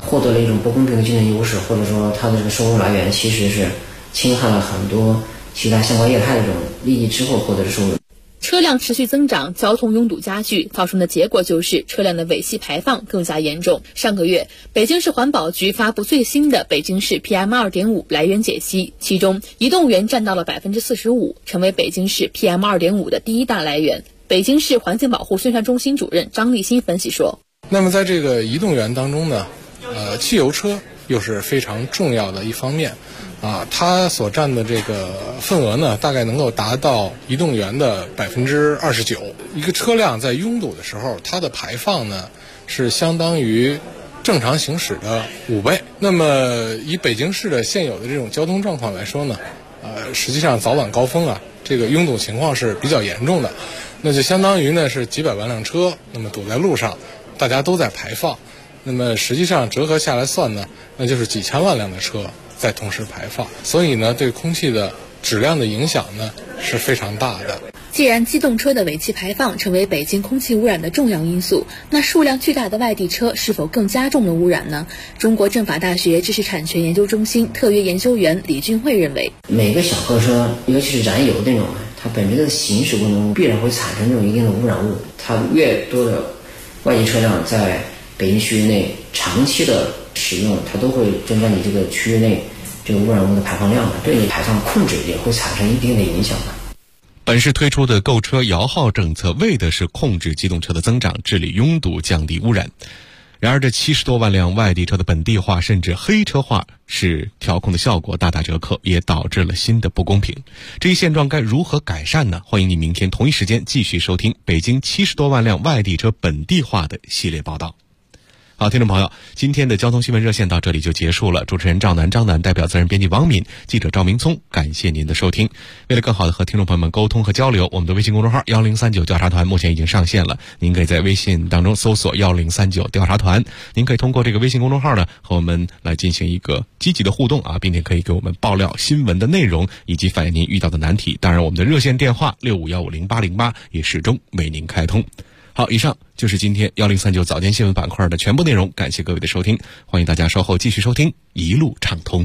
获得了一种不公平的竞争优势，或者说它的这个收入来源其实是侵害了很多其他相关业态的这种利益之后获得的收入。 车辆持续增长，交通拥堵加剧，造成的结果就是车辆的尾气排放更加严重。上个月，北京市环保局发布最新的北京市 PM2.5 来源解析，其中移动源占到了 45%， 成为北京市 PM2.5 的第一大来源。北京市环境保护宣传中心主任张立新分析说， 那么在这个移动源当中呢，汽油车又是非常重要的一方面。它所占的这个份额呢，大概能够达到移动源的29%。一个车辆在拥堵的时候，它的排放呢是相当于正常行驶的5倍。那么以北京市的现有的这种交通状况来说呢，实际上早晚高峰这个拥堵情况是比较严重的。那就相当于呢是几百万辆车，那么堵在路上，大家都在排放。那么实际上折合下来算呢，那就是几千万辆的车在同时排放，所以呢，对空气的质量的影响呢是非常大的。 既然机动车的尾气排放成为北京空气污染的重要因素，那数量巨大的外地车是否更加重了污染呢？中国政法大学知识产权研究中心特约研究员李俊慧认为， 每个小客车，尤其是燃油那种，它本身的行驶过程中必然会产生这种一定的污染物。它越多的外地车辆在北京区域内长期的使用，它都会增加你这个区域内这个污染物的排放量的，对你排放控制也会产生一定的影响的。 本市推出的购车摇号政策，为的是控制机动车的增长，治理拥堵，降低污染。然而，这70多万辆外地车的本地化甚至黑车化，使调控的效果大打折扣，也导致了新的不公平。这一现状该如何改善呢？欢迎你明天同一时间继续收听北京70多万辆外地车本地化的系列报道。好，听众朋友，今天的交通新闻热线到这里就结束了。主持人张楠代表责任编辑王敏，记者赵明聪，感谢您的收听。为了更好的和听众朋友们沟通和交流，我们的微信公众号1039调查团目前已经上线了，您可以在微信当中搜索1039调查团，您可以通过这个微信公众号呢和我们来进行一个积极的互动并且可以给我们爆料新闻的内容以及反映您遇到的难题。当然，我们的热线电话65150808也始终为您开通。好，以上就是今天1039早间新闻板块的全部内容，感谢各位的收听，欢迎大家稍后继续收听一路畅通。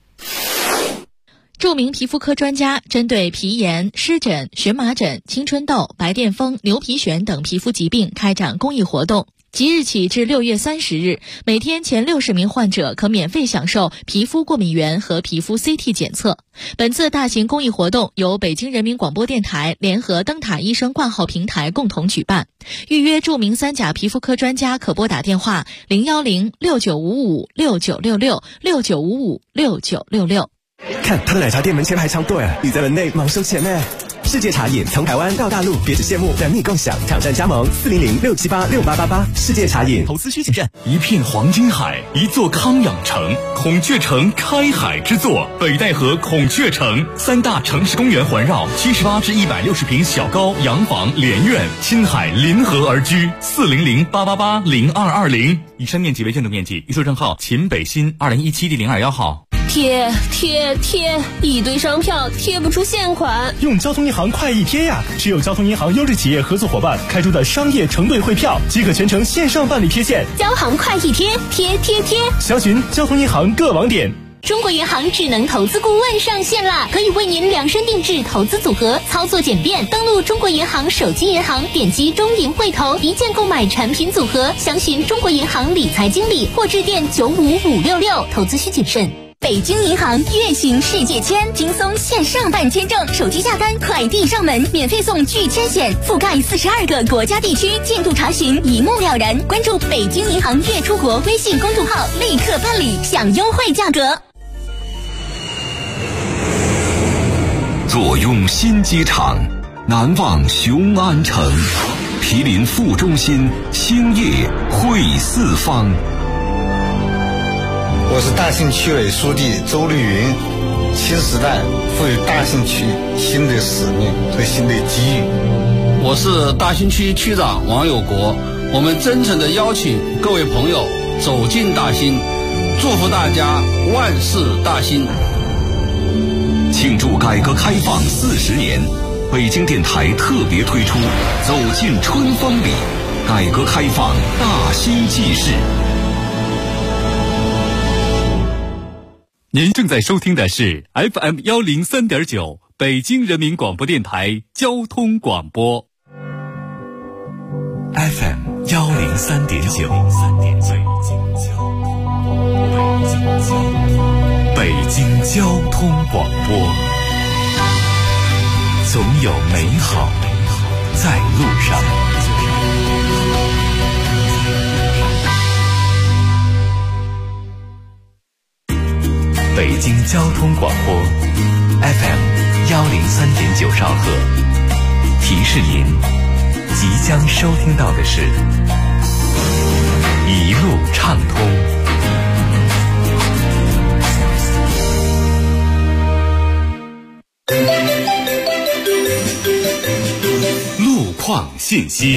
著名皮肤科专家针对皮炎、湿疹、荨麻疹、青春痘、白癜风、牛皮癣等皮肤疾病开展公益活动。即日起至6月30日，每天前60名患者可免费享受皮肤过敏原和皮肤 CT 检测。本次大型公益活动由北京人民广播电台联合灯塔医生挂号平台共同举办。预约著名3甲皮肤科专家可拨打电话010-6955-6966，6955-6966。 看他的奶茶店门前排长队，你在门内忙收钱呢。世界茶饮从台湾到大陆，别只羡慕，等你共享，挑战加盟400-678-6888。世界茶饮， 投资需谨慎。一片黄金海，一座康养城，孔雀城开海之作，北戴河孔雀城，3大城市公园环绕，78至160平小高洋房连院，亲海临河而居。400-888-0220。以上面积为建筑面积，预售证号秦北新2017第021号。 贴，一堆商票贴不出现款。 用交通银行快易贴呀！只有交通银行优质企业合作伙伴开出的商业承兑汇票，即可全程线上办理贴现。 交行快易贴，贴。 详询交通银行各网点。 中国银行智能投资顾问上线啦，可以为您量身定制投资组合，操作简便。登录中国银行手机银行，点击中银汇投，一键购买产品组合。详询中国银行理财经理或致电95566。投资需谨慎。北京银行月行世界签，轻松线上办签证，手机下单，快递上门，免费送拒签险，覆盖42个国家地区，进度查询一目了然。关注北京银行月出国微信公众号，立刻办理，享优惠价格。 坐拥新机场，难忘雄安城，毗邻副中心，兴业汇四方。 我是大兴区委书记周绿云，新时代赋予大兴区新的使命和新的机遇。 我是大兴区区长王有国，我们真诚地邀请各位朋友走进大兴，祝福大家万事大兴。 庆祝改革开放40年，北京电台特别推出走进春风里改革开放大兴纪事。 您正在收听的是 FM103.9北京人民广播电台交通广播。 FM103.9北京交通广播，总有美好在路上。北京交通广播 FM103.9兆赫，提示您即将收听到的是一路畅通。路况信息。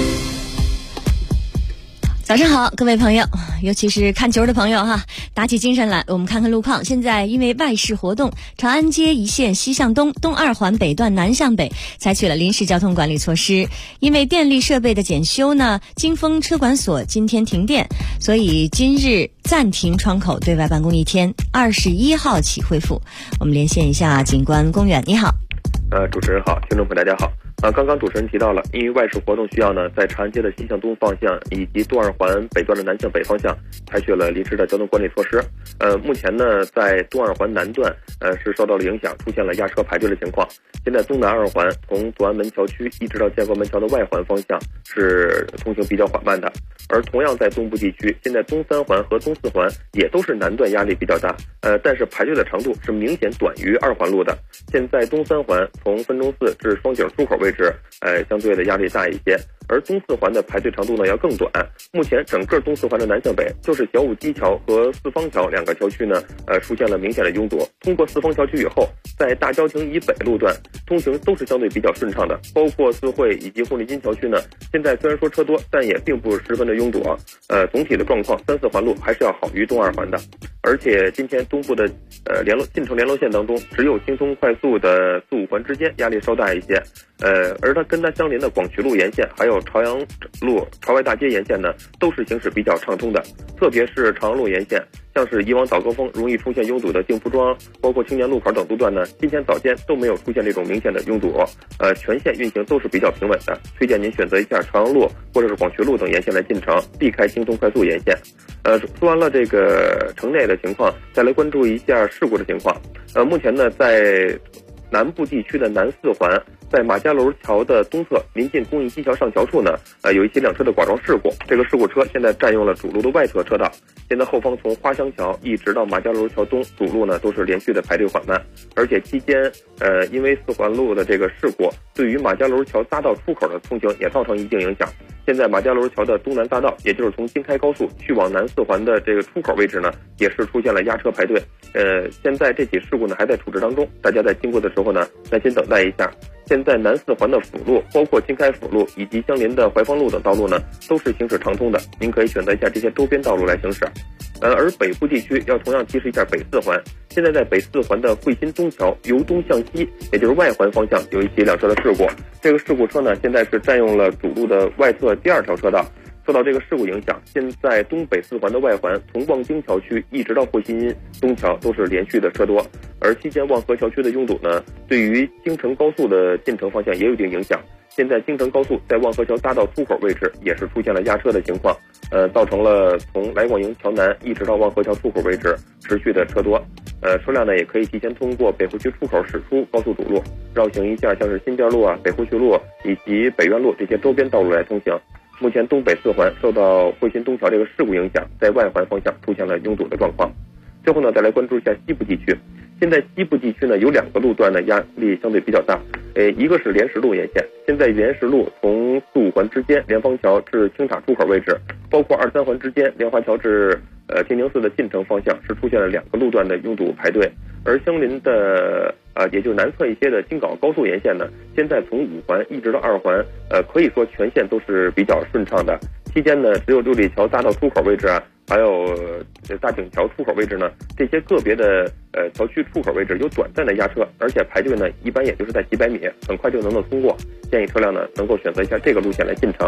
早上好，各位朋友，尤其是看球的朋友哈，打起精神来，我们看看路况。现在因为外事活动，长安街一线西向东、东二环北段南向北采取了临时交通管理措施。因为电力设备的检修呢，金丰车管所今天停电，所以今日暂停窗口对外办公一天，21号起恢复。我们连线一下警官龚远，你好。 主持人好，听众朋友大家好。刚刚主持人提到了，因为外事活动需要呢，在长安街的西向东方向以及东二环北段的南向北方向采取了临时的交通管理措施。目前呢，在东二环南段是受到了影响，出现了压车排队的情况。现在东南二环从左安门桥区一直到建国门桥的外环方向是通行比较缓慢的。而同样在东部地区，现在东三环和东四环也都是南段压力比较大，但是排队的长度是明显短于二环路的。现在东三环从分钟寺至双井出口位置相对的压力大一些，而东四环的排队长度呢要更短。目前整个东四环的南向北，就是小武基桥和四方桥两个桥区呢出现了明显的拥堵。通过四方桥区以后，在大郊亭以北路段通行都是相对比较顺畅的，包括四惠以及瓮利金桥区呢，现在虽然说车多，但也并不十分的拥堵。总体的状况，三四环路还是要好于东二环的。而且今天东部的进城联络线当中，只有京通快速的四五环之间压力稍大一些。而它跟它相邻的广渠路沿线，还有朝阳路、朝外大街沿线呢，都是行驶比较畅通的。特别是朝阳路沿线，像是以往早高峰容易出现拥堵的定福庄，包括青年路口等路段呢，今天早间都没有出现这种明显的拥堵。全线运行都是比较平稳的。推荐您选择一下朝阳路或者是广渠路等沿线来进城，避开京通快速沿线。说完了这个城内的情况，再来关注一下事故的情况。目前呢，在南部地区的南四环，在马家楼桥的东侧临近公益机桥上桥处呢，有一起两车的剐撞事故。这个事故车现在占用了主路的外侧车道，现在后方从花乡桥一直到马家楼桥东主路呢都是连续的排队缓慢，而且期间因为四环路的这个事故，对于马家楼桥匝道出口的通行也造成一定影响。现在马家楼桥的东南匝道，也就是从京开高速去往南四环的这个出口位置呢，也是出现了压车排队。现在这起事故呢还在处置当中，大家在经过的时候呢，耐心等待一下。现在南四环的辅路，包括京开辅路以及相邻的怀芳路等道路呢，都是行驶畅通的，您可以选择一下这些周边道路来行驶。而北部地区要同样提示一下北四环，现在在北四环的汇鑫东桥由东向西，也就是外环方向有一起两车的事故。这个事故车呢，现在是占用了主路的外侧第二条车道。受到这个事故影响，现在东北四环的外环从望京桥区一直到汇鑫东桥都是连续的车多，而期间望河桥区的拥堵呢，对于京承高速的进城方向也有一定影响。现在京承高速在望河桥匝道出口位置也是出现了压车的情况，造成了从来广营桥南一直到望河桥出口位置持续的车多。车辆呢也可以提前通过北湖区出口驶出高速主路，绕行一下像是新店路啊、北湖区路以及北苑路这些周边道路来通行。目前东北四环受到汇鑫东桥这个事故影响，在外环方向出现了拥堵的状况。最后呢，再来关注一下西部地区。现在西部地区呢有两个路段呢压力相对比较大，一个是莲石路沿线，现在莲石路从四五环之间莲芳桥至青塔出口位置，包括二三环之间莲花桥至天宁寺的进城方向是出现了两个路段的拥堵排队。而相邻的也就是南侧一些的京港高速沿线呢，现在从五环一直到二环可以说全线都是比较顺畅的。期间呢，只有六里桥匝道出口位置啊，还有大井桥出口位置呢，这些个别的桥区出口位置有短暂的压车，而且排队呢一般也就是在几百米，很快就能够通过。建议车辆呢能够选择一下这个路线来进城。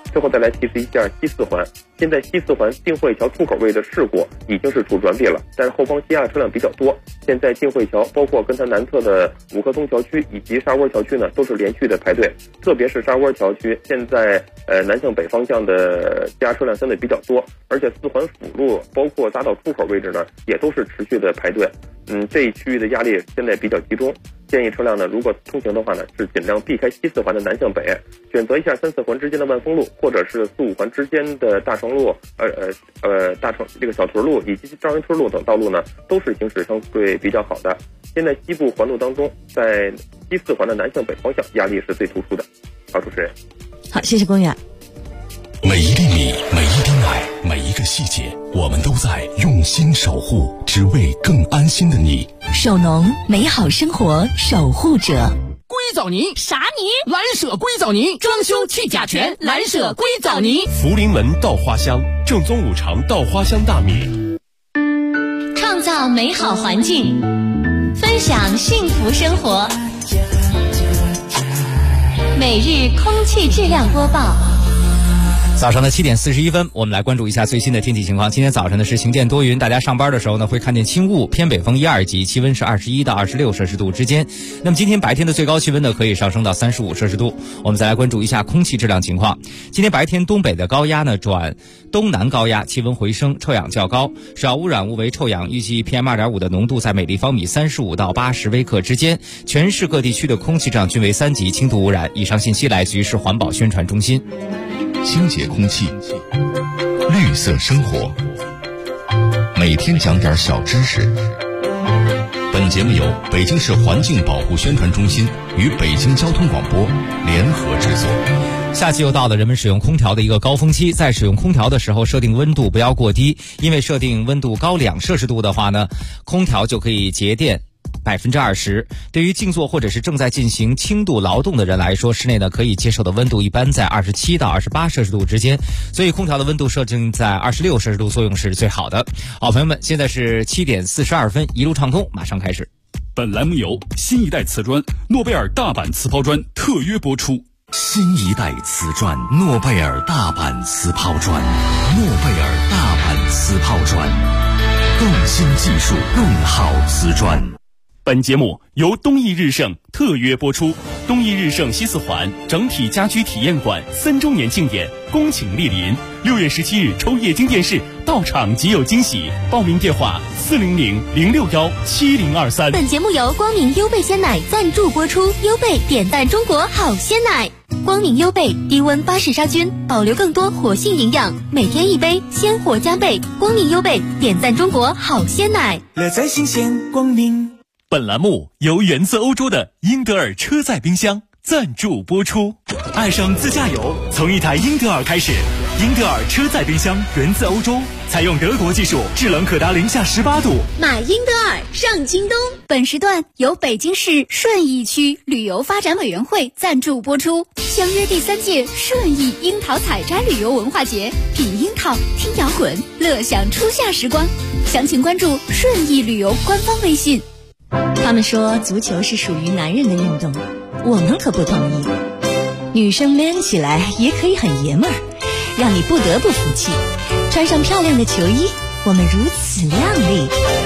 最后再来提示一下西四环，现在西四环定慧桥出口位的事故已经是主转比了，但是后方积压车辆比较多。现在定慧桥包括跟它南侧的五棵松桥区以及沙窝桥区呢，都是连续的排队，特别是沙窝桥区，现在南向北方向的积压车辆相对比较多，而且四环辅路包括匝道出口位置呢，也都是持续的排队。这一区域的压力现在比较集中，建议车辆呢，如果通行的话呢，是尽量避开西四环的南向北，选择一下3、4环之间的万丰路，或者是4、5环之间的大成路、这个小屯路以及张园村路等道路呢，都是行驶相对比较好的。现在西部环路当中，在西四环的南向北方向压力是最突出的。好，主持人。 好，谢谢公园。 每一粒米，每一滴奶，每一个细节，我们都在用心守护，只为更安心的你。 手农，美好生活守护者。 硅藻泥啥泥？ 蓝舍硅藻泥，装修去甲醛，蓝舍硅藻泥。 福临门稻花香，正宗5常稻花香大米。 创造美好环境，分享幸福生活。每日空气质量播报。 早上的7点41分，我们来关注一下最新的天气情况。今天早晨呢是晴间多云，大家上班的时候呢会看见轻雾，偏北风1、2级，气温是21到26摄氏度之间。那么今天白天的最高气温呢可以上升到35摄氏度。我们再来关注一下空气质量情况。今天白天东北的高压呢转东南高压，气温回升，臭氧较高，首要污染物为臭氧，预计 PM2.5 的浓度在每立方米35到80微克之间。全市各地区的空气质量均为3级轻度污染。以上信息来自于市环保宣传中心。 清洁空气，绿色生活，每天讲点小知识。本节目由北京市环境保护宣传中心与北京交通广播联合制作。 夏季又到了人们使用空调的一个高峰期，在使用空调的时候设定温度不要过低，因为设定温度高2摄氏度的话呢，空调就可以节电20%。对于静坐或者是正在进行轻度劳动的人来说，室内呢可以接受的温度一般在27到28摄氏度之间，所以空调的温度设定在26摄氏度作用是最好的。好，朋友们，现在是7点42分，一路畅通马上开始。 本栏目由新一代瓷砖诺贝尔大阪瓷抛砖特约播出。 新一代瓷砖诺贝尔大阪瓷抛砖，诺贝尔大阪瓷抛砖，更新技术，更好瓷砖。 本节目由东义日盛特约播出。东义日盛西四环整体家居体验馆3周年庆典恭请莅临，6月17日抽液晶电视，到场即有惊喜。报名电话400-061-7023。 本节目由光明优贝鲜奶赞助播出。优贝点赞中国好鲜奶，光明优贝低温巴氏杀菌，保留更多活性营养，每天1杯，鲜活加倍。光明优贝点赞中国好鲜奶， 乐在新鲜光明。 本栏目由源自欧洲的英德尔车载冰箱赞助播出。爱上自驾游，从一台英德尔开始。英德尔车载冰箱源自欧洲，采用德国技术，制冷可达-18度。 买英德尔上京东。本时段由北京市顺义区旅游发展委员会赞助播出。相约第3届顺义樱桃采摘旅游文化节，品樱桃，听摇滚，乐享初夏时光。详情关注顺义旅游官方微信。 他们说足球是属于男人的运动，我们可不同意。女生 man 起来也可以很爷们儿，让你不得不服气。穿上漂亮的球衣，我们如此靓丽。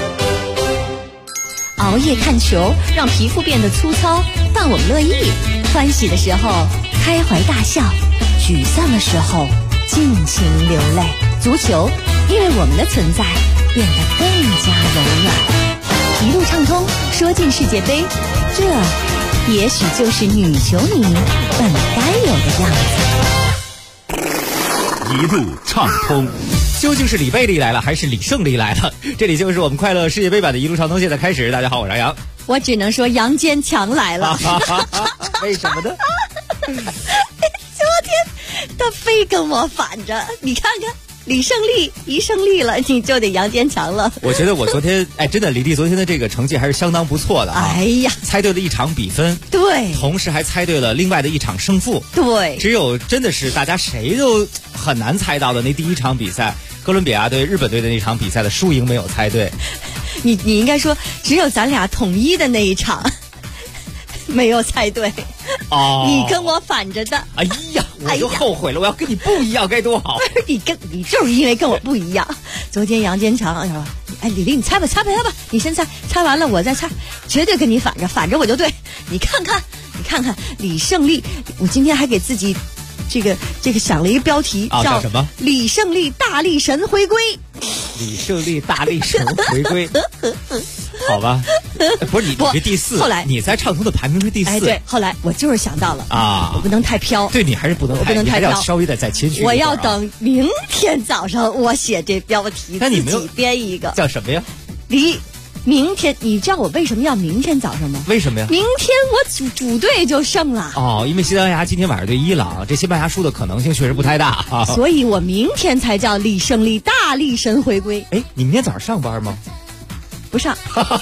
熬夜看球让皮肤变得粗糙，但我们乐意。欢喜的时候开怀大笑，沮丧的时候尽情流泪。足球因为我们的存在变得更加柔软。一路畅通，说进世界杯，这也许就是女球迷本该有的样子。 一路畅通， 究竟是李贝利来了还是李胜利来了？这里就是我们快乐世界杯版的一路畅通，现在开始。大家好，我是杨洋。 我只能说杨坚强来了。 为什么呢？ 昨天他非跟我反着，你看看李胜利一胜利了，你就得杨坚强了。 我觉得我昨天真的李丽昨天的这个成绩还是相当不错的啊！ 哎呀， 猜对了一场比分， 对， 同时还猜对了另外的一场胜负， 对， 只有真的是大家谁都很难猜到的那第一场比赛，哥伦比亚对日本队的那场比赛的输赢没有猜对。 你应该说只有咱俩统一的那一场没有猜对。 哦， 你跟我反着的。 哎呀， 我就后悔了，我要跟你不一样该多好。 你就是因为跟我不一样。昨天杨坚强说：“哎，李丽，你猜吧，你先猜，猜完了我再猜，绝对跟你反着我就对。你看看李胜利，我今天还给自己这个想了一个标题， 叫什么？ 李胜利大力神回归。 李胜利大力神回归。好吧，不是你是第4， 后来你在畅通的排名是第4。 哎，对，后来我就是想到了啊， 我不能太飘。 对，你还是不能太飘，要稍微的再谦虚。 我要等明天早上我写这标题， 那你自己编一个叫什么呀？ 明天，你知道我为什么要明天早上吗？ 为什么呀？ 明天我主队就胜了。 哦，因为西班牙今天晚上对伊朗，这西班牙输的可能性确实不太大啊。 所以我明天才叫李胜利大力神回归。 哎，你明天早上上班吗？ 不上。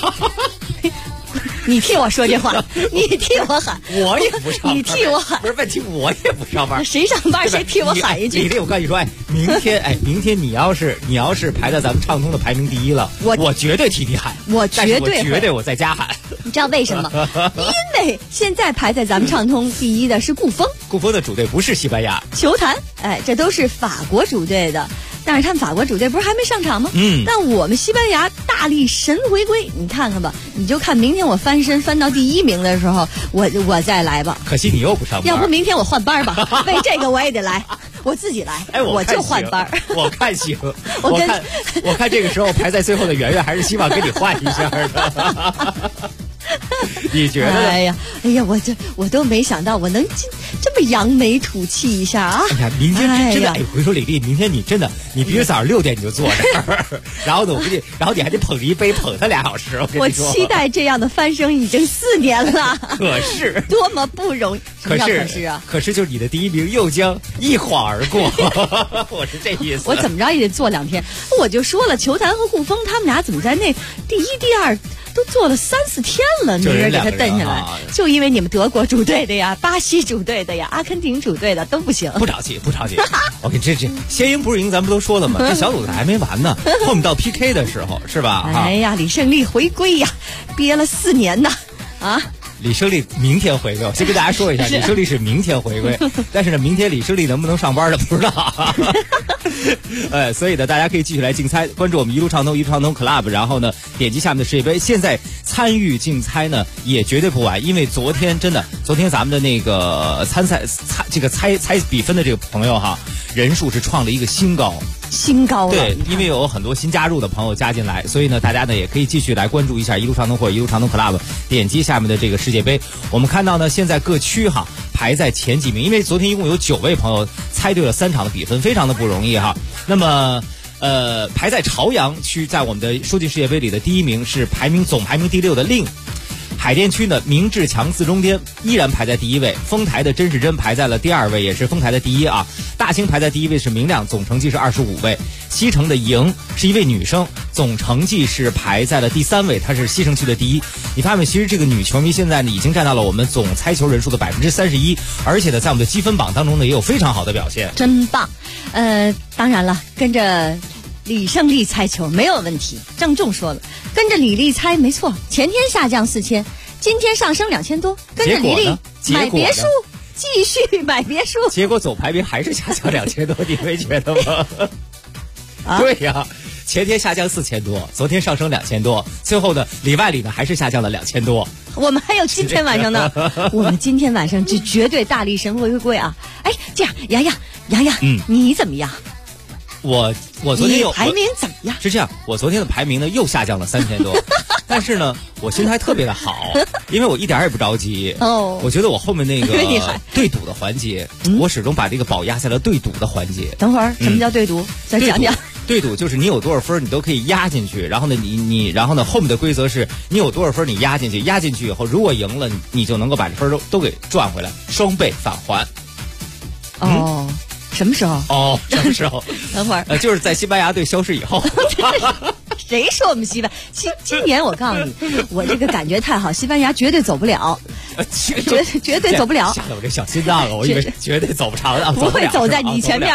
你替我说这话，你替我喊， 我也不上班。 你替我喊， 不是问题，我也不上班。 谁上班谁替我喊一句。 李丽，我跟你说，明天你要是排在咱们畅通的排名第1了，我绝对替你喊， 我绝对我在家喊。 你知道为什么？因为现在排在咱们畅通第1的是顾锋， 顾锋的主队不是西班牙， 球坛，哎，这都是法国主队的。但是他们法国主队不是还没上场吗？但我们西班牙大力神回归，你看看吧，你就看明天我翻身翻到第1名的时候，我再来吧。 可惜你又不上班， 要不明天我换班吧？为这个我也得来，我自己来。 哎， 我就换班。 我看行，我看这个时候排在最后的圆圆还是希望跟你换一下的。你觉得？ 哎呀，我都没想到我能这么扬眉吐气一下啊！ 哎呀，明天真的，哎，我跟你说，李丽，明天你真的，你必须早上6点你就坐这儿，然后呢，然后你还得捧着一杯捧它2小时。 我期待这样的翻身已经4年了， 可是多么不容易。 可是就是你的第1名又将一晃而过，我是这意思。 我怎么着也得坐2天。我就说了，球坛和顾锋他们俩怎么在那第1、第2都做了3、4天了，没人给他蹬下来，就因为你们德国主队的呀、巴西主队的呀、阿根廷主队的都不行。 不着急。我跟这先赢不是赢，咱们都说了嘛，这小组赛还没完呢，后面到 PK 的时候是吧？ 哎呀，李胜利回归呀，憋了4年呐，啊！ 李胜利明天回归，我先跟大家说一下，李胜利是明天回归，但是呢，明天李胜利能不能上班的不知道。所以呢，大家可以继续来竞猜，关注我们一路畅通 Club， 然后呢，点击下面的世界杯。现在参与竞猜呢也绝对不晚，因为昨天咱们的那个猜比分的这个朋友哈，人数是创了一个新高。对，因为有很多新加入的朋友加进来，所以呢，大家呢也可以继续来关注一下一路畅通或者一路畅通 Club， 点击下面的这个世界杯。我们看到呢，现在各区哈排在前几名，因为昨天一共有9位朋友猜对了3场的比分，非常的不容易哈。那么排在朝阳区，在我们的说进世界杯里的第1名是总排名第6的令。海淀区呢，明志强四中颠依然排在第1位，丰台的甄世珍排在了第2位，也是丰台的第1啊。大兴排在第1位是明亮，总成绩是25位。西城的莹是一位女生，总成绩是排在了第3位，她是西城区的第1。你发现其实这个女球迷现在呢已经占到了我们总猜球人数的31%，而且呢在我们的积分榜当中呢也有非常好的表现， 真棒。当然了，跟着李胜利猜球没有问题。郑重说了，跟着李丽猜没错，前天下降4000，今天上升2000多，跟着李丽买别墅，继续买别墅。 结果总排名还是下降2000多，你没觉得吗？对呀，前天下降4000多，昨天上升2000多，最后呢，里外里呢还是下降了2000多。 我们还有今天晚上呢，我们今天晚上就绝对大力神回归啊！哎，这样，洋洋，你怎么样？ 我昨天排名怎么样？ 是这样，我昨天的排名呢又下降了3000多，但是呢，我心态特别的好，因为我一点也不着急。哦，我觉得我后面那个对赌的环节，我始终把这个宝压在了对赌的环节。 等会儿，什么叫对赌？再讲讲。 对赌就是你有多少分你都可以压进去，然后呢然后呢后面的规则是你有多少分你压进去以后，如果赢了你就能够把这分都给赚回来，双倍返还。 哦。什么时候？等会儿， 就是在西班牙队消失以后。 谁说我们西班牙？今年我告诉你，我这个感觉太好，西班牙绝对走不了，绝对走不了。 吓得我这小心脏了，我以为绝对走不长的， 不会走在你前面。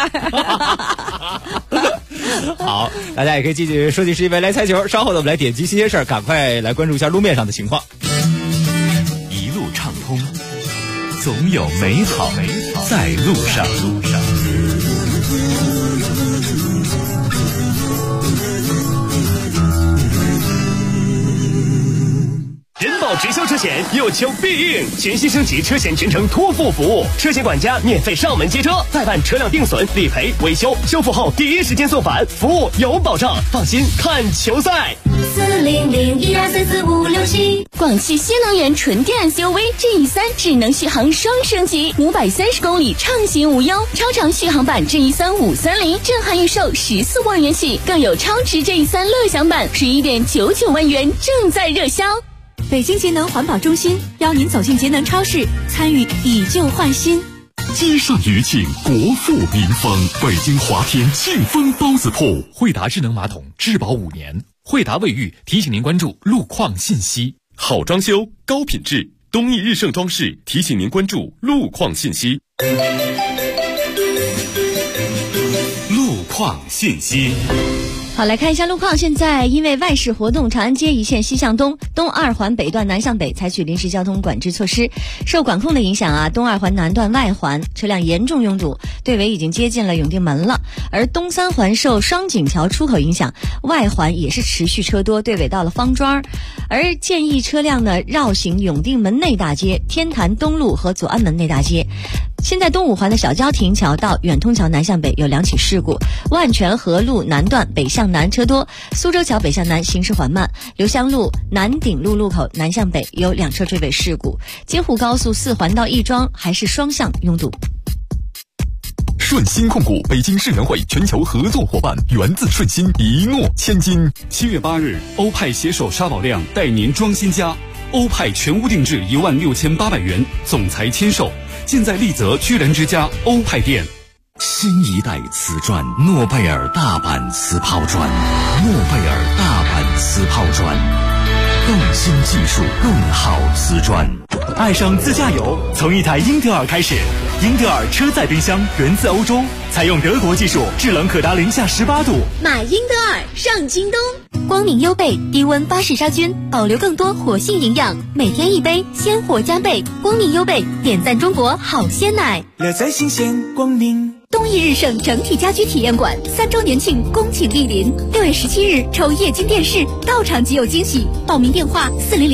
好，大家也可以继续说起世界杯来猜球。稍后呢，我们来点击新鲜事儿，赶快来关注一下路面上的情况。 一路畅通，总有美好在路上。 人保直销车险有求必应，全新升级车险全程托付服务，车险管家免费上门接车，再办车辆定损、理赔、维修，修复后第一时间送返，服务有保障，放心看球赛。 40012344567，广汽新能源纯电 SUV GE3智能续航双升级，530公里畅行无忧，超长续航版 GE3530震撼预售14万元起，更有超值 GE3乐享版11.99万元正在热销。 北京节能环保中心邀您走进节能超市，参与以旧换新。 积善余庆，国富民丰。北京华天庆丰包子铺， 惠达智能马桶质保5年。惠达卫浴提醒您关注路况信息。 好装修，高品质，东义日盛装饰提醒您关注路况信息。 路况信息。 好，来看一下路况。现在因为外事活动，长安街一线西向东、东二环北段南向北采取临时交通管制措施。受管控的影响啊，东二环南段外环车辆严重拥堵，队尾已经接近了永定门了。而东三环受双井桥出口影响，外环也是持续车多，队尾到了方庄。而建议车辆呢绕行永定门内大街、天坛东路和左安门内大街。现在东五环的小郊亭桥到远通桥南向北有2起事故，万泉河路南段北向南车多，苏州桥北向南行驶缓慢，刘香路南鼎路路口南向北有2车追尾事故，京沪高速4环到亦庄还是双向拥堵。 顺鑫控股北京世园会全球合作伙伴，源自顺鑫，一诺千金。 7月8日，欧派携手沙宝亮带您装新家，欧派全屋定制16800元，总裁签售，现在丽泽居然之家欧派店。 新一代瓷砖，诺贝尔大阪瓷抛砖，诺贝尔大阪瓷抛砖，更新技术，更好瓷砖。 爱上自驾游，从一台英特尔开始。英特尔车载冰箱源自欧洲，采用德国技术，制冷可达零下18度。 买英特尔上京东。光明优贝低温巴氏杀菌，保留更多活性营养，每天1杯，鲜活加倍。光明优贝点赞中国好鲜奶， 乐在新鲜光明。 东义日盛整体家居体验馆3周年庆恭请莅临，6月17日抽液晶电视，到场即有惊喜。报名电话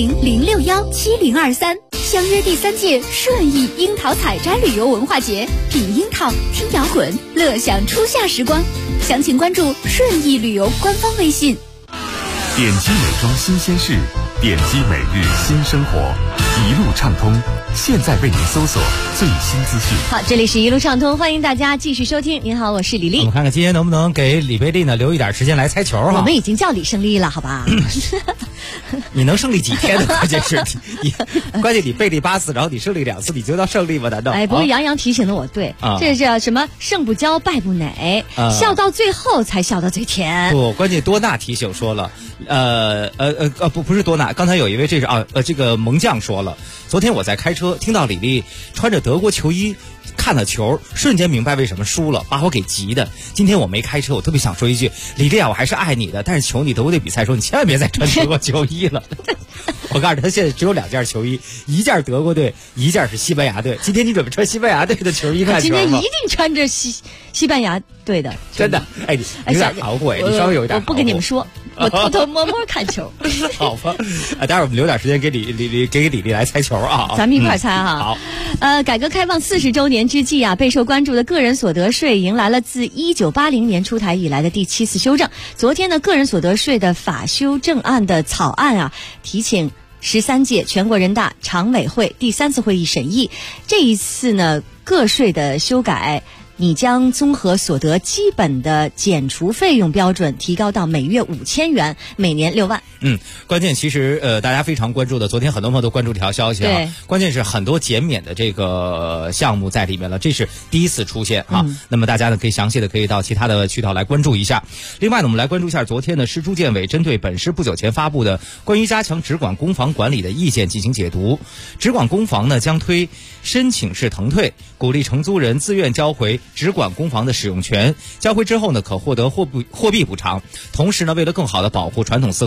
400-061-7023。相约第3届顺义樱桃采摘旅游文化节，品樱桃，听摇滚，乐享初夏时光。详情关注顺义旅游官方微信。 点击美妆新鲜事，点击每日新生活，一路畅通，现在为您搜索最新资讯。 好，这里是一路畅通，欢迎大家继续收听。您好，我是李丽。 我们看看今天能不能给李贝丽呢留一点时间来猜球哈。 我们已经叫李胜利了，好吧？ 你能胜利几天呢？关键是关键你贝利8次，然后你胜利2次，你就叫胜利吗？难道？ 哎，不过杨洋提醒的我对，这叫什么？胜不骄，败不馁，笑到最后才笑到最甜。 不，关键多纳提醒说了，不是多纳，刚才有一位这个蒙将说了，昨天我在开车听到李丽穿着德国球衣看了球，瞬间明白为什么输了，把我给急的。今天我没开车，我特别想说一句，李丽啊，我还是爱你的，但是求你德国队比赛说你千万别再穿德国球衣了。我告诉他，现在只有2件球衣，一件德国队，一件是西班牙队。今天你准备穿西班牙队的球衣看球吗？ 今天一定穿着西班牙队的， 真的。哎，你有点豪过，你稍微有一点。 我不跟你们说，我偷偷摸摸看球。 好吧，待会儿我们留点时间给李丽来猜球啊。 咱们一块猜哈。 好。 改革开放40周年之际啊，备受关注的个人所得税迎来了自1980年出台以来的第7次修正。昨天呢，个人所得税的法修正案的草案啊，提请13届全国人大常委会第3次会议审议。这一次呢，个税的修改，你将综合所得基本的减除费用标准提高到每月5000元，每年6万。 关键其实大家非常关注的，昨天很多朋友都关注这条消息啊。 对， 关键是很多减免的这个项目在里面了，这是第一次出现啊。那么大家呢可以详细的可以到其他的渠道来关注一下。另外呢，我们来关注一下昨天的市住建委针对本市不久前发布的关于加强直管公房管理的意见进行解读。直管公房呢将推申请式腾退，鼓励承租人自愿交回直管公房的使用权，交回之后呢可获得货币补偿。同时呢，为了更好的保护传统四合院和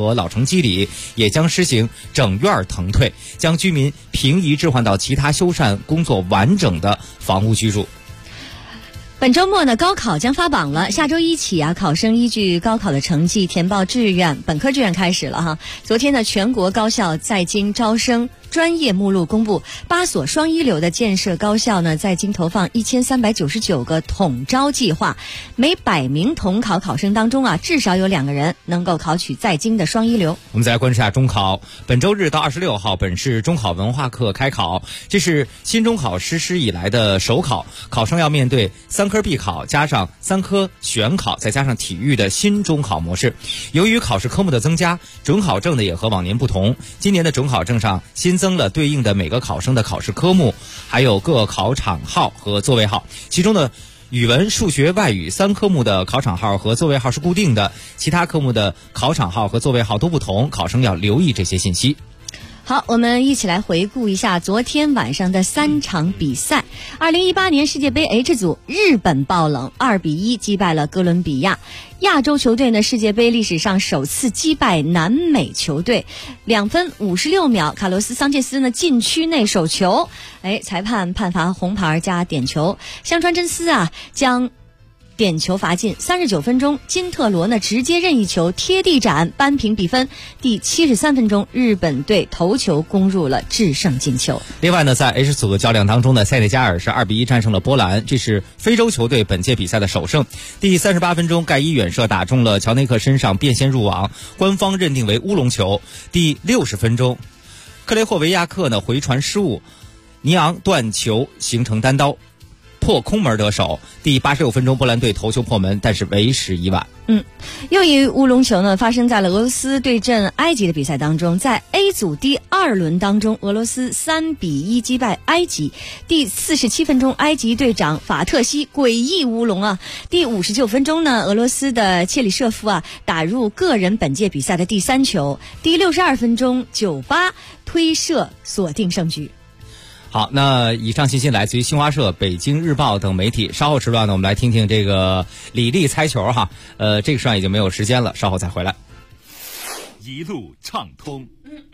和老城基里也将实行整院腾退，将居民平移置换到其他修缮工作完整的房屋居住。 本周末呢，高考将发榜了。下周一起啊，考生依据高考的成绩填报志愿，本科志愿开始了哈。昨天呢，全国高校在京招生专业目录公布，8所双一流的建设高校呢，在京投放1399个统招计划，每100名统考考生当中啊，至少有2个人能够考取在京的双一流。 我们再来关注一下中考，本周日到26号，本市中考文化课开考，这是新中考实施以来的首考，考生要面对3科必考加上3科选考，再加上体育的新中考模式。由于考试科目的增加，准考证呢也和往年不同，今年的准考证上新增了对应的每个考生的考试科目，还有各考场号和座位号。其中呢，语文、数学、外语3科目的考场号和座位号是固定的，其他科目的考场号和座位号都不同，考生要留意这些信息。 好，我们一起来回顾一下昨天晚上的3场比赛。2018年世界杯 H 组，日本爆冷2-1击败了哥伦比亚。亚洲球队呢，世界杯历史上首次击败南美球队。2分56秒，卡洛斯·桑切斯呢禁区内手球，裁判判罚红牌加点球。香川真司啊将点球罚进。39分钟，金特罗呢直接任意球贴地斩扳平比分。第73分钟，日本队头球攻入了制胜进球。 另外呢，在 H 组的较量当中呢，塞内加尔是2-1战胜了波兰，这是非洲球队本届比赛的首胜。第38分钟，盖伊远射打中了乔内克身上，变线入网，官方认定为乌龙球。第60分钟，克雷霍维亚克呢回传失误，尼昂断球形成单刀，破空门得手。第86分钟，波兰队头球破门，但是为时已晚。 又一乌龙球呢发生在了俄罗斯对阵埃及的比赛当中。在 A 组第2轮当中，俄罗斯3-1击败埃及。第47分钟，埃及队长法特西诡异乌龙啊。第59分钟呢，俄罗斯的切里舍夫啊打入个人本届比赛的第3球。第62分钟，98推射锁定胜局。 好，那以上信息来自于新华社、北京日报等媒体。稍后时段呢，我们来听听这个李丽猜球哈。这个时段已经没有时间了，稍后再回来。 一路畅通。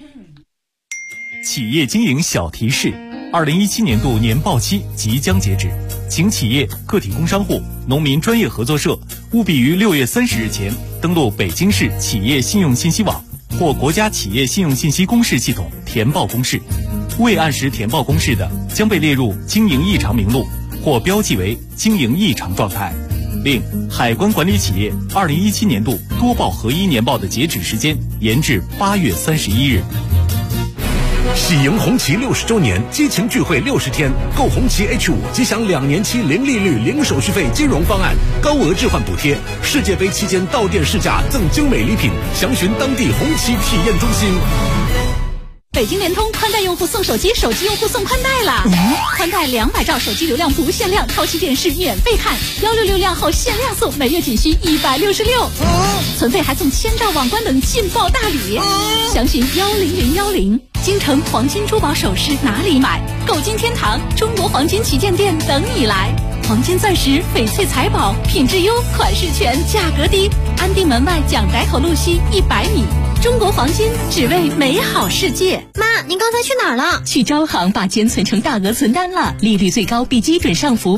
企业经营小提示：2017年度年报期即将截止，请企业、个体工商户、农民专业合作社务必于6月30日前登录北京市企业信用信息网或国家企业信用信息公示系统填报公示。未按时填报公示的，将被列入经营异常名录或标记为经营异常状态。另，海关管理企业2017年度多报合一年报的截止时间延至8月31日。 喜迎红旗60周年激情聚会60天，购红旗 H5 即享2年期零利率、零手续费金融方案，高额置换补贴。世界杯期间到店试驾赠精美礼品，详询当地红旗体验中心。 北京联通宽带用户送手机，手机用户送宽带啦！宽带200兆手机流量不限量，超级电视免费看，166量后限量送，每月仅需166，存费还送1000兆网关等劲爆大礼，详询10010。京城黄金珠宝首饰哪里买？购金天堂中国黄金旗舰店等你来。黄金钻石、翡翠财宝，品质优，款式全，价格低。安定门外蒋宅口路西100米。中国黄金，只为美好世界。 妈，您刚才去哪儿了？ 去招行把钱存成大额存单了，利率最高比基准上浮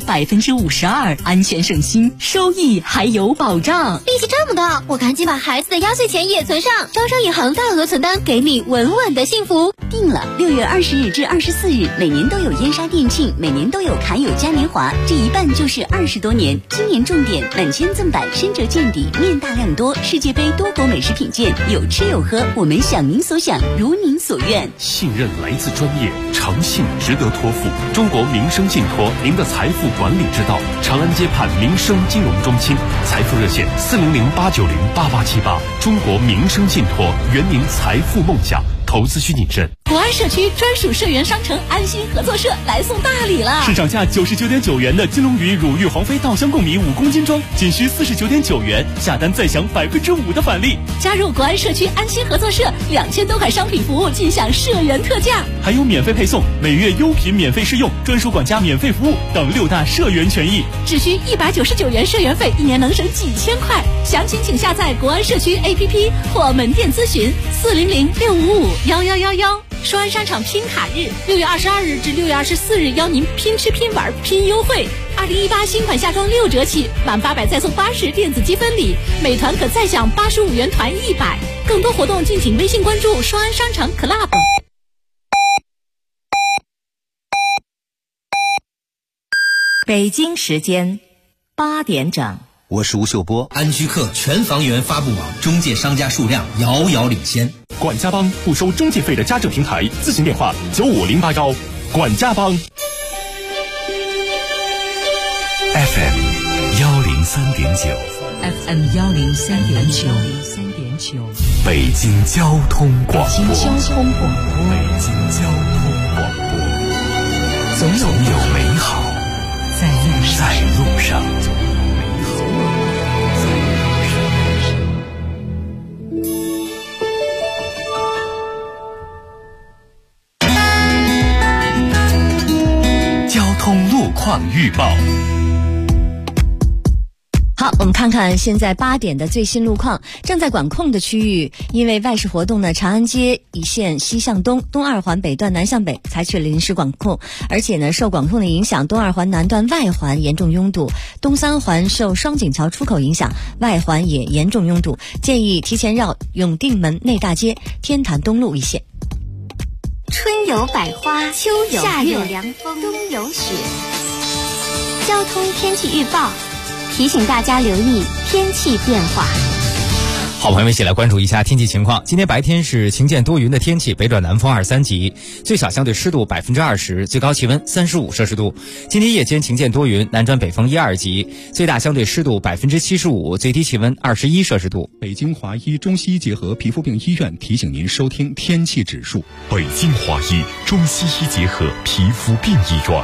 52%，安全省心，收益还有保障。 利息这么高，我赶紧把孩子的压岁钱也存上。招商银行大额存单，给你稳稳的幸福。 定了，6月20日至24日，每年都有燕莎店庆，每年都有侃友嘉年华，这一办就是20多年。今年重点满千赠百，深折见底，面大量多，世界杯多国美食品鉴，有吃有喝，我们想您所想，如您所愿。 信任来自专业，诚信值得托付。中国民生信托，您的财富管理之道。长安街畔民生金融中心，财富热线400-890-8878。中国民生信托，圆您财富梦想。 投资需谨慎。 国安社区专属社员商城安心合作社来送大礼了， 市场价99.9元的金龙鱼乳玉黄飞稻香贡米5公斤装，仅需49.9元，下单再享5%的返利。 加入国安社区安心合作社，2000多款商品服务尽享社员特价， 还有免费配送、每月优品免费试用、专属管家免费服务等6大社员权益。 只需199元社员费，1年能省几千块。详情请下载国安社区 APP 或门店咨询400-655-1111。双安商场拼卡日，6月22日至6月24日，邀您拼吃拼玩拼优惠。2018新款夏装6折起，满800再送80电子积分礼，美团可再享85元团100。更多活动敬请微信关注双安商场 Club。 北京时间8点整。 我是吴秀波。安居客全房源发布网中介商家数量遥遥领先。 管家帮不收中介费的家政平台，咨询电话95081。管家帮。 FM 103.9 FM 103.9， 北京交通广播。 北京交通广播， 总有美好在路上。交通路况预报。 好，我们看看现在8点的最新路况。正在管控的区域，因为外事活动呢，长安街一线西向东、东二环北段南向北采取了临时管控，而且呢，受管控的影响，东二环南段外环严重拥堵，东三环受双井桥出口影响，外环也严重拥堵，建议提前绕永定门内大街、天坛东路一线。 春有百花，秋有夏有凉风，冬有雪。交通天气预报提醒大家留意天气变化。 好朋友们，一起来关注一下天气情况。今天白天是晴间多云的天气，北转南风2、3级，最小相对湿度20%，最高气温35摄氏度。今天夜间晴间多云，南转北风1、2级，最大相对湿度75%，最低气温21摄氏度。 北京华医中西医结合皮肤病医院提醒您收听天气指数。 北京华医中西医结合皮肤病医院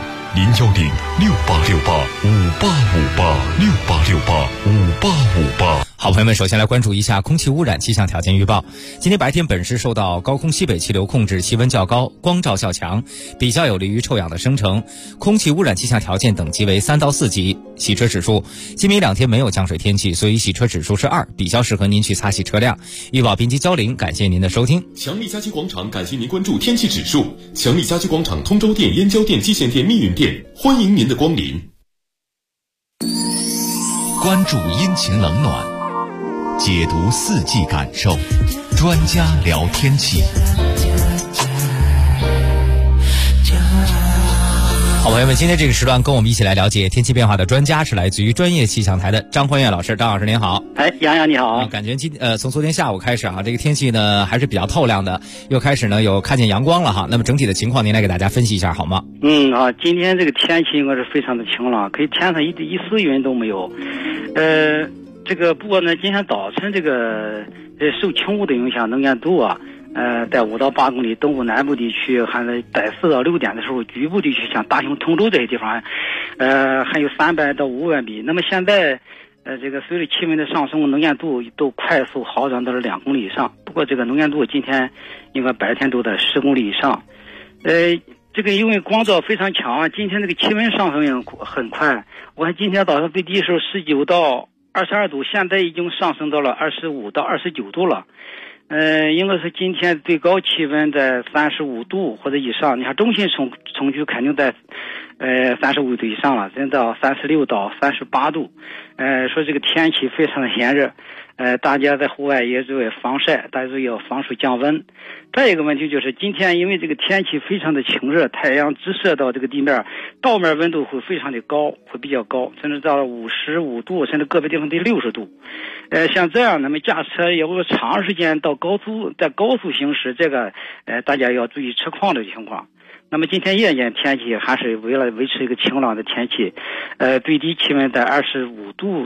，010-6868-5858，6868-5858。 好朋友们，首先来关注一下空气污染气象条件预报。今天白天本市受到高空西北气流控制，气温较高，光照较强，比较有利于臭氧的生成，空气污染气象条件等级为3到4级。洗车指数，今明2天没有降水天气，所以洗车指数是2，比较适合您去擦洗车辆。预报编辑焦玲，感谢您的收听。 强力家居广场感谢您关注天气指数。强力家居广场通州店、燕郊店、蓟县店、密云店，欢迎您的光临。 关注阴晴冷暖，解读四季感受，专家聊天气。 好朋友们，今天这个时段跟我们一起来了解天气变化的专家是来自于专业气象台的张焕岳老师。张老师您好。 杨洋你好。 感觉从昨天下午开始这个天气呢还是比较透亮的，又开始呢有看见阳光了哈。那么整体的情况您来给大家分析一下好吗？ 今天这个天气应该是非常的晴朗，可以天上一丝云都没有。不过呢，今天早晨这个受轻雾的影响，能见度在5到8公里，东部南部地区还在4到6点的时候，局部地区像大兴、通州这些地方，还有300到500米。那么现在，随着气温的上升，能见度都快速好转到了2公里以上。不过这个能见度今天应该白天都在10公里以上。因为光照非常强，今天这个气温上升也很快。我看今天早上最低时候19到22度，现在已经上升到了25到29度了。应该是今天最高气温在35度或者以上。你看中心城区肯定在35度以上了，现在到36到38度。说这个天气非常的炎热，大家在户外也注意防晒，大家注意要防暑降温。再一个问题就是今天因为这个天气非常的晴热，太阳直射到这个地面，道面温度会非常的高，会比较高，甚至到了55度，甚至个别地方得60度。像这样，那么驾车有个长时间在高速行驶，这个大家要注意车况的情况。那么今天夜间天气还是为了维持一个晴朗的天气，最低气温在25度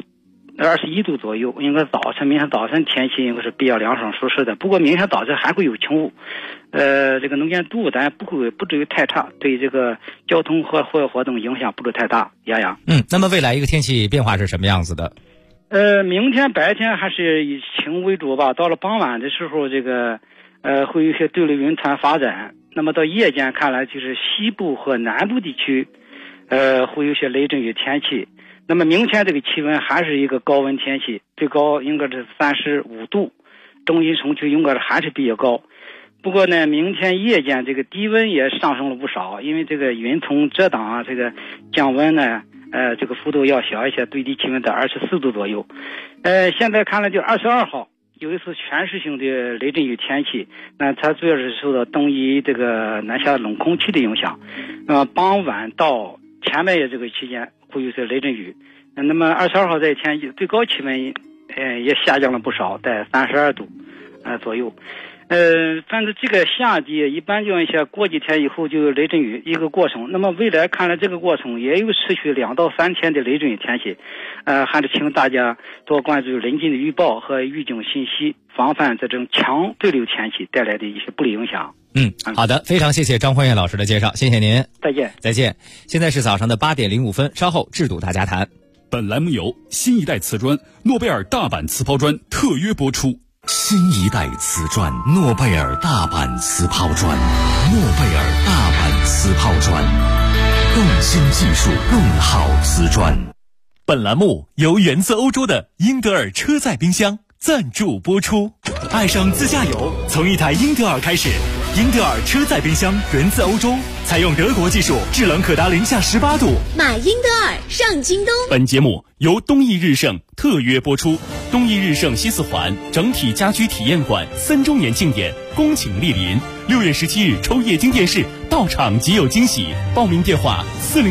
21度左右，应该明天早晨天气应该是比较凉爽舒适的。不过明天早晨还会有轻雾，这个能见度咱不至于太差，对这个交通和户外活动影响不至太大。洋洋， 那么未来一个天气变化是什么样子的？ 明天白天还是以晴为主吧，到了傍晚的时候，这个会有一些对流云团发展。那么到夜间看来，就是西部和南部地区，会有些雷阵雨天气。那么明天这个气温还是一个高温天气，最高应该是35度，中心城区应该是还是比较高。不过呢，明天夜间这个低温也上升了不少，因为这个云层遮挡啊，这个降温呢，这个幅度要小一些，最低气温在24度左右。现在看来就22号有一次全市性的雷阵雨天气，那它主要是受到东移这个南下冷空气的影响，傍晚到前半夜这个期间会有些雷阵雨。那么22号这一天最高气温也下降了不少，在32度左右。但是这个夏季一般就一些过几天以后就有雷阵雨一个过程。那么未来看来这个过程也有持续2到3天的雷阵雨天气，还是请大家多关注临近的预报和预警信息，防范这种强对流天气带来的一些不利影响。 好的，非常谢谢张焕岳老师的介绍，谢谢您。 再见。 再见。现在是早上的8点05分，稍后制度大家谈。 本栏目由新一代瓷砖诺贝尔大阪瓷抛砖特约播出。 新一代瓷砖诺贝尔大阪瓷抛砖，诺贝尔大阪瓷抛砖，更新技术，更好瓷砖。 本栏目由源自欧洲的英德尔车载冰箱赞助播出。爱上自驾游，从一台英德尔开始。英德尔车载冰箱源自欧洲，采用德国技术，制冷可达零下18度。 买英德尔上京东。 本节目由东义日盛特约播出。东义日盛西四环整体家居体验馆3周年庆典恭请莅临，6月17日抽液晶电视，到场即有惊喜。报名电话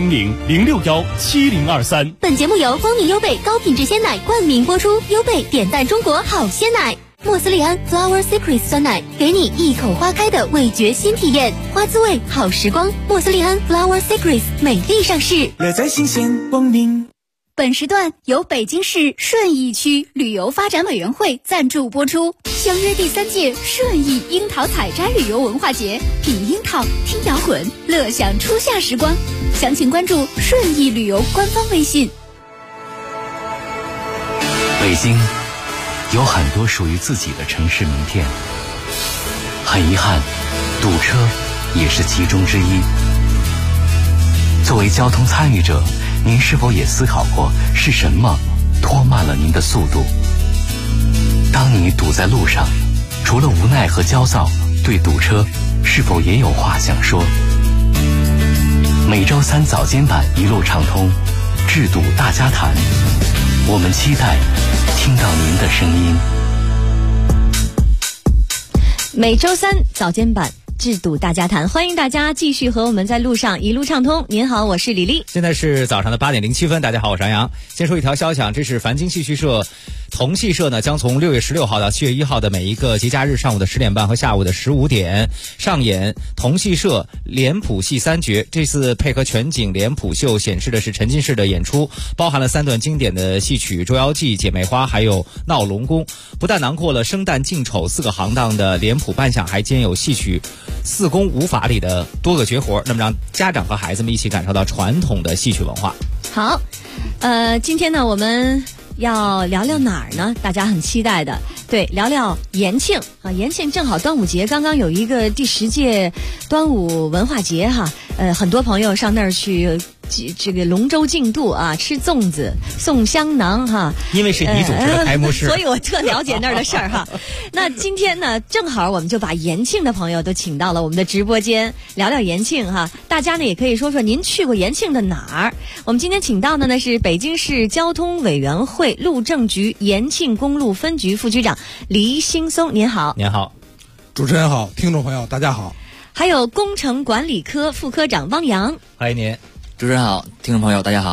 400-061-7023。 本节目由光明优贝高品质鲜奶冠名播出，优贝点赞中国好鲜奶。莫斯利安 Flower Secrets 酸奶，给你一口花开的味觉新体验，花滋味好时光。莫斯利安 Flower Secrets 美丽上市， 乐在新鲜光明。 本时段由北京市顺义区旅游发展委员会赞助播出。相约第3届顺义樱桃采摘旅游文化节，品樱桃，听摇滚，乐享初夏时光。详情关注顺义旅游官方微信。 北京有很多属于自己的城市名片，很遗憾，堵车也是其中之一。作为交通参与者，您是否也思考过是什么拖慢了您的速度？当你堵在路上，除了无奈和焦躁，对堵车是否也有话想说？每周3早间版一路畅通，制堵大家谈，我们期待听到您的声音。 每周3早间版制堵大家谈，欢迎大家继续和我们在路上一路畅通。您好，我是李丽。 现在是早上的8点07分，大家好，我是杨洋。先说一条消息，这是繁星戏剧社同戏社呢，将从6月16号到7月1号的每一个节假日上午的10点半和下午的15点上演同戏社脸谱戏3绝。这次配合全景脸谱秀显示的是沉浸式的演出，包含了3段经典的戏曲《捉妖记》、姐妹花还有闹龙宫，不但囊括了生旦净丑4个行当的脸谱扮相，还兼有戏曲4功5法里的多个绝活，那么让家长和孩子们一起感受到传统的戏曲文化。 好，今天呢我们要聊聊哪儿呢？大家很期待的，对，聊聊延庆啊！延庆正好端午节，刚刚有一个第10届端午文化节哈，很多朋友上那儿去这个龙舟竞渡啊，吃粽子、送香囊哈。 因为是你主持的开幕式， 所以我特了解那儿的事儿哈。那今天呢，正好我们就把延庆的朋友都请到了我们的直播间，聊聊延庆哈。大家呢也可以说说您去过延庆的哪儿？我们今天请到的呢是北京市交通委员会路政局延庆公路分局副局长黎兴松，您好。 您好， 主持人好，听众朋友大家好。 还有工程管理科副科长汪洋， 欢迎您。主持人好，听众朋友大家好。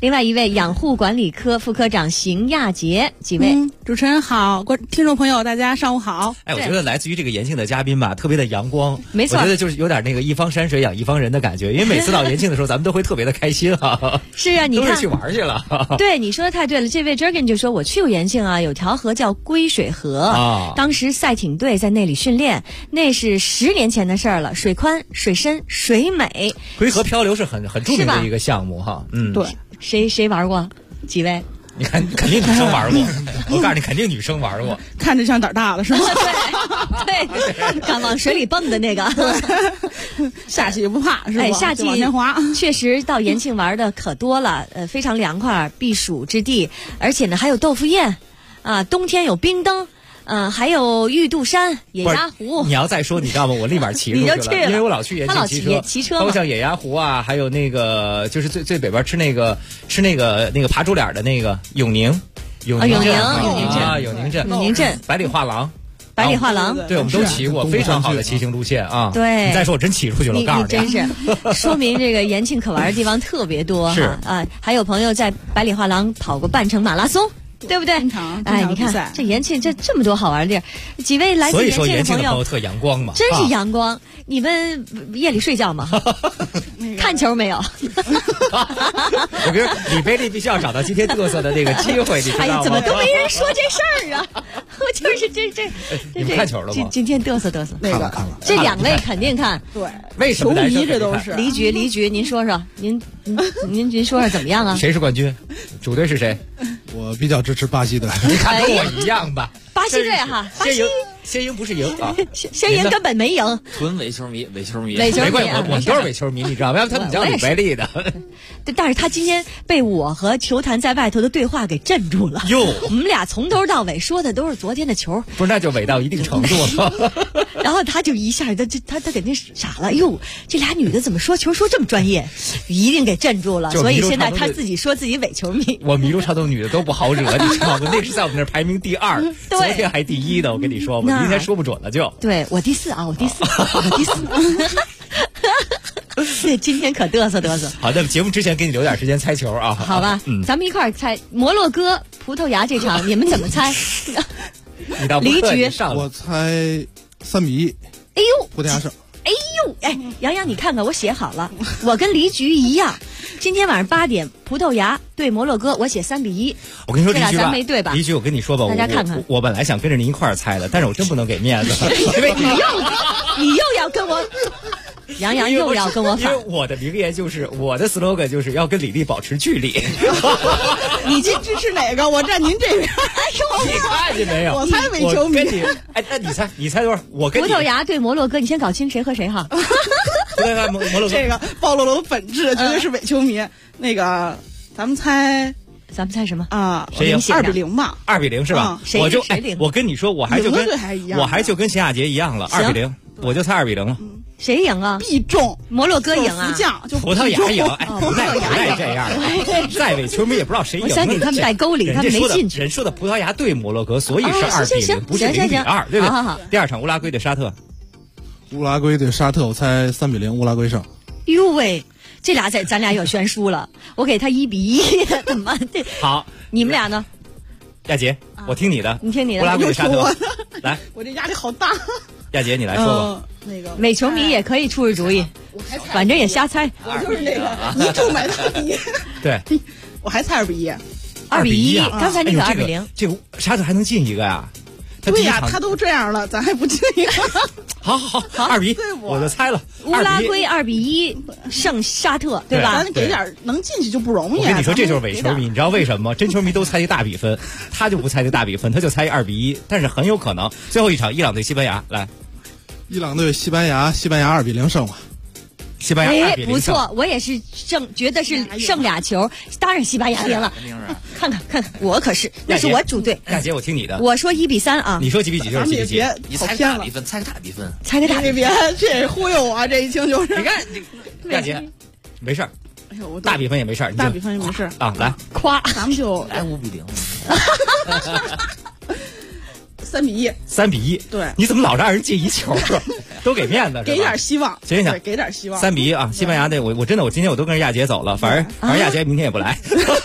另外一位养护管理科副科长邢亚杰，几位？ 主持人好，听众朋友大家上午好。 哎，我觉得来自于这个延庆的嘉宾吧，特别的阳光， 没错， 我觉得就是有点那个一方山水养一方人的感觉，因为每次到延庆的时候，咱们都会特别的开心哈。 是啊，你看都是去玩去了。 对，你说的太对了。这位 Jurgen 就说，我去过延庆啊，有条河叫归水河啊，当时赛艇队在那里训练，那是10年前的事儿了，水宽、水深、水美。 归河漂流是很著名的一个项目哈。 对，谁玩过？几位？ 你看，肯定女生玩过。我告诉你，肯定女生玩过。 看着像胆大的是吗？ 对，敢往水里蹦的那个。 下去也不怕是吧？ 哎，夏季往前滑。 确实到延庆玩的可多了，非常凉快，避暑之地，而且呢还有豆腐宴，啊，冬天有冰灯。还有玉渡山、野鸭湖。 你要再说，你知道吗？我立马骑出去了，因为我老去延庆骑车， 包括像野鸭湖啊，还有那个就是最北边吃那个爬竹脸的那个永宁镇，百里画廊。对，我们都骑过，非常好的骑行路线啊！ 对， 你再说，我真骑出去了，我告诉你， 真是说明这个延庆可玩的地方特别多哈啊！还有朋友在百里画廊跑过半程马拉松。对不对？哎，你看这延庆这么多好玩的地儿，几位来自延庆的朋友特阳光嘛， 真是阳光。你们夜里睡觉吗？看球没有？ 我觉得李贝利必须要找到今天嘚瑟的那个机会，你知道吗？ 哎呀，怎么都没人说这事儿啊？我就是这， 你们看球了吗？ 今天嘚瑟嘚瑟， 看了。 这2位肯定看， 对， 为什么球迷这都是黎局，您说说，您说说怎么样啊？ 谁是冠军？主队是谁？ 我比较支持巴西队。 你看跟我一样吧。 巴西队哈， 先赢不是赢啊， 先赢根本没赢。 纯伪球迷。 没关系，我都是伪球迷，你知道吗？要不他们叫李白利的。 但是他今天被我和球坛在外头的对话给镇住了。 哟， 我们俩从头到尾说的都是昨天的球。 不是，那就伪到一定程度了。 然后他就一下，他肯定傻了。哟，这俩女的怎么说球说这么专业？一定给镇住了。所以现在他自己说自己伪球迷。 我迷路超多女的都不好惹，你知道吗？那是在我们那儿排名第2，昨天还第1的。我跟你说，我今天说不准了就。 对我第4啊，我第4。对，今天可嘚瑟。 好，那节目之前给你留点时间猜球啊。 好吧，咱们一块儿猜摩洛哥、葡萄牙这场，你们怎么猜？ 黎局， 我猜3-1。 哎呦， 葡萄牙胜。 哎呦，哎，杨洋，你看看我写好了，我跟黎局一样。今天晚上8点，葡萄牙对摩洛哥，我写3-1。 我跟你说，这俩咱没对吧？ 黎局，我跟你说吧， 大家看看， 我本来想跟着您一块儿猜的，但是我真不能给面子，因为你又要跟我。杨洋又要跟我反， 因为我的名言就是我的 slogan 就是要跟李丽保持距离。 你这支持哪个？我站您这边。 哎呦， 你看见没有？ 我猜伪球迷。 哎，那你猜多少？我跟葡萄牙对摩洛哥，你先搞清谁和谁哈。 摩洛哥这个暴露了我本质，绝对是伪球迷。那个，咱们猜什么啊？ 谁赢 ？2-0嘛 ？2-0是吧？ 谁领？我跟你说，我还就跟秦亚杰一样了，2-0，我就猜2-0了。 谁赢啊？ 必中， 摩洛哥赢啊！ 葡萄牙赢，哎，不带这样的。在伪球迷也不知道谁赢。 我想给他们带沟里，他们没进去。 人说的葡萄牙对摩洛哥，所以是2-0，不是0-2，对不对？第2场乌拉圭对沙特。 乌拉圭对沙特，我猜3-0，乌拉圭胜。 哟喂，这俩咱俩有悬殊了，我给他1-1，怎么的？ 好， 你们俩呢？ 亚杰，我听你的。 你听你的。 乌拉圭对沙特，来， 我这压力好大。 亚杰，你来说吧。 那个伪球迷也可以出出主意，反正也瞎猜。 我就是那个一注买大底。 对， 我还猜2-1。 2-1，刚才那个2-0， 这个沙特还能进一个呀？ 对呀，他都这样了，咱还不进一个？ 好，2-1，我就猜了。 乌拉圭2-1胜沙特，对吧？ 咱给点能进去就不容易。 我跟你说，这就是伪球迷，你知道为什么吗？真球迷都猜一大比分，他就不猜这大比分，他就猜2-1，但是很有可能最后一场伊朗对西班牙，来。 伊朗对西班牙2-0胜吧。 西班牙2-0胜， 不错，我也是觉得是胜俩球，当然西班牙赢了。看看，我可是那是我主队。 亚杰，我听你的。 我说1-3啊。 你说几比几就是几比几。 你猜个大比分，猜个大比分。 别，这忽悠我啊！这一听就是。 你看，亚杰，没事儿。 哎呦， 大比分也没事儿， 大比分也没事啊。来， 夸， 咱们就来5-0。 3-1。 3-1。 对， 你怎么老让人进一球？都给面子， 给点希望。 行， 给点希望。 3-1啊！西班牙队，我真的今天我都跟着亚杰走了，反正亚杰明天也不来。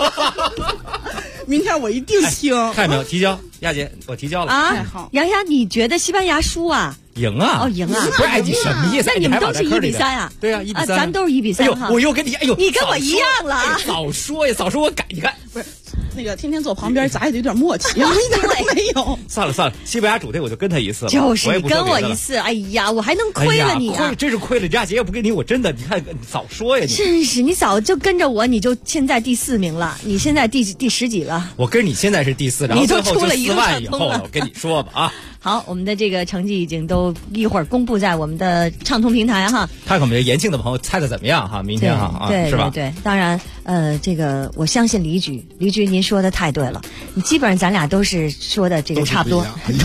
明天我一定听。 看见没有？提交亚杰，我提交了啊！好，洋洋，你觉得西班牙输啊？ 赢啊！ 哦，赢啊！ 不是，你什么意思？ 那你们都是1-3啊？ 对啊，1-3。 咱都是1-3哈。 我又跟你， 你跟我一样了啊！ 早说呀，早说我改，你看不是。那个天天坐旁边，咱也得有点默契，一点都没有。 算了，西班牙主队我就跟他一次了。 就是你跟我一次，哎呀，我还能亏了你啊！ 真是亏了，亚杰要不给你，我真的，你看早说呀！你真是，你早就跟着我，你就现在第4名了，你现在第10几了。 我跟你现在是第4，然后最后就4万以后了。我跟你说吧啊。 好，我们的这个成绩已经都一会儿公布在我们的畅通平台哈。 看看我们延庆的朋友猜的怎么样哈？明天哈对， 是吧？ 对，当然这个我相信黎局您说的太对了，你基本上咱俩都是说的这个差不多。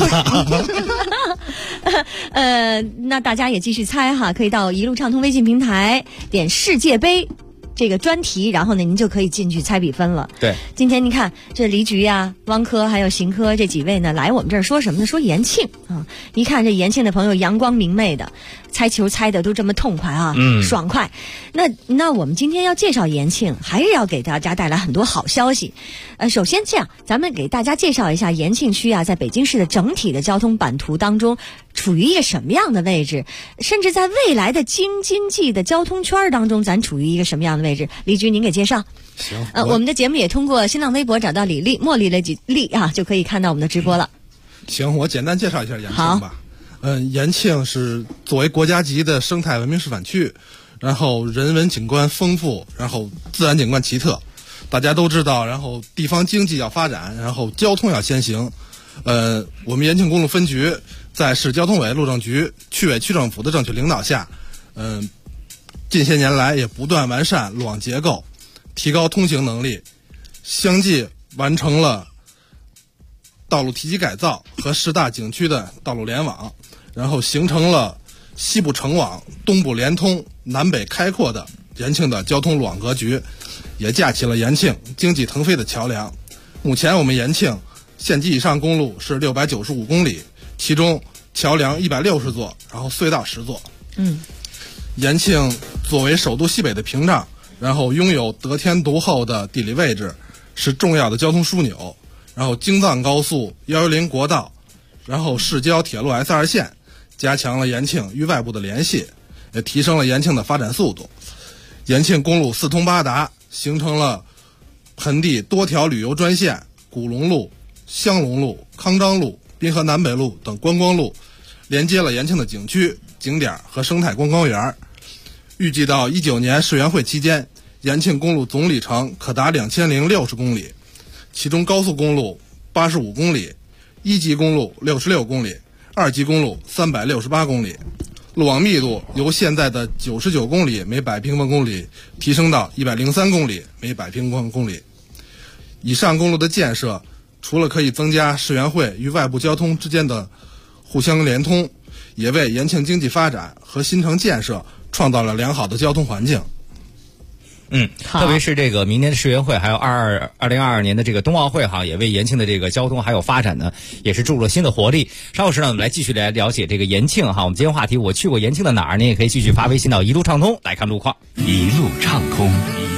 那大家也继续猜哈，可以到一路畅通微信平台点世界杯这个专题，然后呢，您就可以进去猜比分了。 对， 今天你看这黎局呀、汪科还有邢科这几位呢，来我们这儿说什么呢？说延庆啊！一看这延庆的朋友阳光明媚的，猜球猜的都这么痛快啊，爽快。那我们今天要介绍延庆，还是要给大家带来很多好消息。首先这样，咱们给大家介绍一下延庆区啊，在北京市的整体的交通版图当中，处于一个什么样的位置？甚至在未来的京津冀的交通圈当中，咱处于一个什么样的位置？黎局，您给介绍。 行， 我们的节目也通过新浪微博找到李丽、茉莉的丽啊，就可以看到我们的直播了。 行，我简单介绍一下延庆吧。延庆是作为国家级的生态文明示范区，然后人文景观丰富，然后自然景观奇特。大家都知道，然后地方经济要发展，然后交通要先行。我们延庆公路分局在市交通委、路政局、区委、区政府的正确领导下，近些年来也不断完善路网结构，提高通行能力，相继完成了道路体积改造和10大景区的道路联网，然后形成了西部城网、东部联通、南北开阔的延庆的交通路网格局，也架起了延庆经济腾飞的桥梁。目前我们延庆县级以上公路是695公里，其中桥梁160座，然后隧道10座。延庆作为首都西北的屏障，然后拥有得天独厚的地理位置，是重要的交通枢纽。然后京藏高速、110国道，然后市郊铁路 S2 线，加强了延庆与外部的联系，也提升了延庆的发展速度。延庆公路4通8达，形成了盆地多条旅游专线，古龙路、香龙路、康章路、滨河南北路等观光路，连接了延庆的景区、景点和生态观光园。预计到19年世园会期间，延庆公路总里程可达2060公里，其中高速公路85公里，1级公路66公里，2级公路368公里。路网密度由现在的99公里每100平方公里提升到103公里每100平方公里。以上公路的建设，除了可以增加世园会与外部交通之间的互相联通，也为延庆经济发展和新城建设创造了良好的交通环境。 特别是这个明年的世园会，还有2022年的这个冬奥会哈，也为延庆的这个交通还有发展呢，也是注入了新的活力。稍后时呢，我们来继续来了解这个延庆哈。我们今天话题，我去过延庆的哪儿？您也可以继续发微信到一路畅通来看路况。 一路畅通，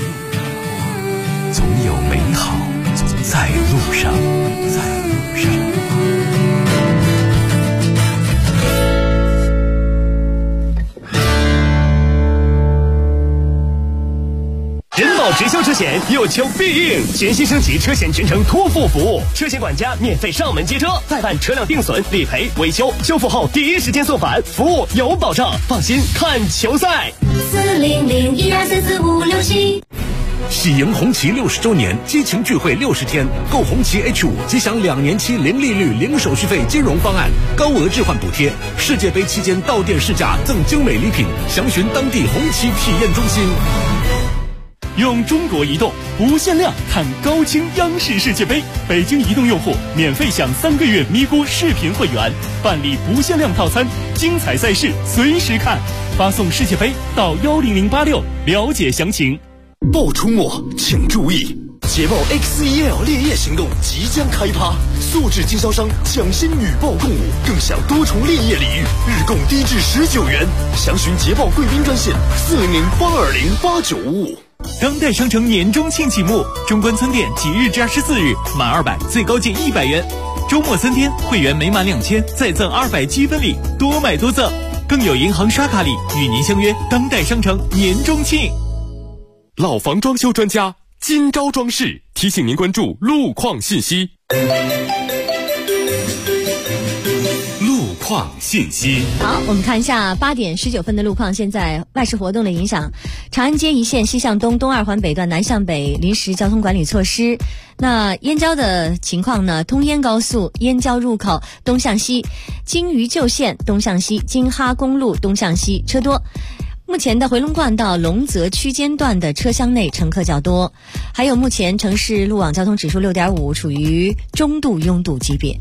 总有美好在路上， 人保直销车险有求必应，全新升级车险全程托付服务，车险管家免费上门接车，再办车辆定损、理赔、维修，修复后第一时间送返，服务有保障，放心看球赛。 40012344567。 喜迎红旗60周年激情聚会60天，购红旗 H5 即享2年期零利率、零手续费金融方案，高额置换补贴，世界杯期间到店试驾赠精美礼品，详询当地红旗体验中心。 用中国移动无限量看高清央视世界杯，北京移动用户免费享3个月咪咕视频会员，办理无限量套餐，精彩赛事随时看，发送世界杯到10086了解详情。 不出没请注意， 捷豹 XEL 烈焰行动即将开趴，素质经销商抢先女报共舞，更享多重烈焰礼遇，日供低至19元。详询捷豹贵宾专线400-820-8955。 当代商城年中庆启幕，中关村店即日至24日满200最高减100元，周末3天会员每满2000再赠200积分礼，多买多赠，更有银行刷卡礼与您相约当代商城年中庆。 老房装修专家金招装饰提醒您关注路况信息。 路况信息。 好，我们看一下8点19分的路况。现在外事活动的影响，长安街一线西向东东2环北段南向北临时交通管理措施。那燕郊的情况呢？通燕高速燕郊入口东向西，京渝旧线东向西，京哈公路东向西车多。目前的回龙观到龙泽区间段的车厢内乘客较多，还有目前城市路网交通指数6.5，处于中度拥堵级别。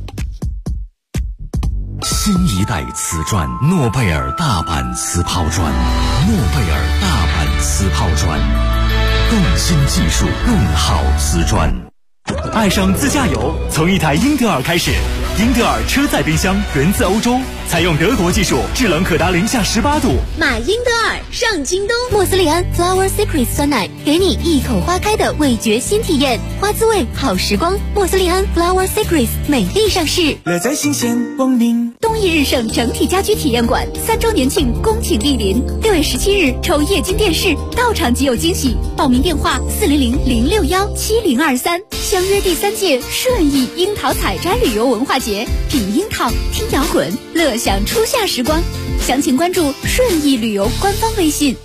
新一代瓷砖，诺贝尔大阪瓷抛砖，诺贝尔大阪瓷抛砖，更新技术，更好瓷砖。 爱上自驾游，从一台英德尔开始。英德尔车载冰箱源自欧洲，采用德国技术，制冷可达零下18度。 买英德尔上京东，莫斯利安 Flower Secrets 酸奶，给你一口花开的味觉新体验，花滋味好时光。莫斯利安 Flower Secrets 美丽上市， 乐在新鲜光临。 东义日盛整体家居体验馆3周年庆恭请莅临，6月17日抽液晶电视，到场即有惊喜。报名电话400-061-7023。相约第3届顺义樱桃采摘旅游文化节，品樱桃，听摇滚，乐享初夏时光。详情关注顺义旅游官方微信。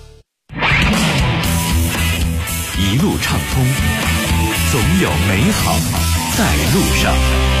一路畅通，总有美好在路上。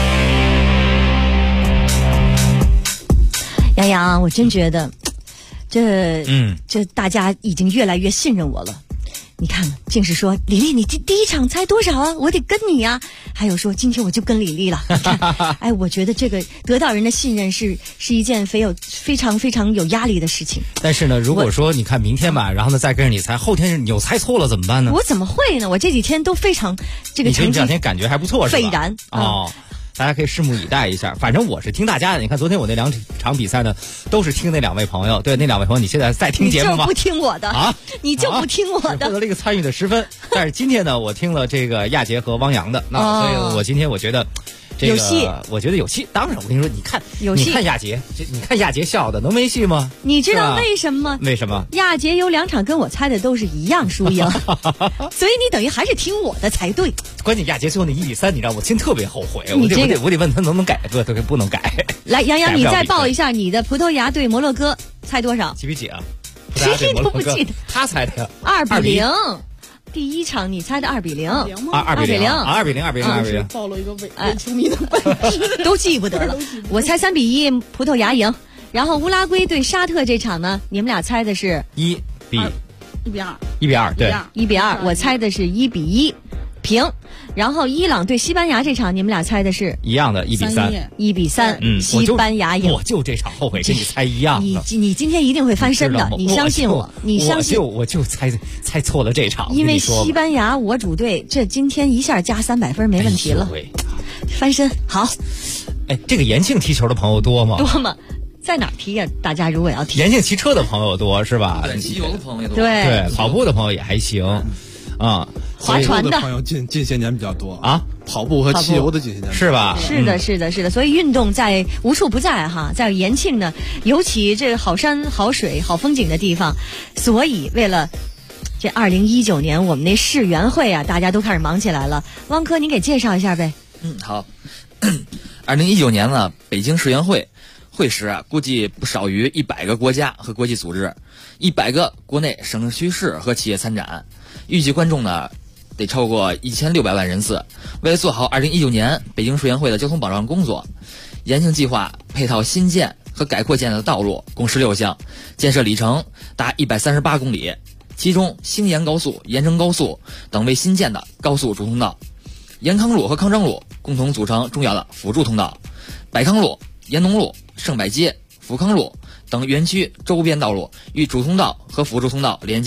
杨洋，我真觉得这大家已经越来越信任我了。你看，竟是说李丽，你第一场猜多少啊？我得跟你呀。还有说今天我就跟李丽了。你看，哎，我觉得这个得到人的信任是一件非常非常有压力的事情。 但是呢，如果说你看明天吧，然后呢再跟着你猜，后天你又猜错了怎么办呢？ 我怎么会呢？我这几天都非常这个成绩， 你这2天感觉还不错是吧？ 斐然哦。大家可以拭目以待一下，反正我是听大家的。你看昨天我那2场比赛呢，都是听那2位朋友。对，那2位朋友，你现在在听节目吗？ 你就不听我的啊？你就不听我的？ 获得了一个参与的10分。但是今天呢，我听了这个亚杰和汪洋的，所以我今天我觉得。 有戏， 我觉得有戏。当然，我跟你说，你看， 有戏。 你看亚杰，你看亚杰笑的，能没戏吗？ 你知道为什么吗？ 为什么？ 亚杰有2场跟我猜的都是一样输赢，所以你等于还是听我的才对。 关键亚杰最后那1-3，你知道我今天特别后悔，我得问他能不能改，不能改。 来，杨洋，你再报一下你的葡萄牙对摩洛哥猜多少？ 几比几啊？ 谁都不记得。 他猜的 2-0。第1场你猜的2-0，2比0， 暴露一个伪球迷的本质， 都记不得了。我猜3-1，葡萄牙赢。然后乌拉圭对沙特这场呢，你们俩猜的是 1比 2， 对 ，1比2，我猜的是1比1，平。然后伊朗对西班牙这场，你们俩猜的是一样的，1比3， 西班牙赢。 我就这场后悔跟你猜一样的。 你今天一定会翻身的，你相信我，你相信我就猜错了这场。 因为西班牙我主队这今天一下加300分没问题了，翻身好。 哎，这个延庆踢球的朋友多吗？ 多吗？在哪儿踢呀？大家如果要踢， 延庆骑车的朋友多是吧？ 骑游的朋友也多。 对， 跑步的朋友也还行。 划船的朋友近些年比较多啊， 跑步和骑游的近些年是吧？ 是的，所以运动在无处不在哈，在延庆呢，尤其这好山好水好风景的地方，所以为了这2019年我们那世园会啊，大家都开始忙起来了。汪科，您给介绍一下呗？ 好。2019年呢，北京世园会会时啊，估计不少于100个国家和国际组织，100个国内省区市和企业参展。预计观众呢得超过1600万人次。为了做好2019年北京世园会的交通保障工作，延庆计划配套新建和改扩建的道路共16项，建设里程达138公里，其中兴延高速、延城高速等为新建的高速主通道，延康路和康庄路共同组成重要的辅助通道，百康路、延农路、盛百街、福康路等园区周边道路与主通道和辅助通道连接，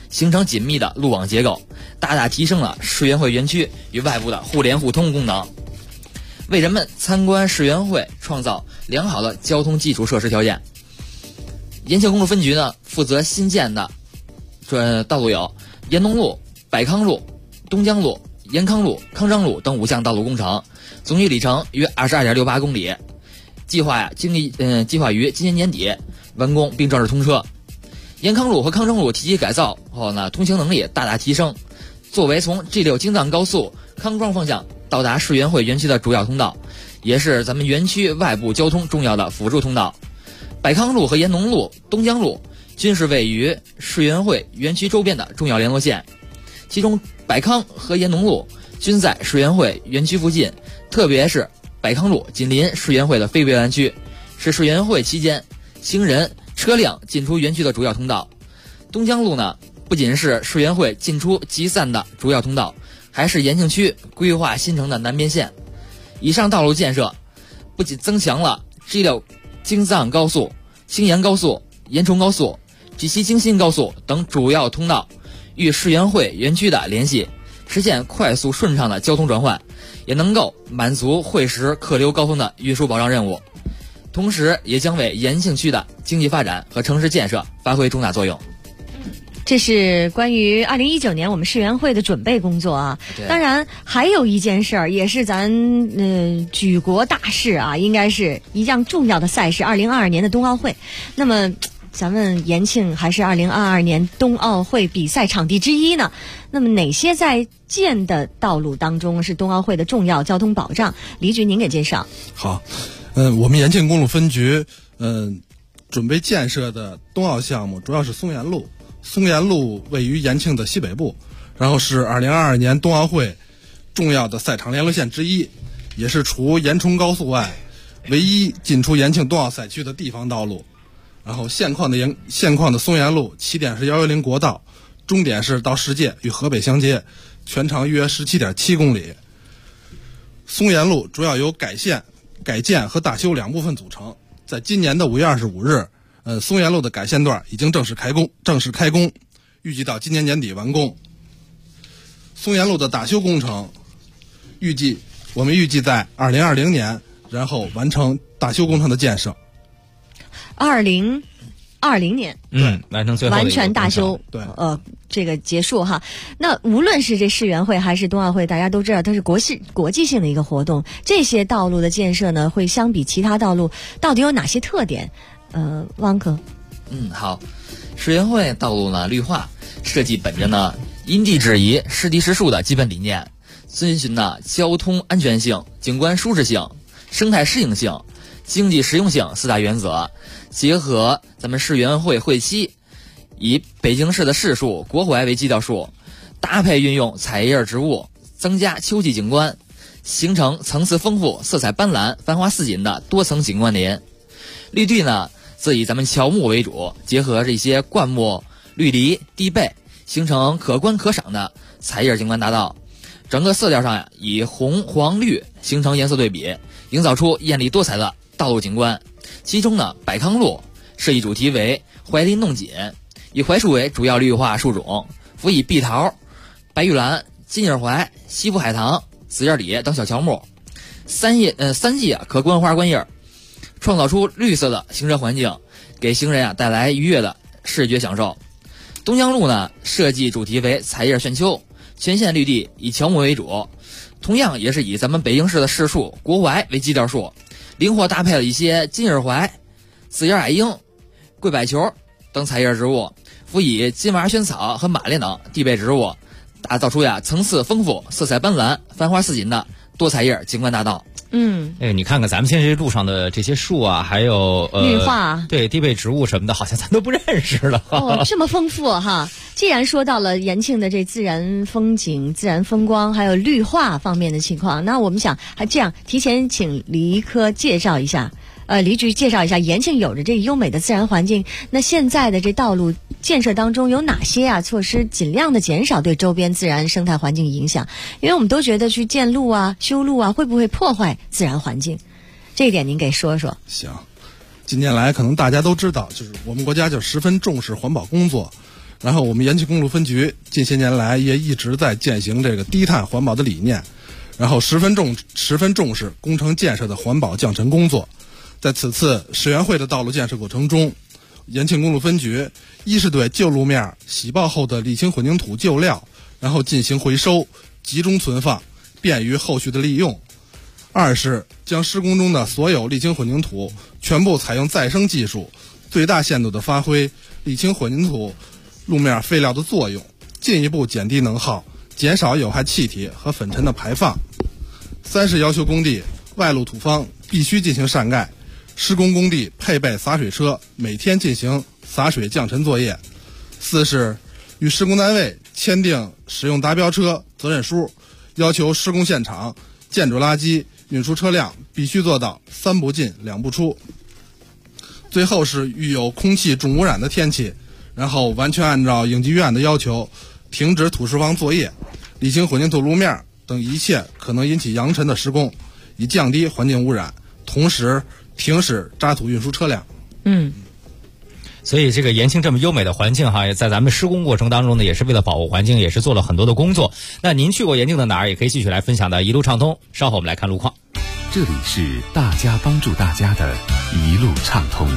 形成紧密的路网结构，大大提升了世园会园区与外部的互联互通功能，为人们参观世园会创造良好的交通基础设施条件。延庆公路分局呢，负责新建的道路有延农路、百康路、东江路、延康路、康庄路等5项道路工程，总里程约22.68公里。计划于今年年底完工并正式通车。延康路和康庄路提及改造后呢，通行能力大大提升，作为从 G6 京藏高速康庄方向到达世园会园区的主要通道，也是咱们园区外部交通重要的辅助通道。百康路和延农路、东江路均是位于世园会园区周边的重要联络线，其中百康和延农路均在世园会园区附近，特别是百康路紧邻世园会的非围栏区，是世园会期间行人、车辆进出园区的主要通道。东江路呢，不仅是世园会进出集散的主要通道，还是延庆区规划新城的南边线。以上道路建设不仅增强了 G6 京藏高速、青延高速、延崇高速、G7 京新高速等主要通道与世园会园区的联系，实现快速顺畅的交通转换，也能够满足会时客流高峰的运输保障任务，同时也将为延庆区的经济发展和城市建设发挥重大作用。 这是关于2019年我们世园会的准备工作啊。当然还有一件事儿，也是咱举国大事啊，应该是一项重要的赛事，2022年的冬奥会。那么咱们延庆还是2022年冬奥会比赛场地之一呢。那么哪些在建的道路当中是冬奥会的重要交通保障？李局您给介绍。 好，我们延庆公路分局准备建设的冬奥项目主要是松岩路。松岩路位于延庆的西北部，然后是2022年冬奥会重要的赛场联络线之一，也是除延崇高速外唯一进出延庆冬奥赛区的地方道路。然后现况的松岩路起点是110国道，终点是到世界与河北相接，全长约17.7公里。松岩路主要由改建和大修2部分组成，在今年的5月25日松岩路的改线段已经正式开工，预计到今年年底完工。松岩路的大修工程我们预计在2020年然后完成大修工程的建设。 2020年完成最后的完全大修， 对， 这个结束哈。那无论是这世园会还是冬奥会，大家都知道它是国际性的一个活动，这些道路的建设呢，会相比其他道路到底有哪些特点？汪哥。 好，世园会道路呢绿化设计本着呢因地制宜、适地适树的基本理念，遵循呢交通安全性、景观舒适性、生态适应性、经济实用性4大原则，结合咱们世园会会期，以北京市的市树、国槐为基调树，搭配运用彩叶植物，增加秋季景观，形成层次丰富、色彩斑斓、繁花似锦的多层景观林。绿地呢则以咱们乔木为主，结合这些灌木、绿篱、地被，形成可观可赏的彩叶景观大道。整个色调上以红、黄、绿形成颜色对比，营造出艳丽多彩的道路景观。其中呢，百康路设计主题为槐林弄锦，以槐树为主要绿化树种，辅以碧桃、白玉兰、金叶槐、西府海棠、紫叶李等小乔木，三季可观花观叶，创造出绿色的行车环境，给行人带来愉悦的视觉享受。东江路呢，设计主题为彩叶炫秋，全线绿地以乔木为主，同样也是以咱们北京市的市树国槐为基调树，灵活搭配了一些金叶槐、紫叶矮樱、桂柏球等彩叶植物，辅以金娃萱草和马莲等地被植物，打造出层次丰富、色彩斑斓、繁花似锦的多彩叶景观大道。 你看看咱们现在这路上的这些树啊，还有绿化， 对，地被植物什么的，好像咱都不认识了。 这么丰富哈！既然说到了延庆的这自然风景、自然风光，还有绿化方面的情况，那我们想还这样提前请李科介绍一下。李局介绍一下延庆有着这优美的自然环境，那现在的这道路建设当中有哪些措施尽量的减少对周边自然生态环境影响？因为我们都觉得去建路啊、修路啊会不会破坏自然环境？这一点您给说说。 行，近年来可能大家都知道，就是我们国家就十分重视环保工作， 然后我们延庆公路分局近些年来也一直在践行这个低碳环保的理念，然后十分重视工程建设的环保降尘工作。在此次世园会的道路建设过程中，延庆公路分局一是对旧路面洗爆后的沥青混凝土旧料然后进行回收集中存放，便于后续的利用；二是将施工中的所有沥青混凝土全部采用再生技术，最大限度地发挥沥青混凝土路面废料的作用，进一步减低能耗，减少有害气体和粉尘的排放；三是要求工地外露土方必须进行上盖，施工工地配备洒水车，每天进行洒水降尘作业；四是与施工单位签订使用达标车责任书，要求施工现场建筑垃圾运输车辆必须做到3不进2不出。最后是遇有空气重污染的天气，然后完全按照应急院的要求停止土施房作业、沥青混凝土路面等一切可能引起扬尘的施工，以降低环境污染，同时停驶渣土运输车辆。 所以这个延庆这么优美的环境哈，也在咱们施工过程当中呢，也是为了保护环境，也是做了很多的工作。那您去过延庆的哪儿，也可以继续来分享的一路畅通。稍后我们来看路况。 这里是大家帮助大家的一路畅通。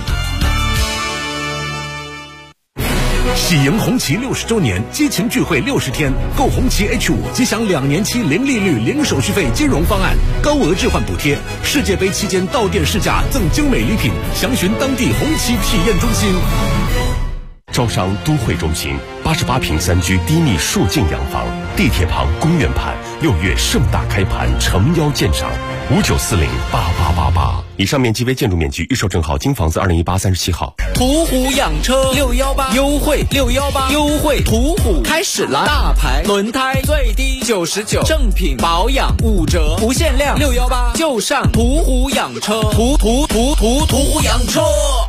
喜迎红旗60周年激情聚会60天，购红旗 H5 即享2年期零利率、零手续费金融方案，高额置换补贴。世界杯期间到店试驾赠精美礼品，详询当地红旗体验中心。 招商都会中心88平3居低密数境洋房，地铁旁公园畔，6月盛大开盘，诚邀鉴赏。59408888。以上面积为建筑面积，预售证号京房子201837号。 途虎养车618优惠，618优惠，途虎开始了！大牌轮胎最低99，正品保养5折，不限量，618就上途虎养车，途虎养车。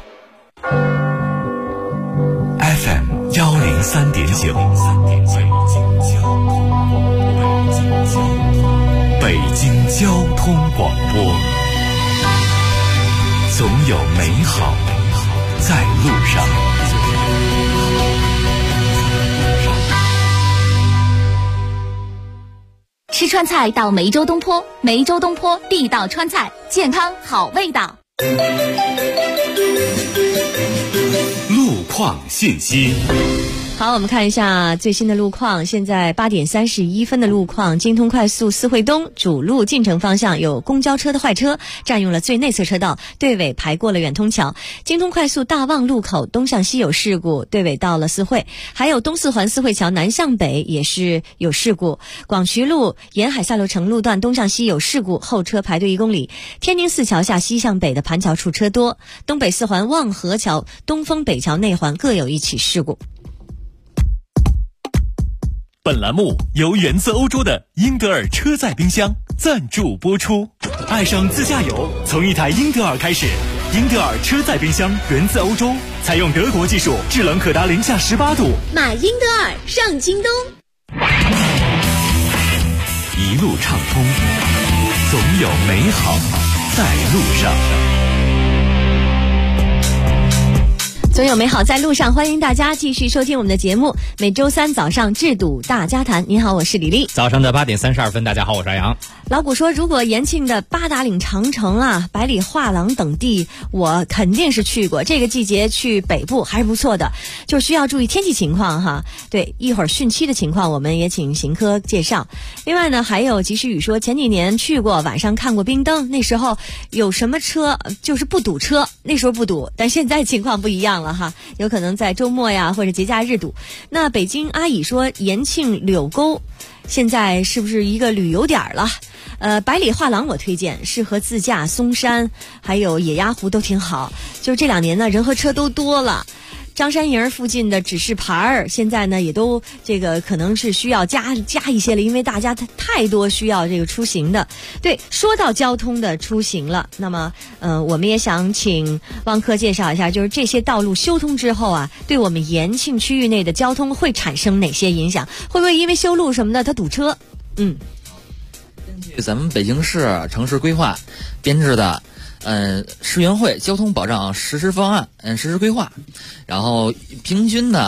FM 103.9，北京交通广播，总有美好在路上。 吃川菜到梅州东坡，梅州东坡地道川菜，健康好味道。 路况信息。 好，我们看一下最新的路况。现在8点31分的路况，京通快速四惠东主路进城方向有公交车的坏车占用了最内侧车道，队尾排过了远通桥。京通快速大望路口东向西有事故，队尾到了四惠。还有东四环四惠桥南向北也是有事故。广渠路沿海下路城路段东向西有事故，后车排队1公里。天宁寺桥下西向北的盘桥处车多。东北四环望河桥东风北桥内环各有1起事故。 本栏目由源自欧洲的英德尔车载冰箱赞助播出。爱上自驾游，从一台英德尔开始。英德尔车载冰箱源自欧洲，采用德国技术，制冷可达零下18度。 买英德尔上京东。 一路畅通，总有美好在路上。 总有美好在路上，欢迎大家继续收听我们的节目。每周三早上智堵大家谈。您好，我是李丽。 早上的8点32分，大家好，我是阿阳。 老谷说，如果延庆的八达岭长城啊、百里画廊等地，我肯定是去过。这个季节去北部还是不错的，就需要注意天气情况哈。对，一会儿汛期的情况，我们也请邢科介绍。另外呢，还有及时雨说，前几年去过，晚上看过冰灯，那时候有什么车就是不堵车，那时候不堵，但现在情况不一样了哈，有可能在周末呀或者节假日堵。那北京阿乙说，延庆柳沟现在是不是一个旅游点了？百里画廊我推荐，适合自驾，嵩山还有野鸭湖都挺好。就是这2年呢，人和车都多了。张山营附近的指示牌儿，现在呢也都这个可能是需要加一些了，因为大家太多需要这个出行的。对，说到交通的出行了，那么我们也想请汪科介绍一下，就是这些道路修通之后啊，对我们延庆区域内的交通会产生哪些影响？会不会因为修路什么的它堵车？ 根据咱们北京市城市规划编制的世园会交通保障实施方案实施规划，然后平均的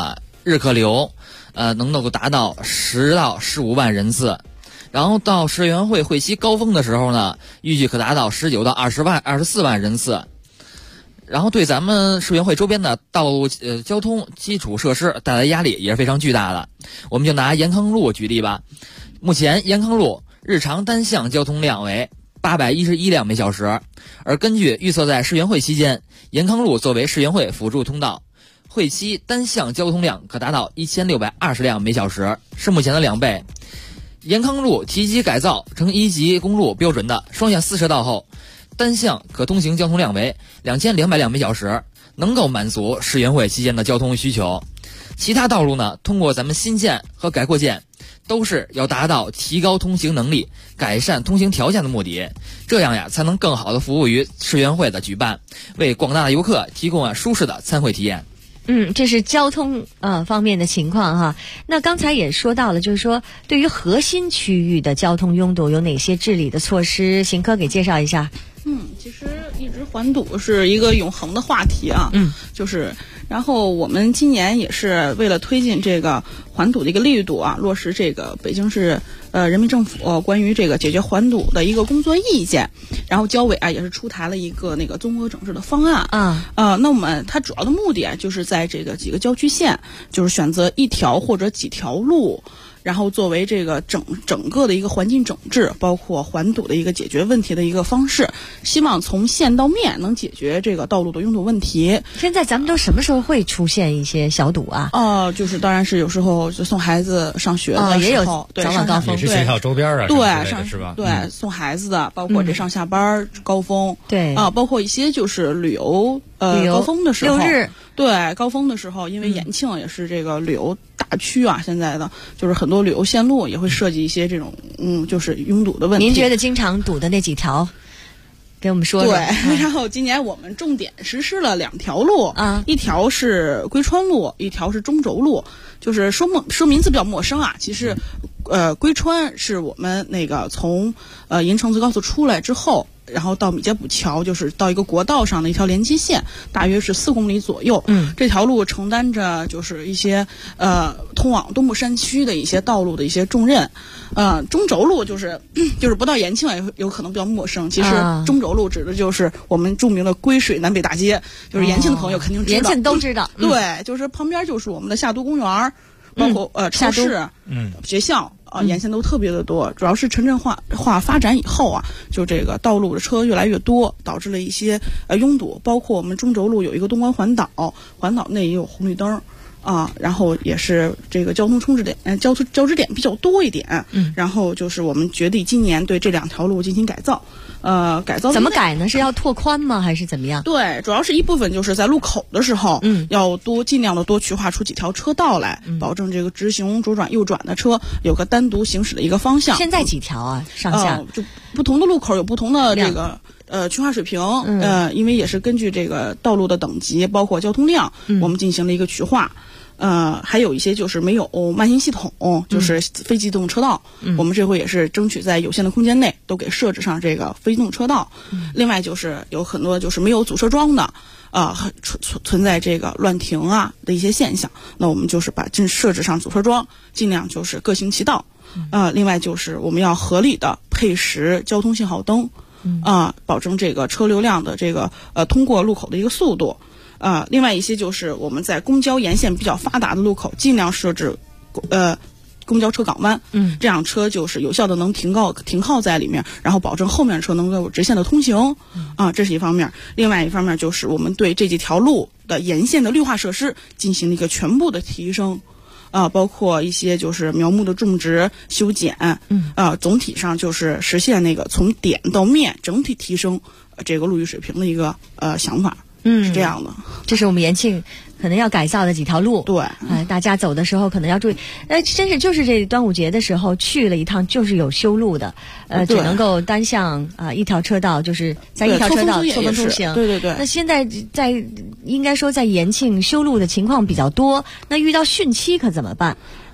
日客流，能够达到10到15万人次。然后到世园会会期高峰的时候呢，预计可达到19到24万人次。然后对咱们世园会周边的道路交通基础设施带来压力也是非常巨大的。我们就拿延康路举例吧，目前延康路日常单向交通量为811辆每小时，而根据预测，在世园会期间，延康路作为世园会辅助通道，会期单向交通量可达到1620辆每小时，是目前的2倍。延康路提及改造成1级公路标准的双向4车道后，单向可通行交通量为2200辆每小时，能够满足世园会期间的交通需求。其他道路呢，通过咱们新建和改扩建，都是要达到提高通行能力、改善通行条件的目的，这样呀才能更好的服务于世园会的举办，为广大的游客提供舒适的参会体验。 这是交通方面的情况哈。那刚才也说到了，就是说对于核心区域的交通拥堵有哪些治理的措施？邢科给介绍一下。 其实一直环堵是一个永恒的话题啊。然后我们今年也是为了推进这个环堵的一个力度啊，落实这个北京市人民政府关于这个解决环堵的一个工作意见，然后交委也是出台了一个那个综合整治的方案那我们它主要的目的就是在这个几个郊区县，就是选择一条或者几条路，然后作为这个整个的一个环境整治，包括环堵的一个解决问题的一个方式，希望从线到面能解决这个道路的拥堵问题。 现在咱们都什么时候会出现一些小堵啊？ 就是当然是有时候就送孩子上学的时候， 也有早晚高峰， 也是学校周边对是吧？ 对，送孩子的，包括这上下班高峰， 对包括一些就是旅游高峰的时候， 六日对高峰的时候，因为延庆也是这个旅游大区啊，现在的就是很多旅游线路也会设计一些这种就是拥堵的问题。 您觉得经常堵的那几条？给我们说说。 对，然后今年我们重点实施了2条路一条是归川路，一条是中轴路。就是说名字比较陌生啊，其实归川是我们那个从银城子高速出来之后，然后到米街补桥，就是到一个国道上的一条连接线，大约是4公里左右。这条路承担着就是一些通往东部山区的一些道路的一些重任。中轴路就是不到延庆也有可能比较陌生。其实中轴路指的就是我们著名的归水南北大街，就是延庆的朋友肯定知道， 延庆都知道。 对，就是旁边就是我们的夏都公园，包括超市、学校沿线都特别的多。主要是城镇化发展以后啊，就这个道路的车越来越多，导致了一些拥堵。包括我们中轴路有一个东关环岛，环岛内也有红绿灯。然后也是这个交通充值点、交织点比较多一点。然后就是我们决定今年对这2条路进行改造。改造怎么改呢？是要拓宽吗？还是怎么样？ 对，主要是一部分就是在路口的时候，要尽量的多区划出几条车道来，保证这个直行、左转、右转的车有个单独行驶的一个方向。 现在几条啊？上下就不同的路口有不同的这个区划水平。因为也是根据这个道路的等级，包括交通量，我们进行了一个区划。还有一些就是没有慢行系统，就是非机动车道。我们这回也是争取在有限的空间内都给设置上这个非机动车道。另外就是有很多就是没有阻车桩的，存在这个乱停的一些现象，那我们就是把设置上阻车桩，尽量就是各行其道。另外就是我们要合理的配实交通信号灯，保证这个车流量的这个通过路口的一个速度。另外一些就是我们在公交沿线比较发达的路口，尽量设置公交车港湾，这样车就是有效的能停靠在里面，然后保证后面车能够直线的通行。这是一方面。另外一方面就是我们对这几条路的沿线的绿化设施进行了一个全部的提升。包括一些就是苗木的种植、修剪，总体上就是实现那个从点到面整体提升这个路域水平的一个想法。是这样的。 这是我们延庆可能要改造的几条路。 对， 大家走的时候可能要注意。真是就是这端午节的时候去了一趟，就是有修路的，只能够单向一条车道，就是在一条车道错峰通行。 对。 那现在应该说在延庆修路的情况比较多，那遇到汛期可怎么办？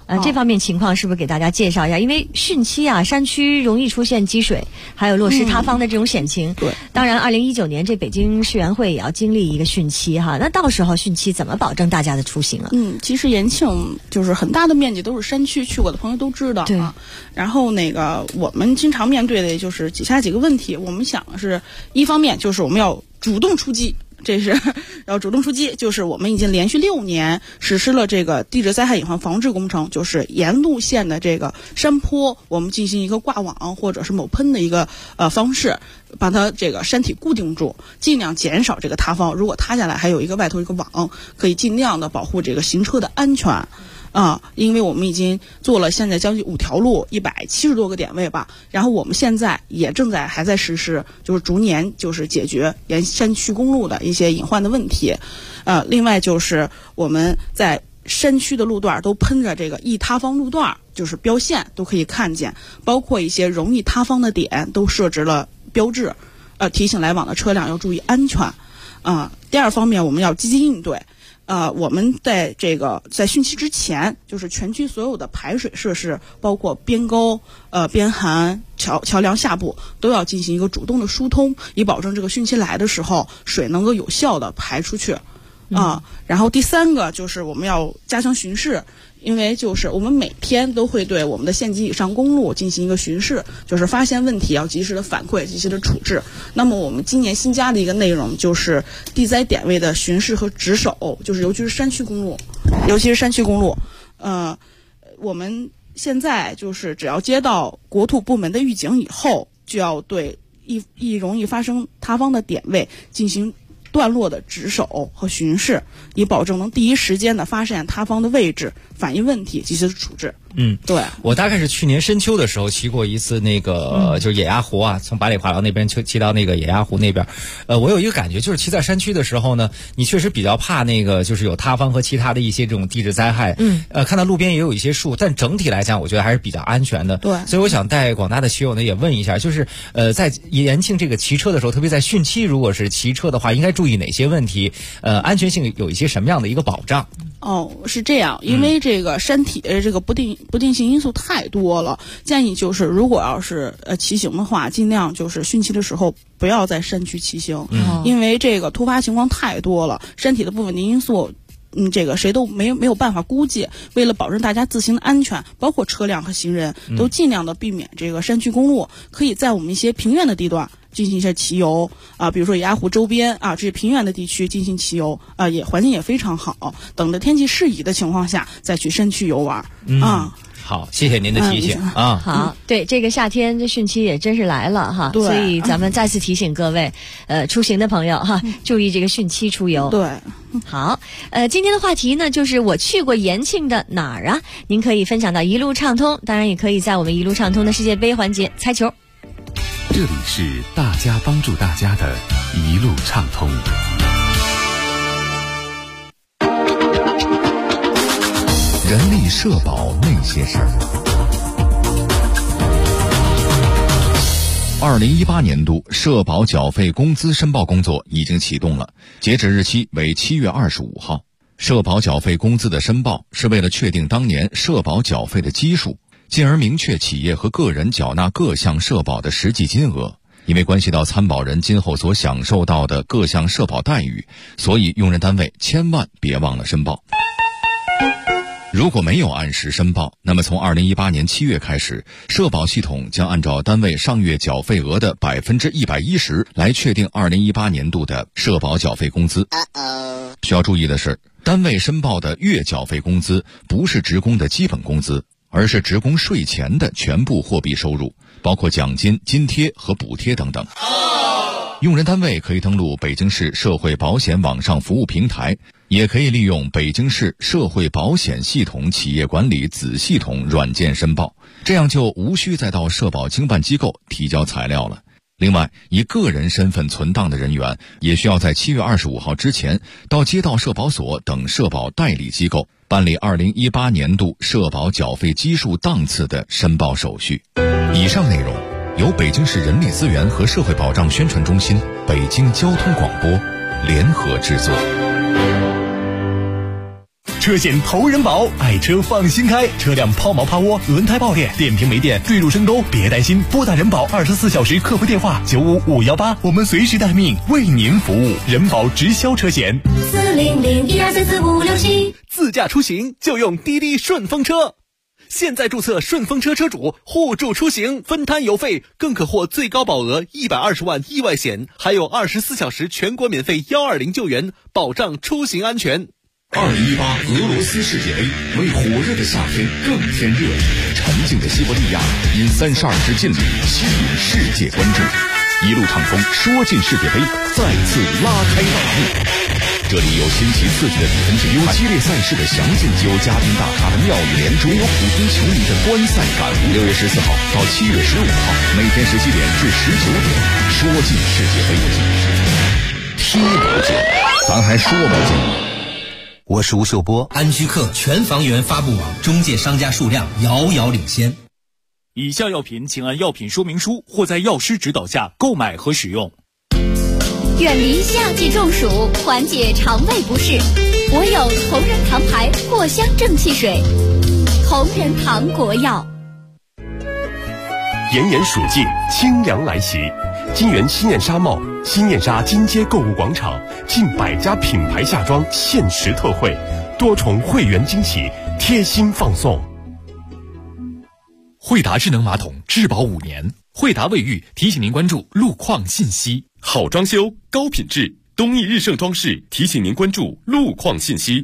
这方面情况是不是给大家介绍一下？因为汛期啊，山区容易出现积水，还有落石塌方的这种险情。 对， 当然，2019年这北京世园会也要经历一个汛期哈。那到时候汛期怎么保证大家的出行啊？ 其实延庆就是很大的面积都是山区，去过的朋友都知道啊。然后我们经常面对的就是以下几个问题。我们想的是，一方面就是我们要主动出击。这是要主动出击，就是我们已经连续6年实施了这个地质灾害隐患防治工程，就是沿路线的这个山坡，我们进行一个挂网或者是某喷的一个方式，把它这个山体固定住，尽量减少这个塌方。如果塌下来，还有一个外头一个网，可以尽量的保护这个行车的安全。因为我们已经做了现在将近5条路，170多个点位吧，然后我们现在也还在实施，就是逐年就是解决沿山区公路的一些隐患的问题。另外就是我们在山区的路段都喷着这个易塌方路段，就是标线都可以看见，包括一些容易塌方的点都设置了标志，提醒来往的车辆要注意安全。第二方面，我们要积极应对。我们在汛期之前，就是全区所有的排水设施，包括边沟、边涵、桥梁下部，都要进行一个主动的疏通，以保证这个汛期来的时候，水能够有效的排出去。然后第三个就是我们要加强巡视。因为就是我们每天都会对我们的县级以上公路进行一个巡视，就是发现问题要及时的反馈，及时的处置。那么我们今年新加的一个内容就是地灾点位的巡视和值守，就是尤其是山区公路。我们现在就是只要接到国土部门的预警以后，就要对易容易发生塌方的点位进行段落的值守和巡视，以保证能第一时间的发现塌方的位置，反映问题，及时的处置。对， 我大概是去年深秋的时候骑过一次就是野鸭湖啊，从八里华寮那边骑到那个野鸭湖那边。我有一个感觉，就是骑在山区的时候呢，你确实比较怕就是有塌方和其他的一些这种地质灾害。看到路边也有一些树，但整体来讲，我觉得还是比较安全的。 对， 所以我想带广大的骑友呢也问一下，就是在延庆这个骑车的时候，特别在汛期，如果是骑车的话，应该注意哪些问题？安全性有一些什么样的一个保障？ 是这样，因为这个山体的这个不定性因素太多了，建议就是如果要是骑行的话，尽量就是汛期的时候不要在山区骑行，因为这个突发情况太多了，山体的不稳定因素。这个谁都没有办法估计。为了保证大家自行的安全，包括车辆和行人，都尽量的避免这个山区公路，可以在我们一些平原的地段进行一些骑游比如说野鸭湖周边这些平原的地区进行骑游也环境也非常好。等着天气适宜的情况下再去山区游玩好，谢谢您的提醒好，对，这个夏天这汛期也真是来了哈，所以咱们再次提醒各位出行的朋友哈，注意这个汛期出游。 对， 好，今天的话题呢就是我去过延庆的哪儿啊？您可以分享到一路畅通，当然也可以在我们一路畅通的世界杯环节猜球。 这里是大家帮助大家的一路畅通。人力社保那些事儿。2018年度社保缴费工资申报工作已经启动了，截止日期为7月25号。社保缴费工资的申报是为了确定当年社保缴费的基数，进而明确企业和个人缴纳各项社保的实际金额。因为关系到参保人今后所享受到的各项社保待遇，所以用人单位千万别忘了申报。如果没有按时申报，那么从2018年7月开始，社保系统将按照单位上月缴费额的110%来确定2018年度的社保缴费工资。需要注意的是，单位申报的月缴费工资不是职工的基本工资，而是职工税前的全部货币收入，包括奖金、津贴和补贴等等。用人单位可以登录北京市社会保险网上服务平台，也可以利用北京市社会保险系统企业管理子系统软件申报，这样就无需再到社保经办机构提交材料了。另外，以个人身份存档的人员也需要在7月25号之前到街道社保所等社保代理机构办理2018年度社保缴费基数档次的申报手续。以上内容由北京市人力资源和社会保障宣传中心、北京交通广播联合制作。 车险投人保，爱车放心开，车辆抛锚趴窝、轮胎爆裂、电瓶没电、坠入深沟，别担心，拨打人保24小时客服电话95518，我们随时待命，为您服务。人保直销车险 40012344567， 自驾出行就用滴滴顺风车。现在注册顺风车车主，互助出行，分摊油费，更可获最高保额120万意外险，还有24小时全国免费120救援，保障出行安全。 2018俄罗斯世界杯为火热的夏天更添热力，沉静的西伯利亚因32支劲旅吸引世界关注，一路畅通，说进世界杯再次拉开大幕。这里有新奇刺激的比分竞有激烈赛事的详尽，有嘉宾大咖的妙语连珠，有普通球迷的观赛感悟。6月14号到7月15号，每天17点至19点，说进世界杯，踢不进，咱还说不进。 我是吴秀波，安居客全房源发布网中介商家数量遥遥领先。 以下药品请按药品说明书或在药师指导下购买和使用。 远离夏季中暑，缓解肠胃不适，我有同仁堂牌藿香正气水。同仁堂国药。 炎炎暑季，清凉来袭。金源新燕纱帽、新燕纱金街购物广场近100家品牌夏装限时特惠，多重会员惊喜，贴心放送。 惠达智能马桶质保5年，惠达卫浴提醒您关注路况信息。 好装修，高品质，东义日盛装饰提醒您关注路况信息。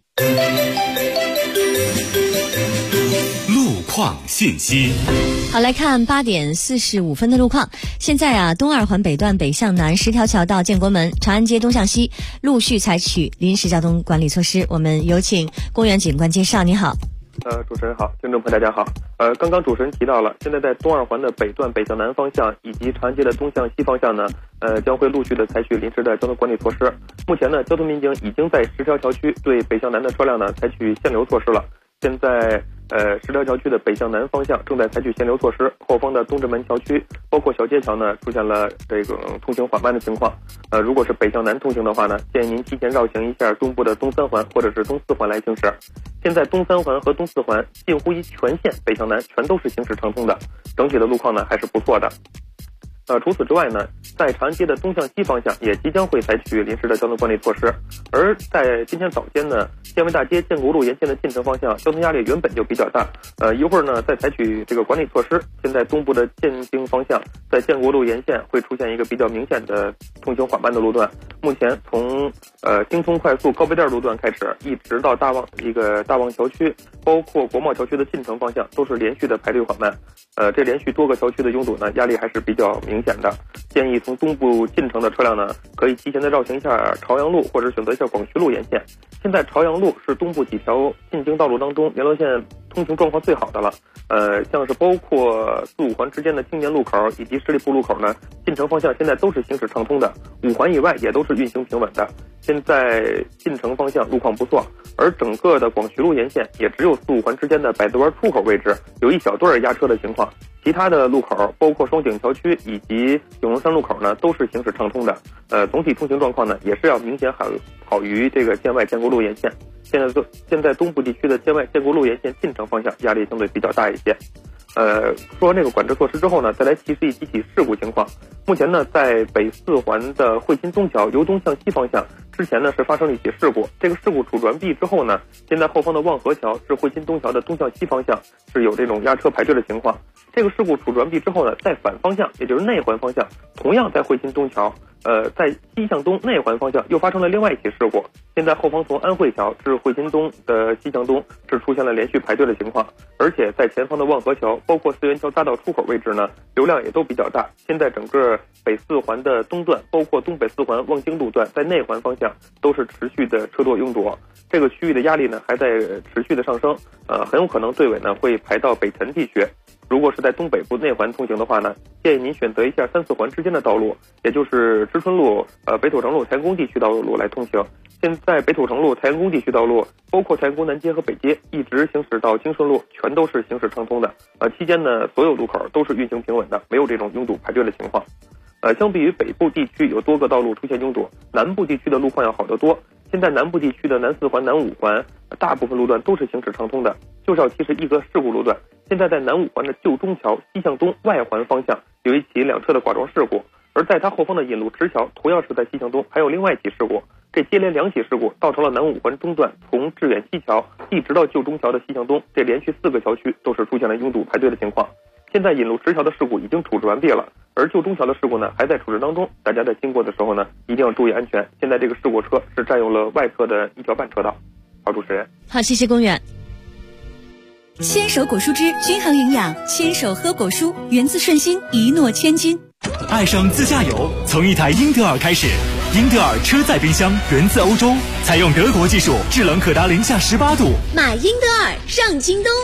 路况信息。 好，来看8点45分的路况。现在啊，东2环北段北向南10条桥到建国门、长安街东向西陆续采取临时交通管理措施。我们有请公园警官介绍。你好。 主持人好，听众朋友大家好。刚刚主持人提到了，现在在东2环的北段北向南方向以及长安街的东向西方向呢，将会陆续的采取临时的交通管理措施。目前呢，交通民警已经在10条桥区对北向南的车辆呢采取限流措施了。现在10条桥区的北向南方向正在采取限流措施，后方的东直门桥区包括小街桥呢出现了这个通行缓慢的情况。如果是北向南通行的话呢，建议您提前绕行一下东部的东3环或者是东4环来行驶。现在东3环和东4环近乎于全线北向南全都是行驶畅通的，整体的路况呢还是不错的。除此之外呢，在长安街的东向西方向也即将会采取临时的交通管理措施。而在今天早间呢，建卫大街建国路沿线的进城方向交通压力原本就比较大，一会儿呢再采取这个管理措施。现在东部的建京方向在建国路沿线会出现一个比较明显的通行缓慢的路段。目前从京通快速高碑店路段开始，一直到大望桥区，包括国贸桥区的进城方向都是连续的排队缓慢。这连续多个桥区的拥堵呢，压力还是比较明显的。建议从东部进城的车辆呢，可以提前的绕行一下朝阳路，或者选择一下广渠路沿线。现在朝阳路是东部几条进京道路当中联络线通行状况最好的了。像是包括4、5环之间的青年路口以及十里铺路口呢，进城方向现在都是行驶畅通的，5环以外也都是运行平稳的。现在进城方向路况不错，而整个的广渠路沿线也只有4、5环之间的百子湾出口位置有一小段压车的情况，其他的路口包括双井桥区以及永隆山路口呢都是行驶畅通的。总体通行状况呢也是要明显好于这个建外建国路沿线。现在东部地区的建外建国路沿线进城方向压力相对比较大一些。说完这个管制措施之后呢，再来提示几起事故情况。目前呢，在北4环的汇金东桥由东向西方向，之前呢是发生了一起事故。这个事故处转避之后呢，现在后方的望河桥是汇金东桥的东向西方向是有这种压车排队的情况。这个事故处转避之后呢，在反方向，也就是内环方向，同样在汇金东桥，在西向东内环方向又发生了另外一起事故。现在后方从安慧桥至汇金东的西向东是出现了连续排队的情况，而且在前方的望河桥包括四元桥匝道出口位置呢，流量也都比较大。现在整个北4环的东段，包括东北4环望京路段，在内环方向都是持续的车多拥堵，这个区域的压力呢还在持续的上升，很有可能队尾呢会排到北辰地区。如果是在东北部内环通行的话呢，建议您选择一下3、4环之间的道路，也就是知春路、北土城路、太阳宫地区道路来通行。现在北土城路、太阳宫地区道路，包括太阳宫南街和北街，一直行驶到京顺路，全都是行驶畅通的。期间呢，所有路口都是运行平稳的，没有这种拥堵排队的情况。相比于北部地区有多个道路出现拥堵，南部地区的路况要好得多。现在南部地区的南4环、南5环、 大部分路段都是行驶畅通的。旧校区是一个事故路段，现在在南五环的旧中桥西向东外环方向有一起两车的剐撞事故，而在它后方的引路直桥同样是在西向东还有另外一起事故。这接连2起事故造成了南五环中段从致远西桥一直到旧中桥的西向东，这连续4个桥区都是出现了拥堵排队的情况。现在引路直桥的事故已经处置完毕了，而旧中桥的事故呢还在处置当中，大家在经过的时候呢一定要注意安全。现在这个事故车是占用了外侧的1条半车道。好，主持人。 好，谢谢公园。 牵手果蔬汁均衡营养，牵手喝果蔬，源自顺心，一诺千金。 爱上自驾游，从一台英特尔开始。英特尔车载冰箱源自欧洲，采用德国技术，制冷可达零下18度。 买英特尔上京东。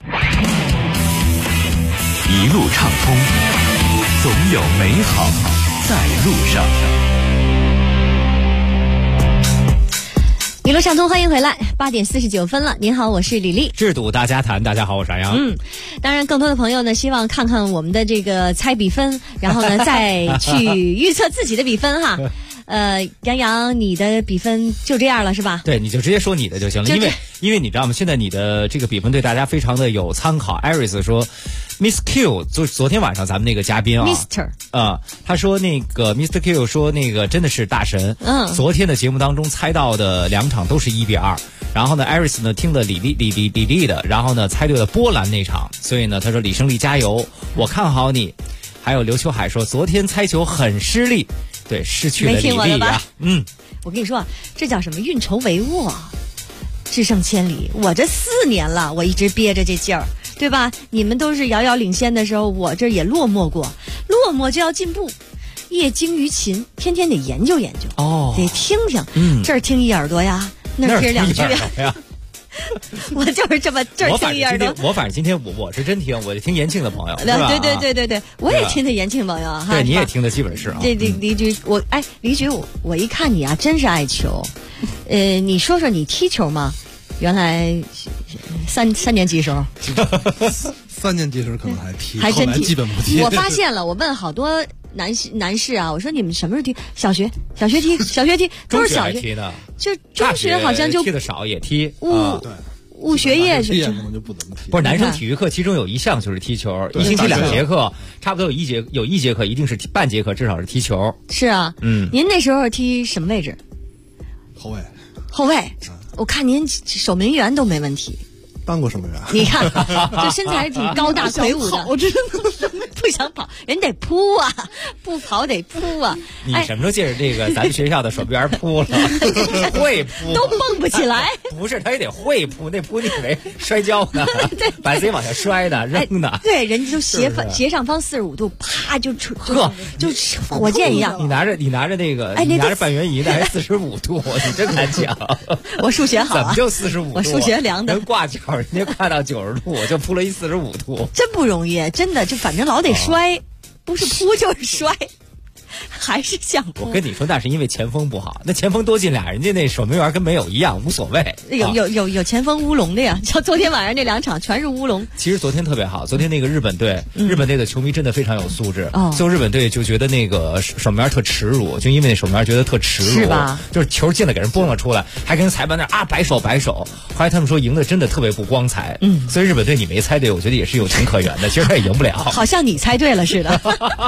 一路畅通，总有美好在路上。 一路畅通，欢迎回来，8点49分了。您好，我是李丽。 制度大家谈，大家好，我是安阳。 当然，更多的朋友呢，希望看看我们的这个猜比分，然后呢，再去预测自己的比分哈。杨洋，你的比分就这样了是吧？ 对，你就直接说你的就行了，因为你知道吗？现在你的这个比分对大家非常的有参考。Iris 说 ，Miss Q 昨天晚上咱们那个嘉宾啊 ，Mr. 他说那个 Mr. Q 说那个真的是大神。昨天的节目当中猜到的2场都是1比2，然后呢 ，Iris 呢听了李丽的，然后呢猜对了波兰那场，所以呢他说李胜利加油，我看好你。还有刘秋海说昨天猜球很失利。对，失去了李丽呀。 我跟你说，这叫什么？运筹帷幄，制胜千里。我这4年了，我一直憋着这劲儿，对吧？你们都是遥遥领先的时候，我这也落寞过，落寞就要进步。业精于勤，天天得研究研究，得听听。这儿听1耳朵呀，那儿听2句呀。我就是这么这儿听1耳朵。 我反正今天我是真听，我就听延庆的朋友， 对，我也听的延庆朋友哈。 对，你也听的基本是啊。 这李局，李局，我一看你啊，真是爱球。你说说你踢球吗？原来三年级时候 ，3年级时候可能还踢， 还真踢， 基本不踢。 我发现了，我问好多男士啊，我说你们什么时候踢？小学踢，都是小学踢的， 就中学好像就踢的少，也踢误学业是可能就不怎么踢。 不是男生体育课其中有一项就是踢球，一星期2节课，差不多有一节课一定是半节课，至少是踢球。 是啊，您那时候踢什么位置？后卫。我看您守门员都没问题。 当过守门员， 你看这身材挺高大魁梧的， 我真的不想跑，人得扑啊，不跑得扑啊。 你什么时候借着这个咱们学校的守门员扑了？会扑都蹦不起来。 不是，他也得会扑，那扑你以为摔跤呢？把自己往下摔的，扔的。 对，人家就斜上方45度，啪就火箭一样。 你拿着那个，你拿着半圆仪的还45度，你真敢讲。 我数学好啊， 怎么就45度？ 我数学量的。 人挂角。人家跨到90度，我就扑了一45度， 真不容易，真的就反正老得摔，不是扑就是摔，还是想扑。 我跟你说，那是因为前锋不好，那前锋多进俩，人家那守门员跟没有一样，无所谓。 有前锋乌龙的呀，像昨天晚上那2场全是乌龙。 其实昨天特别好，昨天那个日本队的球迷真的非常有素质。最后日本队就觉得那个守门员特耻辱，就因为那守门员觉得特耻辱， 是吧？ 就是球进了给人拨了出来，还跟裁判那摆手。后来他们说赢的真的特别不光彩。所以日本队你没猜对，我觉得也是有情可原的。其实他也赢不了， 好像你猜对了似的。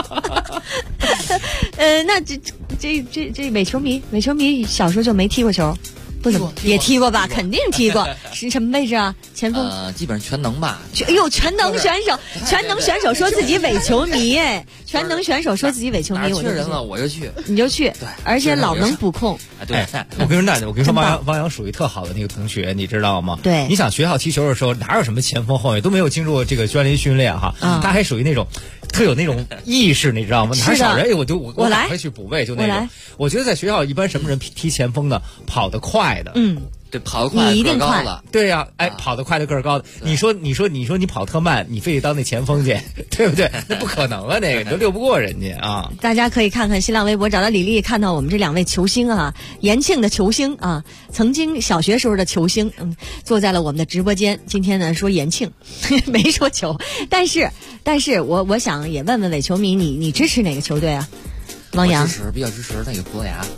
那这伪球迷小时候就没踢过球，不怎么也踢过吧？肯定踢过。是什么位置啊？前锋？ 基本上全能吧。 哎呦，全能选手说自己伪球迷，哎，全能选手说自己伪球迷， 我就人了我就去， 你就去， 对， 而且老能补控。 对， 我跟你说，汪洋属于特好的那个同学，你知道吗？ 对， 你想学校踢球的时候，哪有什么前锋后卫，都没有经过这个专业训练哈，他还属于那种。特有那种意识，你知道吗？哪少人我赶快去补位，就那种。我觉得在学校一般什么人踢前锋的，跑得快的， 对，跑得快， 你一定快了。 对呀，跑得快的个儿高的。你说你跑特慢，你非得当那前锋去，对不对？那不可能啊，那个你都溜不过人家啊。 大家可以看看新浪微博，找到李丽，看到我们这2位球星啊，延庆的球星啊，曾经小学时候的球星，坐在了我们的直播间。今天呢说延庆，没说球，但是我想也问问伪球迷，你支持哪个球队啊？汪洋比较支持那个葡萄牙。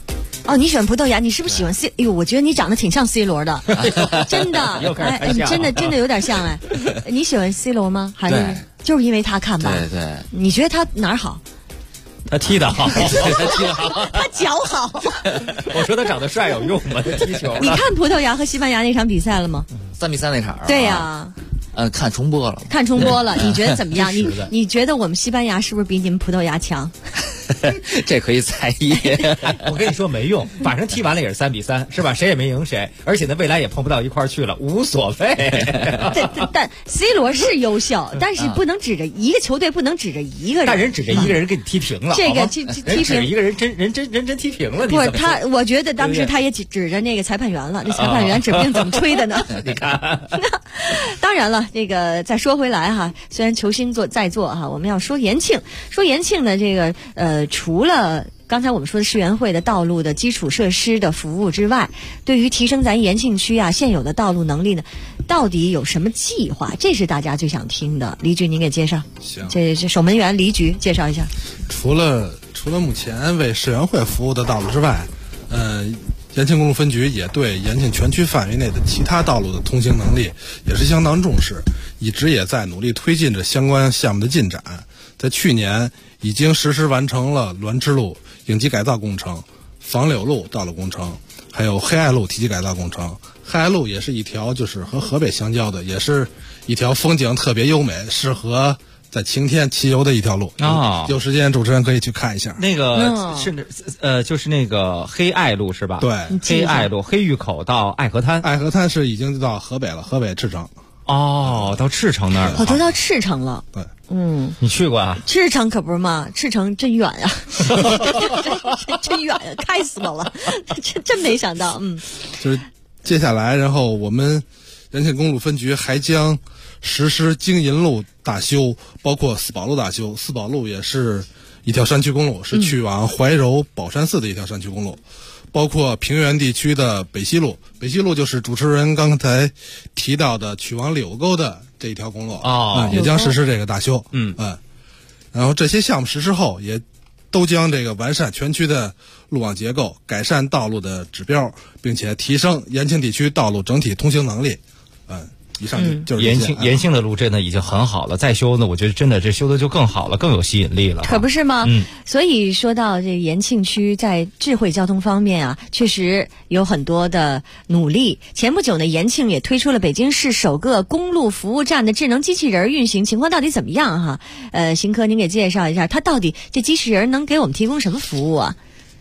哦，你喜欢葡萄牙，你是不是喜欢 C？ 哎呦，我觉得你长得挺像 C 罗的，真的，哎，你真的有点像哎。你喜欢 C 罗吗？还是就是因为他看吧？ 对， 你觉得他哪儿好？ 他踢得好，他踢得好， 他脚好。 我说他长得帅有用吗？踢球。 你看葡萄牙和西班牙那场比赛了吗 ？3-3那场。 对呀。 看重播了。 看重播了，你觉得怎么样？你觉得我们西班牙是不是比你们葡萄牙强？ 这可以猜疑。 我跟你说没用，反正踢完了也是3-3，是吧？谁也没赢谁，而且呢，未来也碰不到一块儿去了，无所谓。 但 C 罗是优秀，但是不能指着一个球队，不能指着一个人。 但人指着一个人给你踢平了， 这个踢平一个人真踢平了。 不是他，我觉得当时他也指着那个裁判员了，那裁判员指不定怎么吹的呢。 你看， 当然了，这个再说回来哈，虽然球星在座哈，我们要说延庆呢，这个除了刚才我们说的世园会的道路的基础设施的服务之外，对于提升咱延庆区啊现有的道路能力呢，到底有什么计划？这是大家最想听的。黎局，您给介绍。 行， 这守门员黎局介绍一下。 除了目前为世园会服务的道路之外，延庆公路分局也对延庆全区范围内的其他道路的通行能力也是相当重视，一直也在努力推进着相关项目的进展。在去年已经实施完成了栾支路应急改造工程、房柳路道路工程，还有黑爱路体积改造工程。黑爱路也是一条就是和河北相交的，也是一条风景特别优美，适合在晴天骑游的一条路。有时间主持人可以去看一下。 那个是就是那个黑爱路是吧？ 对， 黑爱路黑峪口到爱河滩。 爱河滩是已经到河北了，河北赤城。 哦，到赤城那儿了。 都到赤城了。 对。 你去过啊？ 赤城可不是嘛，赤城真远呀，真远呀，开死我了，真没想到。 就是接下来，然后我们延庆公路分局还将实施京银路大修，包括四宝路大修。四宝路也是一条山区公路，是去往怀柔宝山寺的一条山区公路。包括平原地区的北西路，北西路就是主持人刚才提到的去往柳沟的这一条公路也将实施这个大修。然后这些项目实施后，也都将这个完善全区的路网结构，改善道路的指标，并且提升延庆地区道路整体通行能力。以上就是延庆的路真的已经很好了，再修呢，我觉得真的这修的就更好了，更有吸引力了。 可不是吗？所以说到这延庆区在智慧交通方面啊，确实有很多的努力。前不久呢，延庆也推出了北京市首个公路服务站的智能机器人运行，情况到底怎么样哈？邢科您给介绍一下，它到底这机器人能给我们提供什么服务啊？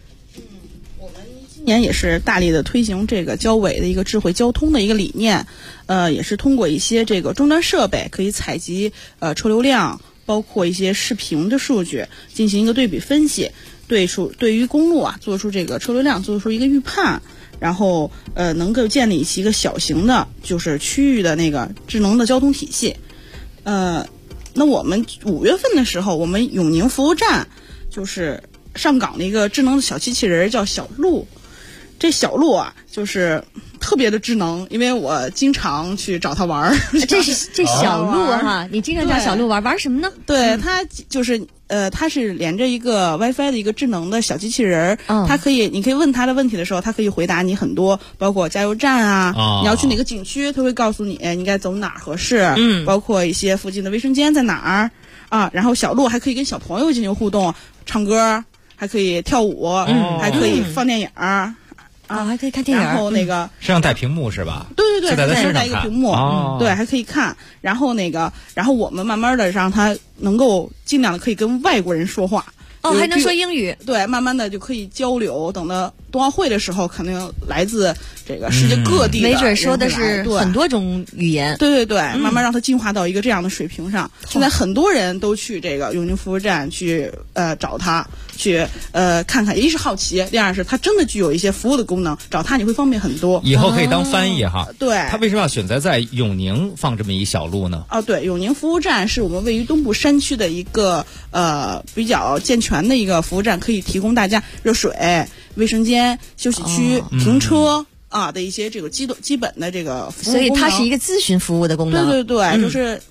今年也是大力的推行这个交委的一个智慧交通的一个理念，也是通过一些这个终端设备可以采集车流量，包括一些视频的数据进行一个对比分析，对于公路做出这个车流量做出一个预判，然后能够建立起一个小型的就是区域的那个智能的交通体系。那我们5月份的时候，我们永宁服务站就是上岗的一个智能的小机器人叫小鹿。这小鹿就是特别的智能，因为我经常去找它玩。 这小鹿你经常找小鹿玩什么呢？ 对，它就是它是连着一个 WiFi 的一个智能的小机器人，它可以，你可以问它的问题的时候，它可以回答你很多，包括加油站你要去哪个景区，它会告诉你应该走哪儿合适，包括一些附近的卫生间在哪儿然后小鹿还可以跟小朋友进行互动，唱歌，还可以跳舞，还可以放电影还可以看电影， 然后那个身上带屏幕是吧？ 对， 是在他身上带一个屏幕，对，还可以看。然后然后我们慢慢的让他能够尽量的可以跟外国人说话。 还能说英语。 对，慢慢的就可以交流。等到冬奥会的时候，肯定来自这个世界各地的没准说的是很多种语言。 对，慢慢让它进化到一个这样的水平上。现在很多人都去这个永宁服务站去找他，去看看，一是好奇，第二是它真的具有一些服务的功能，找他你会方便很多。 以后可以当翻译哈。 对。 他为什么要选择在永宁放这么一小路呢？ 对，永宁服务站是我们位于东部山区的一个比较健全的一个服务站，可以提供大家热水、卫生间、休息区、停车的一些这个基本的这个服务功能。 所以它是一个咨询服务的功能。 对，就是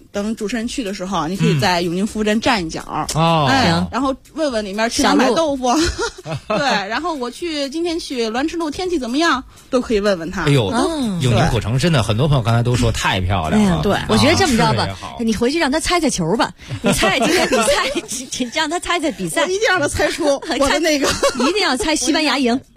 等主持人去的时候，你可以在永宁服务站站一脚，然后问问里面去哪买豆腐，对，然后今天去栾池路天气怎么样，都可以问问他。 哎呦，永宁古城真的很多朋友刚才都说太漂亮了。 对，我觉得这么着吧，你回去让他猜球吧，你猜今天比赛，让他猜比赛， 我一定让他猜出我的那个， 一定要猜西班牙赢。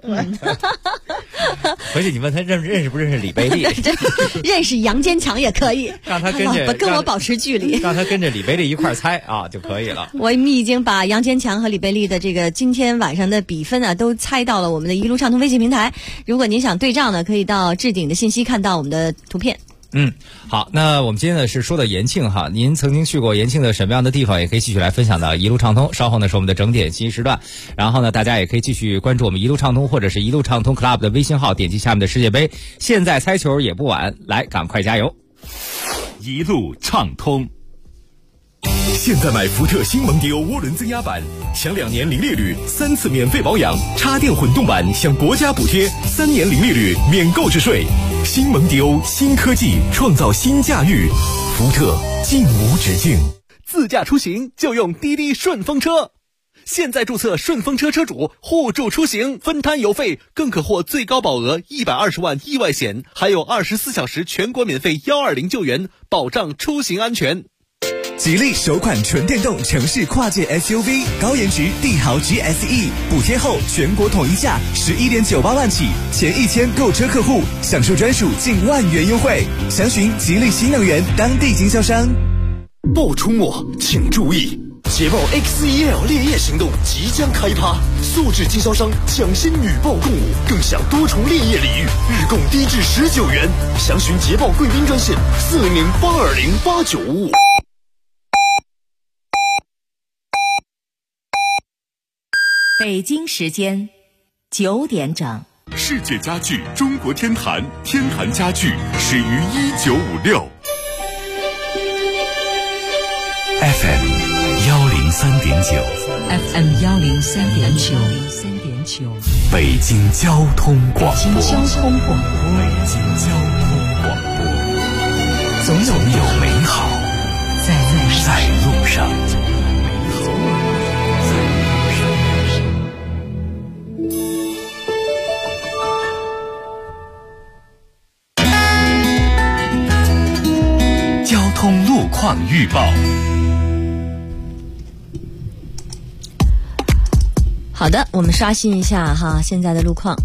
回去你问他认识不认识里贝利， 认识杨坚强也可以， 让他跟我保持距离， 让他跟着里贝利一块猜啊就可以了。 我们已经把杨坚强和里贝利的这个今天晚上的比分都猜到了我们的一路畅通微信平台。如果您想对账呢，可以到置顶的信息看到我们的图片。 好，那我们今天呢是说到延庆哈，您曾经去过延庆的什么样的地方，也可以继续来分享到一路畅通。稍后呢是我们的整点信息时段，然后呢大家也可以继续关注我们一路畅通或者是一路畅通 Club 的微信号，点击下面的世界杯，现在猜球也不晚，来赶快加油！ 一路畅通。 现在买福特新蒙迪欧涡轮增压版，享2年零利率，3次免费保养；插电混动版享国家补贴，3年零利率，免购置税。新蒙迪欧，新科技创造新驾驭，福特尽无止境。 自驾出行就用滴滴顺风车，现在注册顺风车车主，互助出行，分摊油费，更可获最高保额120万意外险，还有24小时全国免费120救援，保障出行安全。 吉利首款纯电动城市跨界 SUV 高颜值帝豪 GSE 补贴后全国统一价11.98万起，前1000购车客户享受专属近万元优惠，详询吉利新能源当地经销商。 报出没请注意，捷豹 XEL 烈焰行动即将开趴，素质经销商抢先女报共舞，更享多重烈焰礼遇，日供低至19元，详询捷豹贵宾专线400-820-8955。 北京时间9点整。 世界家具中国天坛，天坛家具始于1956。 FM 103.9 FM 103.9 北京交通广播。 北京交通广播，总有美好在路上。 交通路况预报。 好的，我们刷新一下哈现在的路况。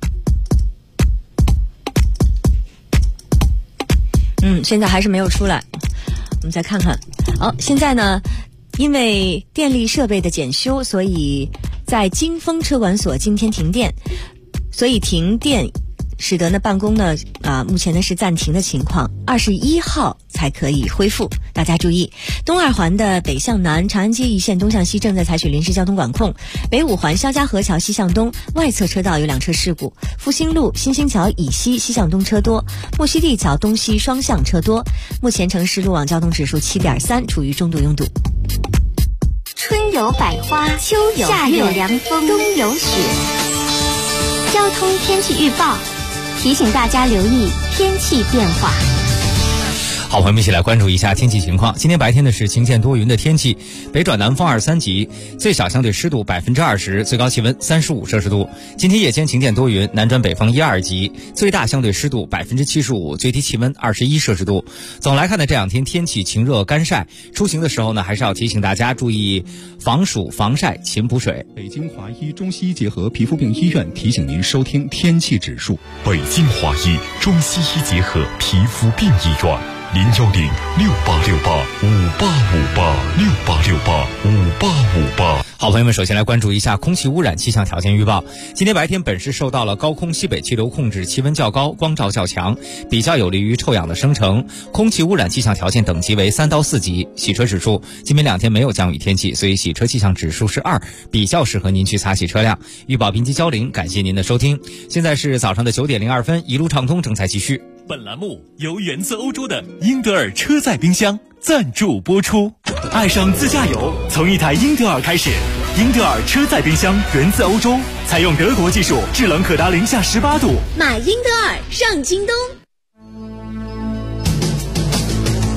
现在还是没有出来，我们再看看。现在呢，因为电力设备的检修，所以在金丰车管所今天停电，所以停电使得呢办公呢目前呢是暂停的情况，21号才可以恢复。大家注意，东二环的北向南长安街一线东向西正在采取临时交通管控，北五环肖家河桥西向东外侧车道有2车事故，复兴路新兴桥以西西向东车多，木樨地桥东西双向车多。目前城市路网交通指数7.3，处于中度拥堵。 春有百花，秋有夏有凉风，冬有雪。交通天气预报提醒大家留意天气变化。 好，朋友们一起来关注一下天气情况。今天白天呢是晴间多云的天气，北转南风2、3级，最小相对湿度20%，最高气温35摄氏度。今天夜间晴间多云，南转北风1、2级，最大相对湿度75%，最低气温21摄氏度。总来看呢，这2天天气晴热干晒，出行的时候呢还是要提醒大家注意防暑防晒勤补水。 北京华医中西医结合皮肤病医院提醒您收听天气指数。 北京华医中西医结合皮肤病医院。010-6868-5858，6868-5858。 好，朋友们，首先来关注一下空气污染气象条件预报。今天白天本市受到了高空西北气流控制，气温较高，光照较强，比较有利于臭氧的生成。空气污染气象条件等级为3到4级。洗车指数，今明2天没有降雨天气，所以洗车气象指数是2，比较适合您去擦洗车辆。预报编辑焦玲，感谢您的收听。现在是早上的9点02分，一路畅通正在继续。 本栏目由源自欧洲的英德尔车载冰箱赞助播出。 爱上自驾游，从一台英德尔开始。英德尔车载冰箱源自欧洲，采用德国技术，制冷可达-18度。 买英德尔上京东。 今天的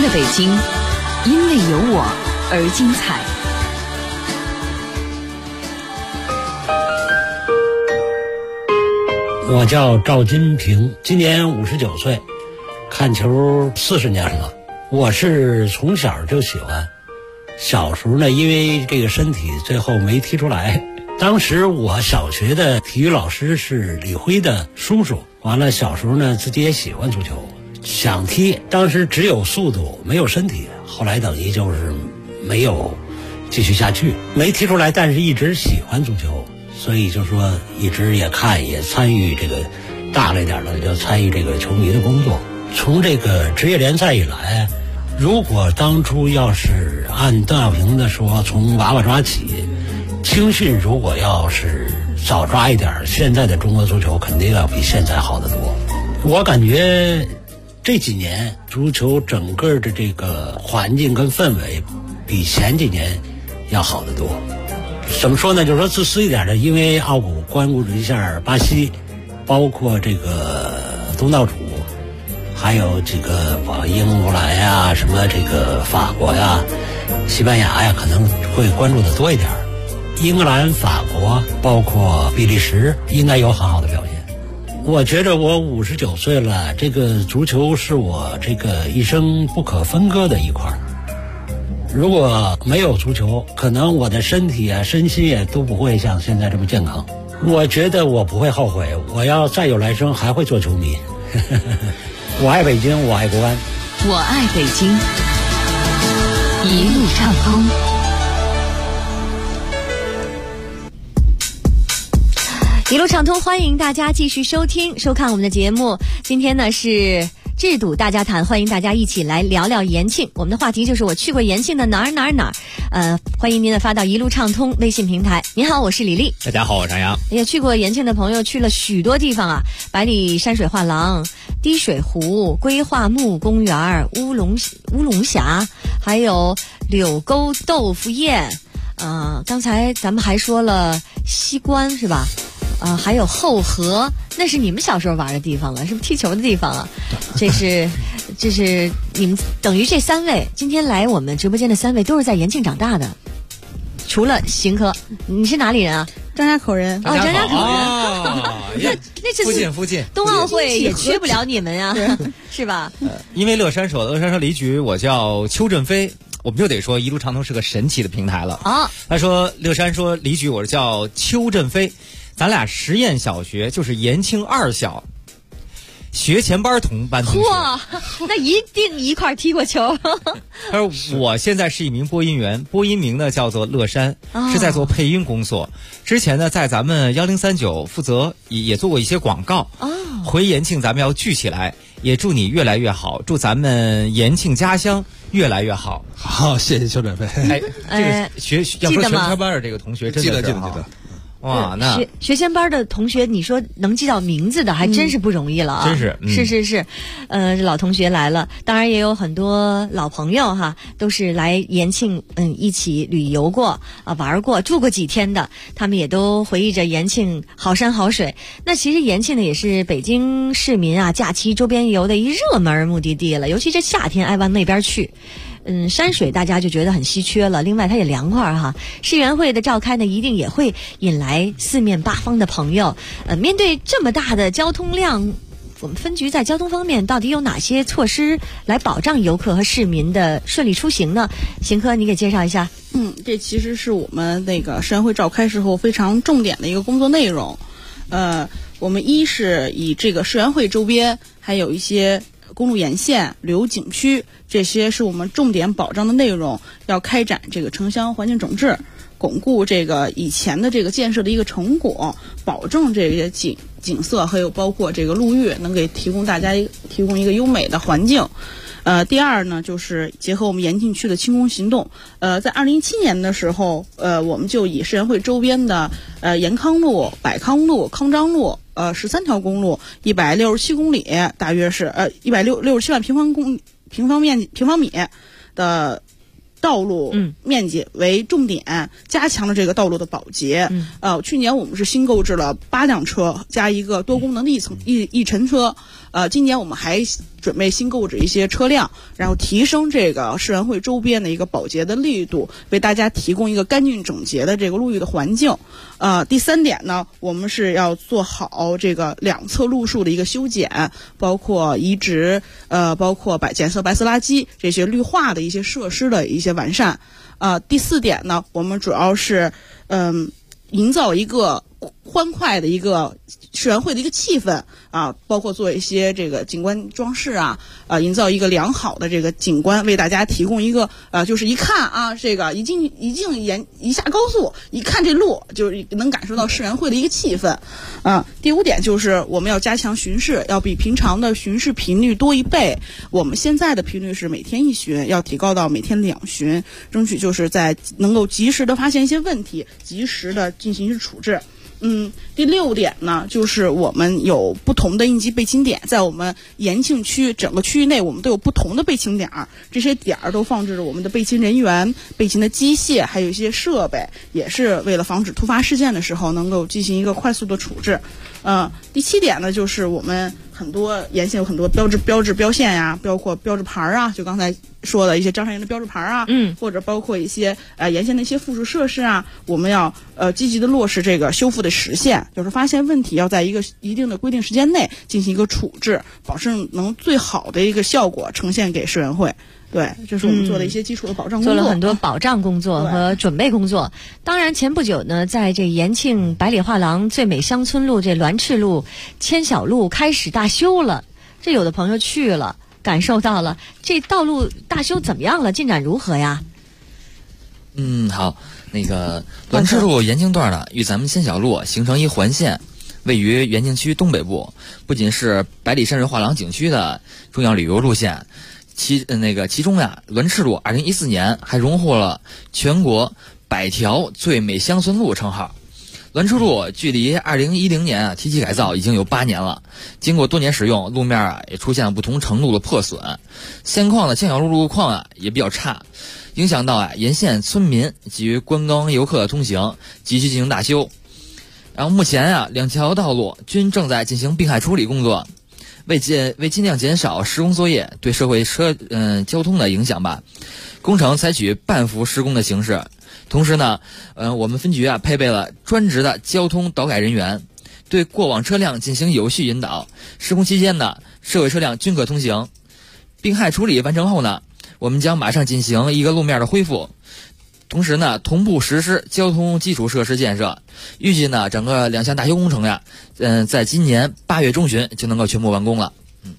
的北京，因为有我而精彩。 我叫赵金平，今年59岁，看球40年了。我是从小就喜欢，小时候呢，因为这个身体最后没踢出来。当时我小学的体育老师是李辉的叔叔，完了小时候呢自己也喜欢足球，想踢，当时只有速度没有身体，后来等于就是没有继续下去，没踢出来，但是一直喜欢足球，所以就说一直也看也参与这个大了一点的就参与这个球迷的工作。从这个职业联赛以来，如果当初要是按邓小平的说从娃娃抓起，青训如果要是早抓一点，现在的中国足球肯定要比现在好得多。我感觉这几年足球整个的这个环境跟氛围比前几年要好得多。怎么说呢，就是说自私一点的，因为奥古关顾了一下巴西，包括这个东道主，还有几个英格兰呀、什么这个法国呀、西班牙呀，可能会关注的多一点。英格兰、法国包括比利时应该有很好的表现。我觉着我59岁了，这个足球是我这个一生不可分割的一块。如果没有足球，可能我的身体啊、身心也都不会像现在这么健康。我觉得我不会后悔，我要再有来生还会做球迷。我爱北京，我爱国安， 我爱北京，一路畅通。 一路畅通，欢迎大家继续收听收看我们的节目。今天呢是制度大家谈，欢迎大家一起来聊聊延庆。我们的话题就是我去过延庆的哪儿。欢迎您的发到一路畅通微信平台。您好，我是李丽。 大家好，我是张扬。 哎呀，去过延庆的朋友去了许多地方啊，百里山水画廊、滴水湖、规划木公园、乌龙峡，还有柳沟豆腐宴。刚才咱们还说了西关是吧？还有后河，那是你们小时候玩的地方了，是不是踢球的地方啊？这是你们等于这3位今天来我们直播间的3位都是在延庆长大的，除了邢科，你是哪里人啊？ 张家口人。 张家口人。那这附近冬奥会也缺不了你们呀，是吧？ 因为乐山说李举，我叫邱振飞。我们就得说一路畅通是个神奇的平台了啊！他说乐山说李举，我是叫邱振飞，咱俩实验小学就是延庆2小学前班同班同学。 哇，那一定一块踢过球。 他说我现在是一名播音员，播音名呢叫做乐山，是在做配音工作。之前呢在咱们1039负责也做过一些广告。回延庆咱们要聚起来，也祝你越来越好，祝咱们延庆家乡越来越好。 好，谢谢邱振飞。 这个要说全科班的这个同学，真的记得。 哇，那学前班的同学，你说能记到名字的还真是不容易了啊！ 真是， 是，老同学来了，当然也有很多老朋友哈，都是来延庆一起旅游过啊，玩过，住过几天的，他们也都回忆着延庆好山好水。那其实延庆呢，也是北京市民啊假期周边游的一热门目的地了，尤其这夏天爱往那边去。山水大家就觉得很稀缺了，另外它也凉快哈。世园会的召开呢，一定也会引来四面八方的朋友。面对这么大的交通量，我们分局在交通方面到底有哪些措施来保障游客和市民的顺利出行呢？邢科，你给介绍一下。 这其实是我们那个世园会召开时候非常重点的一个工作内容。我们一是以这个世园会周边还有一些公路沿线、旅游景区，这些是我们重点保障的内容，要开展这个城乡环境整治，巩固这个以前的这个建设的一个成果，保证这些景色还有包括这个路域能给大家提供一个优美的环境。第二呢，就是结合我们延庆区的清空行动。在2017年的时候，我们就以世园会周边的延康路、百康路、康章路13条公路167公里，大约是167万平方米的道路面积为重点，加强了这个道路的保洁。去年我们是新购置了8辆车加一个多功能的一层一乘车， 今年我们还准备新购置一些车辆，然后提升这个世园会周边的一个保洁的力度，为大家提供一个干净整洁的这个路域的环境。第3点呢，我们是要做好这个两侧路树的一个修剪，包括移植，包括检测白色垃圾这些绿化的一些设施的一些完善。第4点呢，我们主要是营造一个欢快的一个世园会的一个气氛啊，包括做一些这个景观装饰啊，营造一个良好的这个景观，为大家提供一个就是一看啊，这个一下高速，一看这路就是能感受到世园会的一个气氛啊。第5点就是我们要加强巡视，要比平常的巡视频率多1倍。我们现在的频率是每天1巡，要提高到每天2巡，争取就是在能够及时的发现一些问题，及时的进行一些处置。第6点呢，就是我们有不同的应急备勤点，在我们延庆区整个区域内，我们都有不同的备勤点，这些点都放置着我们的备勤人员、备勤的机械，还有一些设备，也是为了防止突发事件的时候能够进行一个快速的处置。第7点呢，就是我们很多沿线有很多标线呀，包括标志牌啊，就刚才说的一些张善园的标志牌啊，或者包括一些沿线的一些附属设施啊，我们要积极的落实这个修复的实现，就是发现问题要在一个一定的规定时间内进行一个处置，保证能最好的一个效果呈现给世园会。对，这是我们做的一些基础的保障工作， 做了很多保障工作和准备工作。当然，前不久呢，在这延庆百里画廊最美乡村路这栾赤路、千小路开始大修了，这有的朋友去了，感受到了这道路大修怎么样了，进展如何呀？ 好，那个栾赤路延庆段呢，与咱们千小路形成一环线。位于延庆区东北部，不仅是百里山水画廊景区的重要旅游路线，其中呀，栾赤路2014年还荣获了全国100条最美乡村路称号。栾赤路距离2010年提起改造已经有8年了，经过多年使用，路面也出现了不同程度的破损，现况的千小路路况也比较差，影响到沿线村民及观光游客的通行，急需进行大修。然后目前2条道路均正在进行滨海处理工作，为尽量减少施工作业对社会交通的影响吧，工程采取半幅施工的形式。同时呢，我们分局配备了专职的交通导改人员，对过往车辆进行有序引导。施工期间呢，社会车辆均可通行。滨海处理完成后呢，我们将马上进行一个路面的恢复。同时呢，同步实施交通基础设施建设，预计呢，整个2项大修工程在今年8月中旬就能够全部完工了。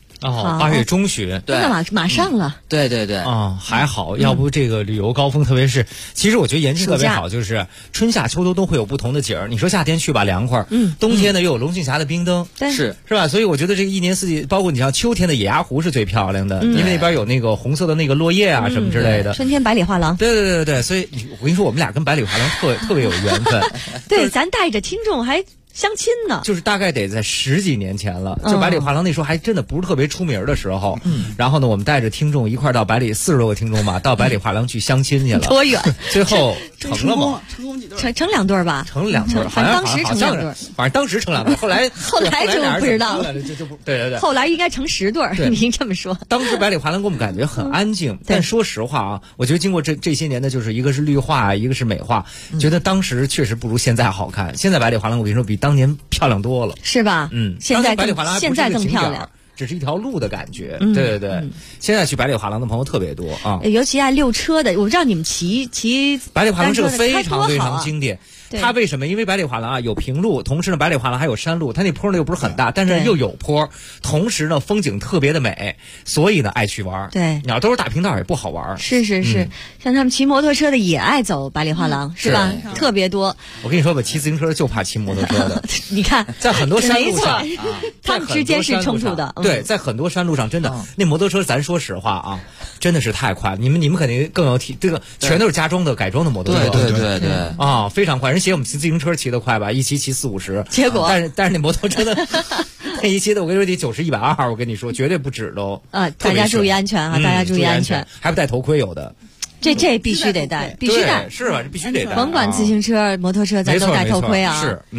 8月中旬， 对，那马上了。 对， 还好，要不这个旅游高峰，特别是，其实我觉得延庆特别好，就是春夏秋冬都会有不同的景儿。你说夏天去吧凉快，冬天呢又有龙庆峡的冰灯，是吧？所以我觉得这个一年四季，包括你像秋天的野鸭湖是最漂亮的，因为那边有那个红色的那个落叶什么之类的。 春天百里画廊， 对，所以我跟你说，我们俩跟百里画廊特别有缘分。 对，咱带着听众还相亲呢， 就是大概得在10几年前了，就百里画廊那时候还真的不是特别出名的时候。然后呢，我们带着听众一块到百里40多个听众吧，到百里画廊去相亲去了。 多远？ 最后成了吗？ 成功几对？ 成2对吧？ 成了2对， 反正当时成2对， 反正当时成2对，后来就不知道了， 就不对。 后来应该成10对，您这么说。 当时百里画廊给我们感觉很安静，但说实话我觉得经过这些年的，就是一个是绿化，一个是美化，觉得当时确实不如现在好看。现在百里画廊我跟你说比当年漂亮多了， 是吧？现在更漂亮， 只是一条路的感觉。对，现在去百里画廊的朋友特别多啊， 尤其爱溜车的。我不知道你们骑百里画廊是个非常经典。它为什么？因为百里画廊有平路，同时呢，百里画廊还有山路，它那坡呢又不是很大，但是又有坡，同时呢风景特别的美，所以呢爱去玩。 对， 你要都是大平道也不好玩。 是，像他们骑摩托车的也爱走百里画廊，是吧？特别多。 我跟你说吧，骑自行车就怕骑摩托车的。 你看， 在很多山路上， 他们之间是冲突的。 对，在很多山路上，真的那摩托车，咱说实话真的是太快。你们肯定更有这个，全都是加装的改装的摩托车。 对， 非常快。人嫌我们骑自行车骑得快吧，一骑40-50， 结果但是那摩托车的那一骑的，我跟你说得90-120，我跟你说绝对不止都。 大家注意安全大家注意安全， 还不戴头盔有的。 这必须得戴，必须戴， 是吧？这必须得戴。 甭管自行车、摩托车，咱都戴头盔啊。 是，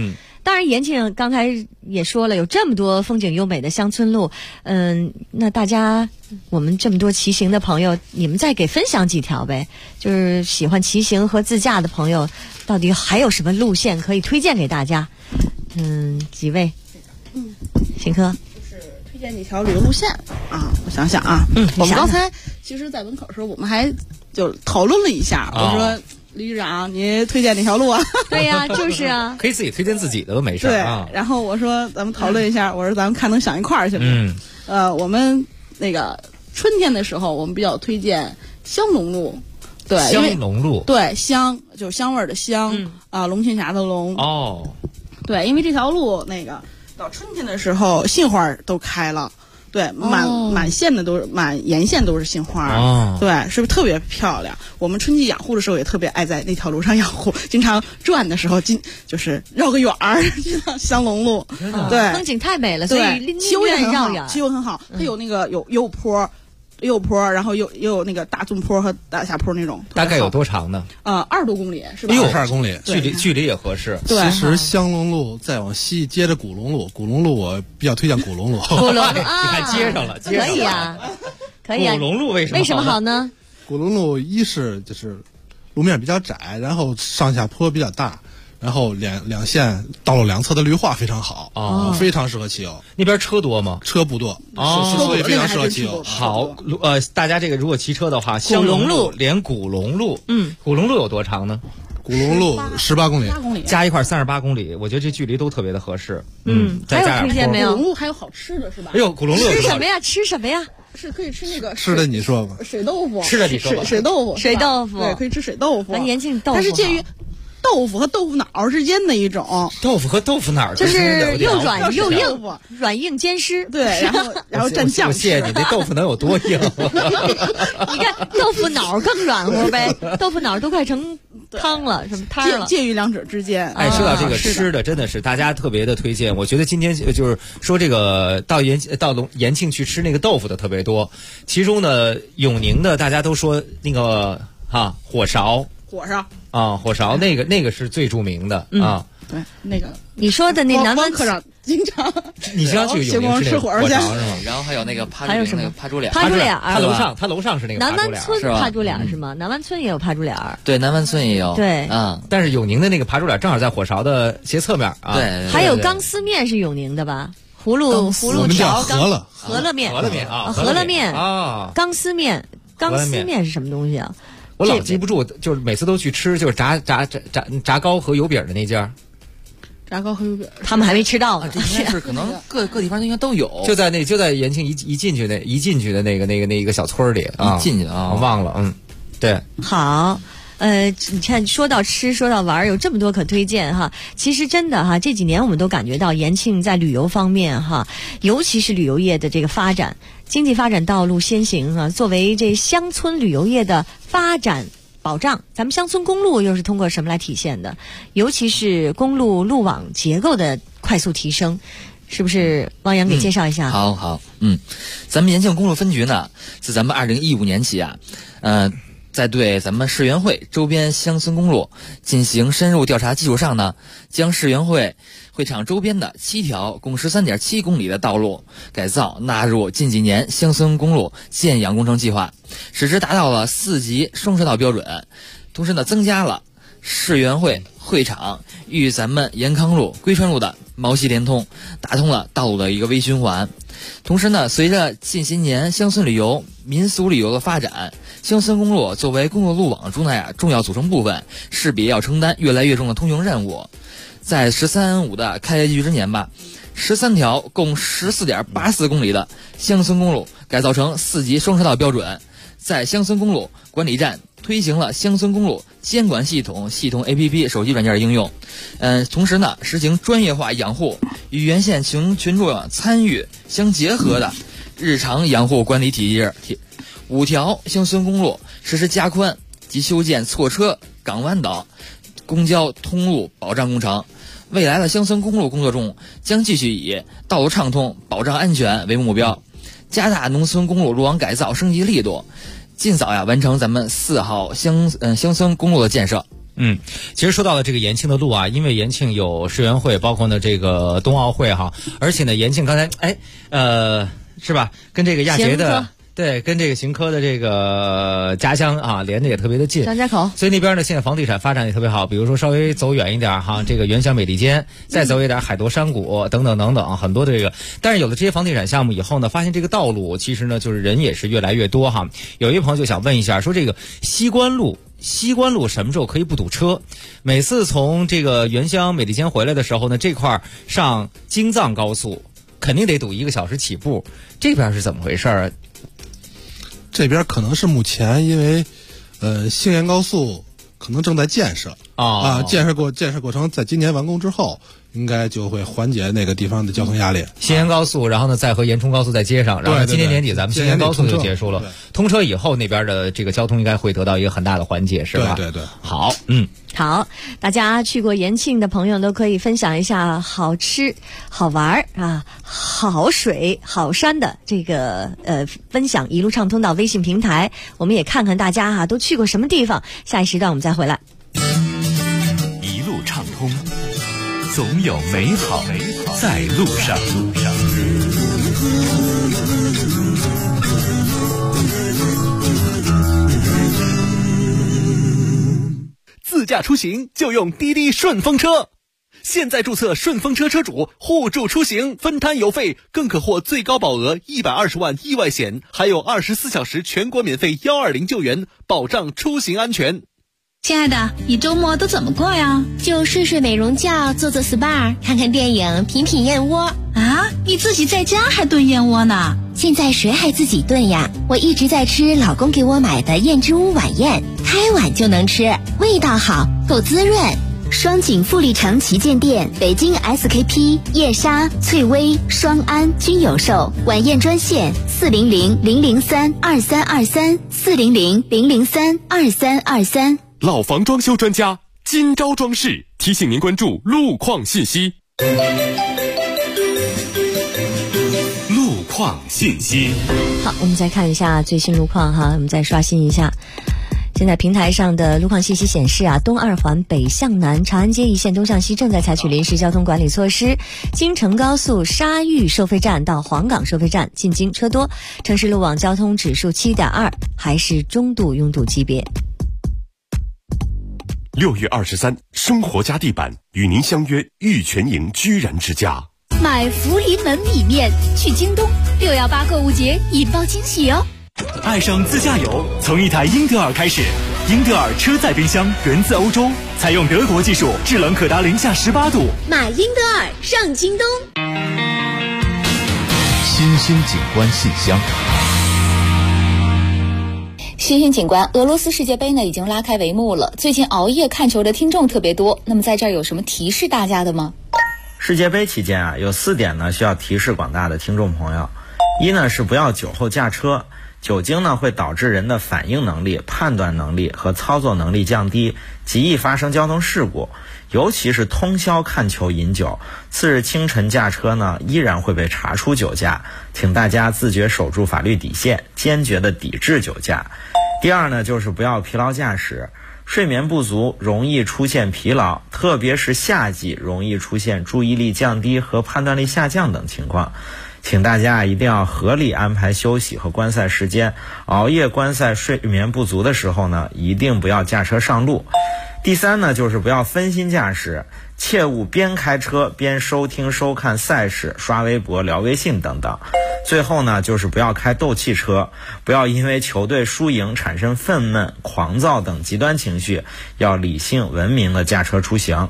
当然延庆刚才也说了，有这么多风景优美的乡村路，那大家我们这么多骑行的朋友，你们再给分享几条呗？就是喜欢骑行和自驾的朋友，到底还有什么路线可以推荐给大家？几位？邢科。 推荐几条旅游路线啊，我想想啊，我们刚才其实，在门口的时候，我们还就讨论了一下。我说，李局长，您推荐哪条路啊？ 对呀，就是啊， 可以自己推荐自己的都没事啊。 对，然后我说，咱们讨论一下，我说咱们看能想一块儿去吗？我们那个春天的时候，我们比较推荐香农路。对， 香农路。 对，香就是香味儿的香龙庆峡的龙。 哦。 对，因为这条路那个。到春天的时候，杏花都开了，对，满线的都是沿线都是杏花，对，是不是特别漂亮？我们春季养护的时候也特别爱在那条路上养护，经常转的时候就是绕个远儿去趟香龙路，对， 风景太美了，所以气温很好，气温很好，它有那个有坡。右坡，然后也有那个大纵坡和大下坡那种。 大概有多长呢 ？20多公里是吧 ？22公里， 距离也合适。 对， 其实香龙路再往西接着古龙路，古龙路我比较推荐古龙路。 古龙啊， 你看接上了， 可以啊，可以啊。 古龙路为什么好呢？ 古龙路一是就是路面比较窄，然后上下坡比较大。然后两线道路两侧的绿化非常好非常适合骑游。 那边车多吗？ 车不多所以非常适合骑游。 好，大家这个如果骑车的话，香龙路连古龙路，古龙路有多长呢？ 古龙路18公里， 加一块38公里，我觉得这距离都特别的合适。 还有推荐没有？ 古龙路还有好吃的是吧？ 哎呦，古龙路吃什么呀？吃什么呀？ 是可以吃那个吃的，你说吧。 水豆腐， 吃的你说吧。 水豆腐， 对， 可以吃水豆腐。 咱延庆豆腐， 它是介于豆腐和豆腐脑之间的一种。 豆腐和豆腐脑就是又软又硬，软硬兼施。 对，然后蘸酱。 谢谢你，这豆腐能有多硬？ 你看豆腐脑更软和呗，豆腐脑都快成汤了，什么汤了？ 介于两者之间。 哎，说到这个吃的，真的是大家特别的推荐。我觉得今天就是说这个到延庆去吃那个豆腐的特别多，其中呢永宁的大家都说那个火烧火烧那个是最著名的啊。 对，那个你说的那南湾科长经常， 你经常去永宁吃火烧是吗？ 然后还有那个还有什么趴猪脸， 他楼上是那个南湾村趴猪脸是吗？南湾村也有趴猪脸， 对，南湾村也有， 对， 但是永宁的那个趴猪脸正好在火烧的斜侧面啊。 对， 还有钢丝面是永宁的吧？葫芦条饸饹面啊， 钢丝面是什么东西啊？ 我老记不住，就是每次都去吃，就是炸糕和油饼的那家。 炸糕和油饼， 他们还没吃到呢。 这应该是可能各地方应该都有。 就在延庆一进去的那个小村里啊， 一进去啊， 我忘了，对。 好。你看，说到吃，说到玩，有这么多可推荐哈。其实真的哈，这几年我们都感觉到延庆在旅游方面哈，尤其是旅游业的这个发展，经济发展道路先行啊。作为这乡村旅游业的发展保障，咱们乡村公路又是通过什么来体现的？尤其是公路路网结构的快速提升，是不是？汪洋给介绍一下。 好，咱们延庆公路分局呢，自咱们2015年起啊，在对咱们市委会周边乡村公路进行深入调查基础上呢，将市委会会场周边的7条共13.7公里的道路改造纳入近几年乡村公路建养工程计划，使之达到了4级双车道标准。同时呢，增加了市委会会场与咱们延康路、归川路的毛细连通，打通了道路的一个微循环。同时呢，随着近些年乡村旅游、民俗旅游的发展，乡村公路作为公路路网中的重要组成部分，势必要承担越来越重的通行任务。在“13+5”的开局之年吧，13条共14.84公里的乡村公路改造成4级双车道标准，在乡村公路管理站推行了乡村公路监管系统 APP 手机软件的应用。同时呢，实行专业化养护与原县群众参与相结合的日常养护管理体制。5条乡村公路实施加宽及修建错车、港湾等公交通路保障工程。未来的乡村公路工作中，将继续以道路畅通、保障安全为目标，加大农村公路路网改造升级力度，尽早完成咱们4号乡村公路的建设。 其实说到了这个延庆的路啊，因为延庆有世园会，包括呢这个冬奥会哈，而且呢延庆刚才是吧，跟这个亚杰的。对，跟这个邢科的这个家乡啊连着也特别的近， 张家口， 所以那边呢现在房地产发展也特别好，比如说稍微走远一点哈，这个原乡美利坚，再走一点海螺山谷等等等等，很多的这个。但是有了这些房地产项目以后呢，发现这个道路其实呢就是人也是越来越多哈。有一朋友就想问一下，说这个西关路什么时候可以不堵车？每次从这个原乡美利坚回来的时候呢，这块上京藏高速肯定得堵1个小时起步，这边是怎么回事啊？ 这边可能是目前因为，兴延高速可能正在建设建设过程在今年完工之后，应该就会缓解那个地方的交通压力。 兴延高速，然后呢再和延冲高速再接上，然后今年年底咱们兴延高速就结束了，通车以后那边的这个交通应该会得到一个很大的缓解，是吧？ 对。 好， 好，大家去过延庆的朋友都可以分享一下好吃、好玩啊、好水、好山的这个分享，一路畅通到微信平台，我们也看看大家都去过什么地方。下一时段我们再回来。 一路畅通，总有美好在路上。 自驾出行就用滴滴顺风车，现在注册顺风车车主互助出行，分摊油费，更可获最高保额120万意外险，还有24小时全国免费120救援，保障出行安全。 亲爱的，你周末都怎么过呀？ 就睡睡美容觉，做做 SPA， 看看电影，品品燕窝。 啊，你自己在家还炖燕窝呢？ 现在谁还自己炖呀？我一直在吃老公给我买的燕之屋晚宴，开碗就能吃，味道好，够滋润。 双井富力城旗舰店、北京 SKP、叶莎、翠微、双安均有售。晚宴专线400-003-2323 400-003-2323。 老房装修专家今朝装饰提醒您关注路况信息。路况信息。 好，我们再看一下最新路况哈，我们再刷新一下。现在平台上的路况信息显示东二环北向南长安街一线东向西正在采取临时交通管理措施，京承高速沙峪收费站到黄岗收费站进京车多，城市路网交通指数7.2，还是中度拥堵级别。 6月23，生活家地板与您相约玉泉营居然之家。 买福临门米面去京东，618购物节引爆惊喜哦！ 爱上自驾游，从一台英特尔开始。英特尔车载冰箱源自欧洲，采用德国技术，制冷可达-18度。 买英特尔上京东。 新兴景观信箱。 新兴景观，俄罗斯世界杯呢已经拉开帷幕了。最近熬夜看球的听众特别多，那么在这儿有什么提示大家的吗？ 世界杯期间有4点呢需要提示广大的听众朋友。一呢是不要酒后驾车，酒精呢会导致人的反应能力、判断能力和操作能力降低，极易发生交通事故。尤其是通宵看球饮酒，次日清晨驾车呢依然会被查出酒驾，请大家自觉守住法律底线，坚决的抵制酒驾。第二呢就是不要疲劳驾驶，睡眠不足容易出现疲劳，特别是夏季容易出现注意力降低和判断力下降等情况。请大家一定要合理安排休息和观赛时间，熬夜观赛睡眠不足的时候呢，一定不要驾车上路。第三呢，就是不要分心驾驶，切勿边开车边收听收看赛事、刷微博、聊微信等等。最后呢，就是不要开斗气车，不要因为球队输赢产生愤懑、狂躁等极端情绪，要理性文明的驾车出行。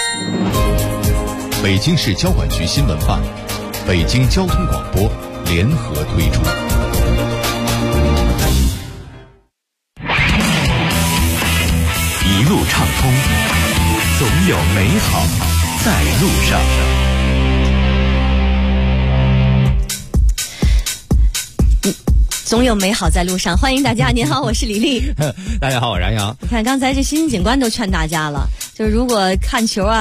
北京市交管局新闻办、北京交通广播联合推出。 一路畅通，总有美好在路上。 总有美好在路上，欢迎大家。您好，我是李丽。 大家好，我是杨洋。 你看刚才这新景观都劝大家了，就是如果看球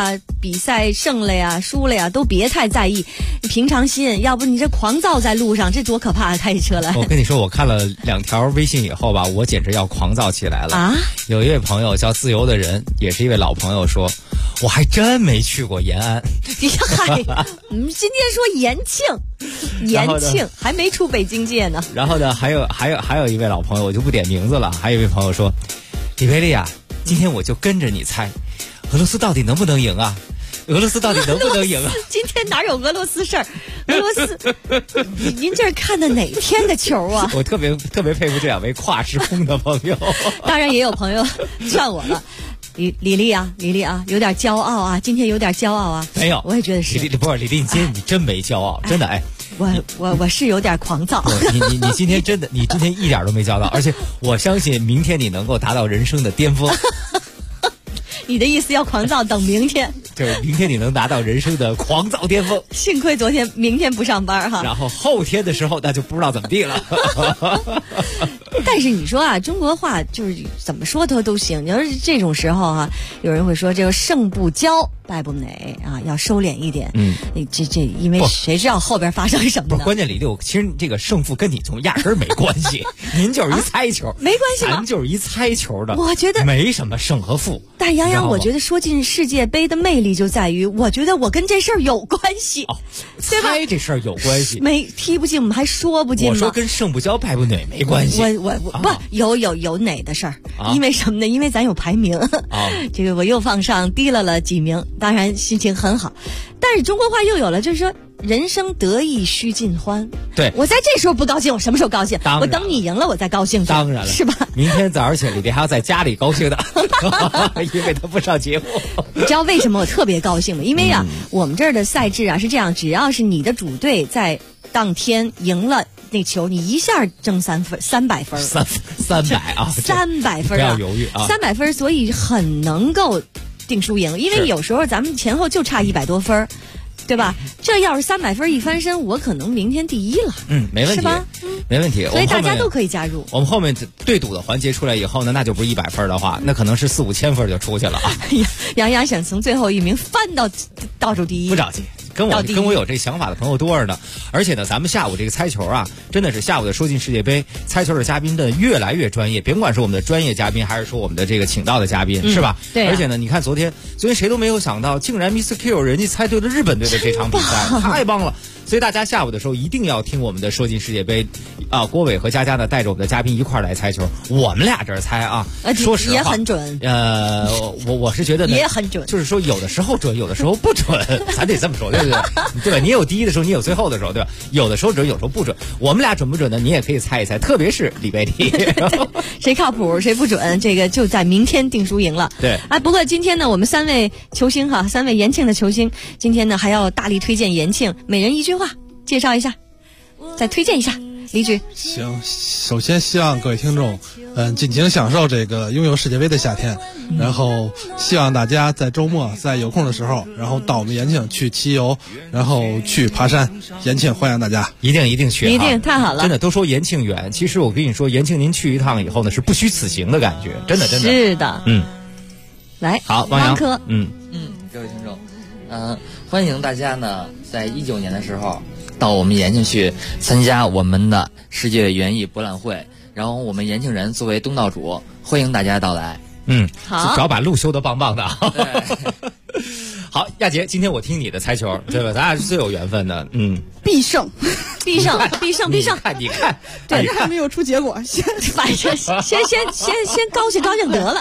比赛胜了呀、输了呀，都别太在意，平常心。要不你这狂躁在路上，这多可怕！开起车来。 我跟你说，我看了2条微信以后吧，我简直要狂躁起来了啊！ 有一位朋友叫自由的人，也是一位老朋友说，我还真没去过延安。 嗨，我们今天说延庆还没出北京界呢。 然后呢，还有一位老朋友，我就不点名字了。还有一位朋友说，李贝利啊，今天我就跟着你猜，俄罗斯到底能不能赢啊？俄罗斯到底能不能赢啊？ 今天哪有俄罗斯事儿？俄罗斯，您这看的哪天的球啊？ 我特别佩服这2位跨时空的朋友。 当然也有朋友劝我了。李丽啊，有点骄傲啊，今天有点骄傲啊。 没有， 我也觉得是。 李丽，今天你真没骄傲，真的哎。 我是有点狂躁。 你今天真的，你今天一点都没骄傲，而且我相信明天你能够达到人生的巅峰。 你的意思要狂躁等明天？ 就是明天你能达到人生的狂躁巅峰。 幸亏明天不上班哈。 然后后天的时候那就不知道怎么地了。 但是你说啊，中国话就是怎么说都行。你要是这种时候啊，有人会说这个胜不骄败不馁啊，要收敛一点。这因为谁知道后边发生什么呢？ 不，关键李六，其实这个胜负跟你从压根儿没关系。您就是一猜球， 没关系吗？ 咱就是一猜球的， 我觉得没什么胜和负。 但杨洋，我觉得说进世界杯的魅力就在于，我觉得我跟这事儿有关系，对吧？ 猜这事儿有关系， 没踢不进，我们还说不进吗？ 我说跟胜不骄败不馁没关系。 我不有馁的事儿，因为什么呢？因为咱有排名这个我又往上提了几名，当然心情很好。但是中国话又有了，就是说人生得意须尽欢。 对， 我在这时候不高兴，我什么时候高兴？我等你赢了，我再高兴。 当然了， 是吧？ 明天早上起来，李别还要在家里高兴的，因为他不上节目。 你知道为什么我特别高兴吗？因为啊，我们这儿的赛制啊是这样，只要是你的主队在当天赢了那球，你一下挣300分。300 啊 ，300分啊！ 不要犹豫啊 ，300分，所以很能够定输赢。因为有时候咱们前后就差100多分。对吧？这要是300分一翻身，我可能明天第1了。 没问题，是吧？没问题。 所以大家都可以加入。 我们后面对赌的环节出来以后呢，那就不是100分的话，那可能是4-5千分就出去了啊。 杨洋想从最后一名翻到倒数第1， 不着急。跟我有这想法的朋友多着呢，而且呢，咱们下午这个猜球啊，真的是下午的说进世界杯猜球的嘉宾的越来越专业，别管是我们的专业嘉宾，还是说我们的这个请到的嘉宾，是吧？ 对。 而且呢，你看昨天谁都没有想到，竟然 Mr. Q 人家猜对了日本队的这场比赛，太棒了！所以大家下午的时候一定要听我们的说进世界杯啊，郭伟和佳佳呢带着我们的嘉宾一块来猜球，我们俩这儿猜啊，说实话也很准。 我是觉得呢也很准， 就是说有的时候准，有的时候不准，咱得这么说，对不对？对吧？你有第一的时候，你有最后的时候，对吧？有的时候准，有时候不准。我们俩准不准呢？你也可以猜一猜，特别是李贝蒂， 谁靠谱谁不准，这个就在明天定输赢了。 对， 不过今天呢，我们3位球星3位延庆的球星，今天呢还要大力推荐延庆，每人一句话介绍一下，再推荐一下。李局， 行，首先希望各位听众，尽情享受这个拥有世界杯的夏天，然后希望大家在周末在有空的时候，然后到我们延庆去骑游，然后去爬山。延庆欢迎大家， 一定去， 一定太好了。 真的都说延庆远，其实我跟你说，延庆您去一趟以后呢，是不虚此行的感觉，真的。 是的，来， 好，汪科， 各位听众，欢迎大家呢，在19年的时候到我们延庆去参加我们的世界园艺博览会，然后我们延庆人作为东道主，欢迎大家到来。 好， 只要把路修得棒棒的。好，亚杰，今天我听你的猜球，对吧？咱俩是最有缘分的， 必胜。 必胜！ 你看， 对，还没有出结果， 反正先高兴得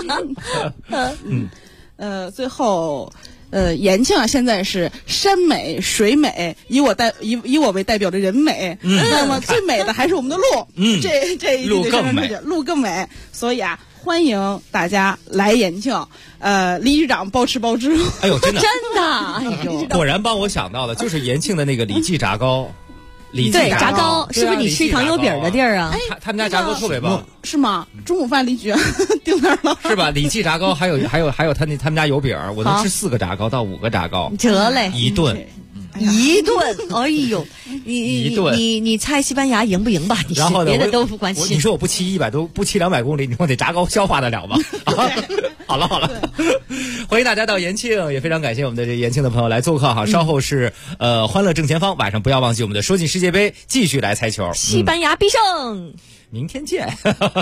了。最后。延庆啊，现在是山美水美，以我为代表的人美，那么最美的还是我们的路，这一路更美， 路更美，所以啊，欢迎大家来延庆，李局长包吃包住， 哎呦，真的， 哎呦， 果然帮我想到了，就是延庆的那个李记炸糕。 对，炸糕是不是你吃糖油饼的地儿啊？ 他们家炸糕特别棒， 是吗？中午饭李局定那儿了， 是吧？李记炸糕还有他们家油饼，我能吃4个炸糕到5个炸糕， 得嘞， 一顿。 1顿，哎呦，你猜西班牙赢不赢吧？你然后呢， 别的都不关心。 你说我不骑100多，不骑200公里，我得炸高消化得了吗？好了，欢迎大家到延庆，也非常感谢我们的这延庆的朋友来做客哈。稍后是欢乐正前方，晚上不要忘记我们的说进世界杯，继续来猜球， 西班牙必胜， 明天见。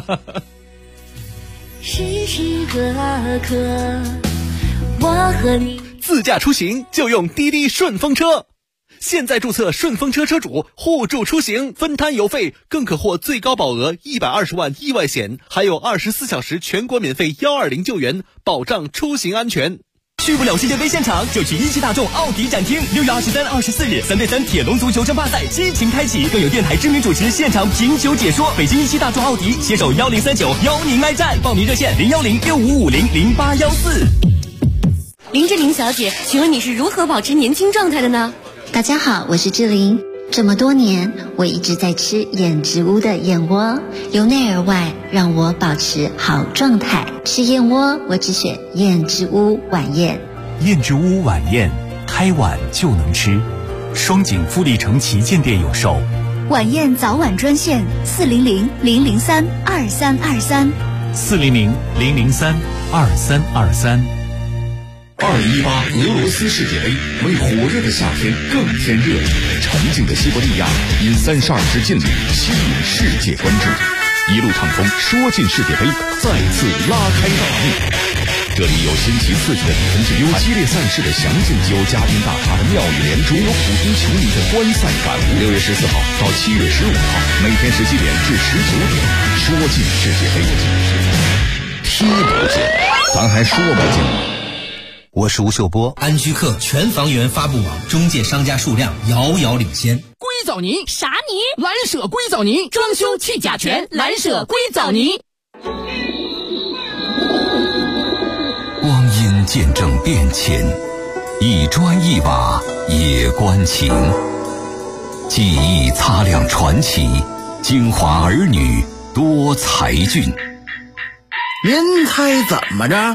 时时刻刻，我和你。 自驾出行就用滴滴顺风车，现在注册顺风车车主，互助出行，分摊油费，更可获最高保额120万意外险，还有24小时全国免费120救援，保障出行安全。 去不了世界杯现场，就去17大众奥迪展厅。6月23、24日3对3铁笼足球争霸赛激情开启，更有电台知名主持现场评球解说。北京17大众奥迪携手1039邀您来战，报名热线01065500814。 林志玲小姐，请问你是如何保持年轻状态的呢？ 大家好，我是志玲。这么多年，我一直在吃燕之屋的燕窝，由内而外让我保持好状态。吃燕窝，我只选燕之屋晚宴。 燕之屋晚宴，开晚就能吃。双井富力城旗舰店有售。 晚宴早晚专线400-003-2323。 400-003-2323。 2018俄罗斯世界杯为火热的夏天更添热力，沉静的西伯利亚因32支劲旅吸引世界关注，一路畅通，说进世界杯再次拉开大幕。这里有新奇刺激的比分之优，激烈赛事的详尽，有嘉宾大咖的妙语连珠，有普通球迷的观赛感悟。6月14号到7月15号，每天17点至19点，说进世界杯，踢不进，咱还说不进。 我是吴秀波，安居客全房源发布网中介商家数量遥遥领先。 硅藻泥啥泥？蓝舍硅藻泥，装修去甲醛，蓝舍硅藻泥。 光阴见证变迁，一砖一瓦也关情。记忆擦亮传奇，京华儿女多才俊。 您猜怎么着？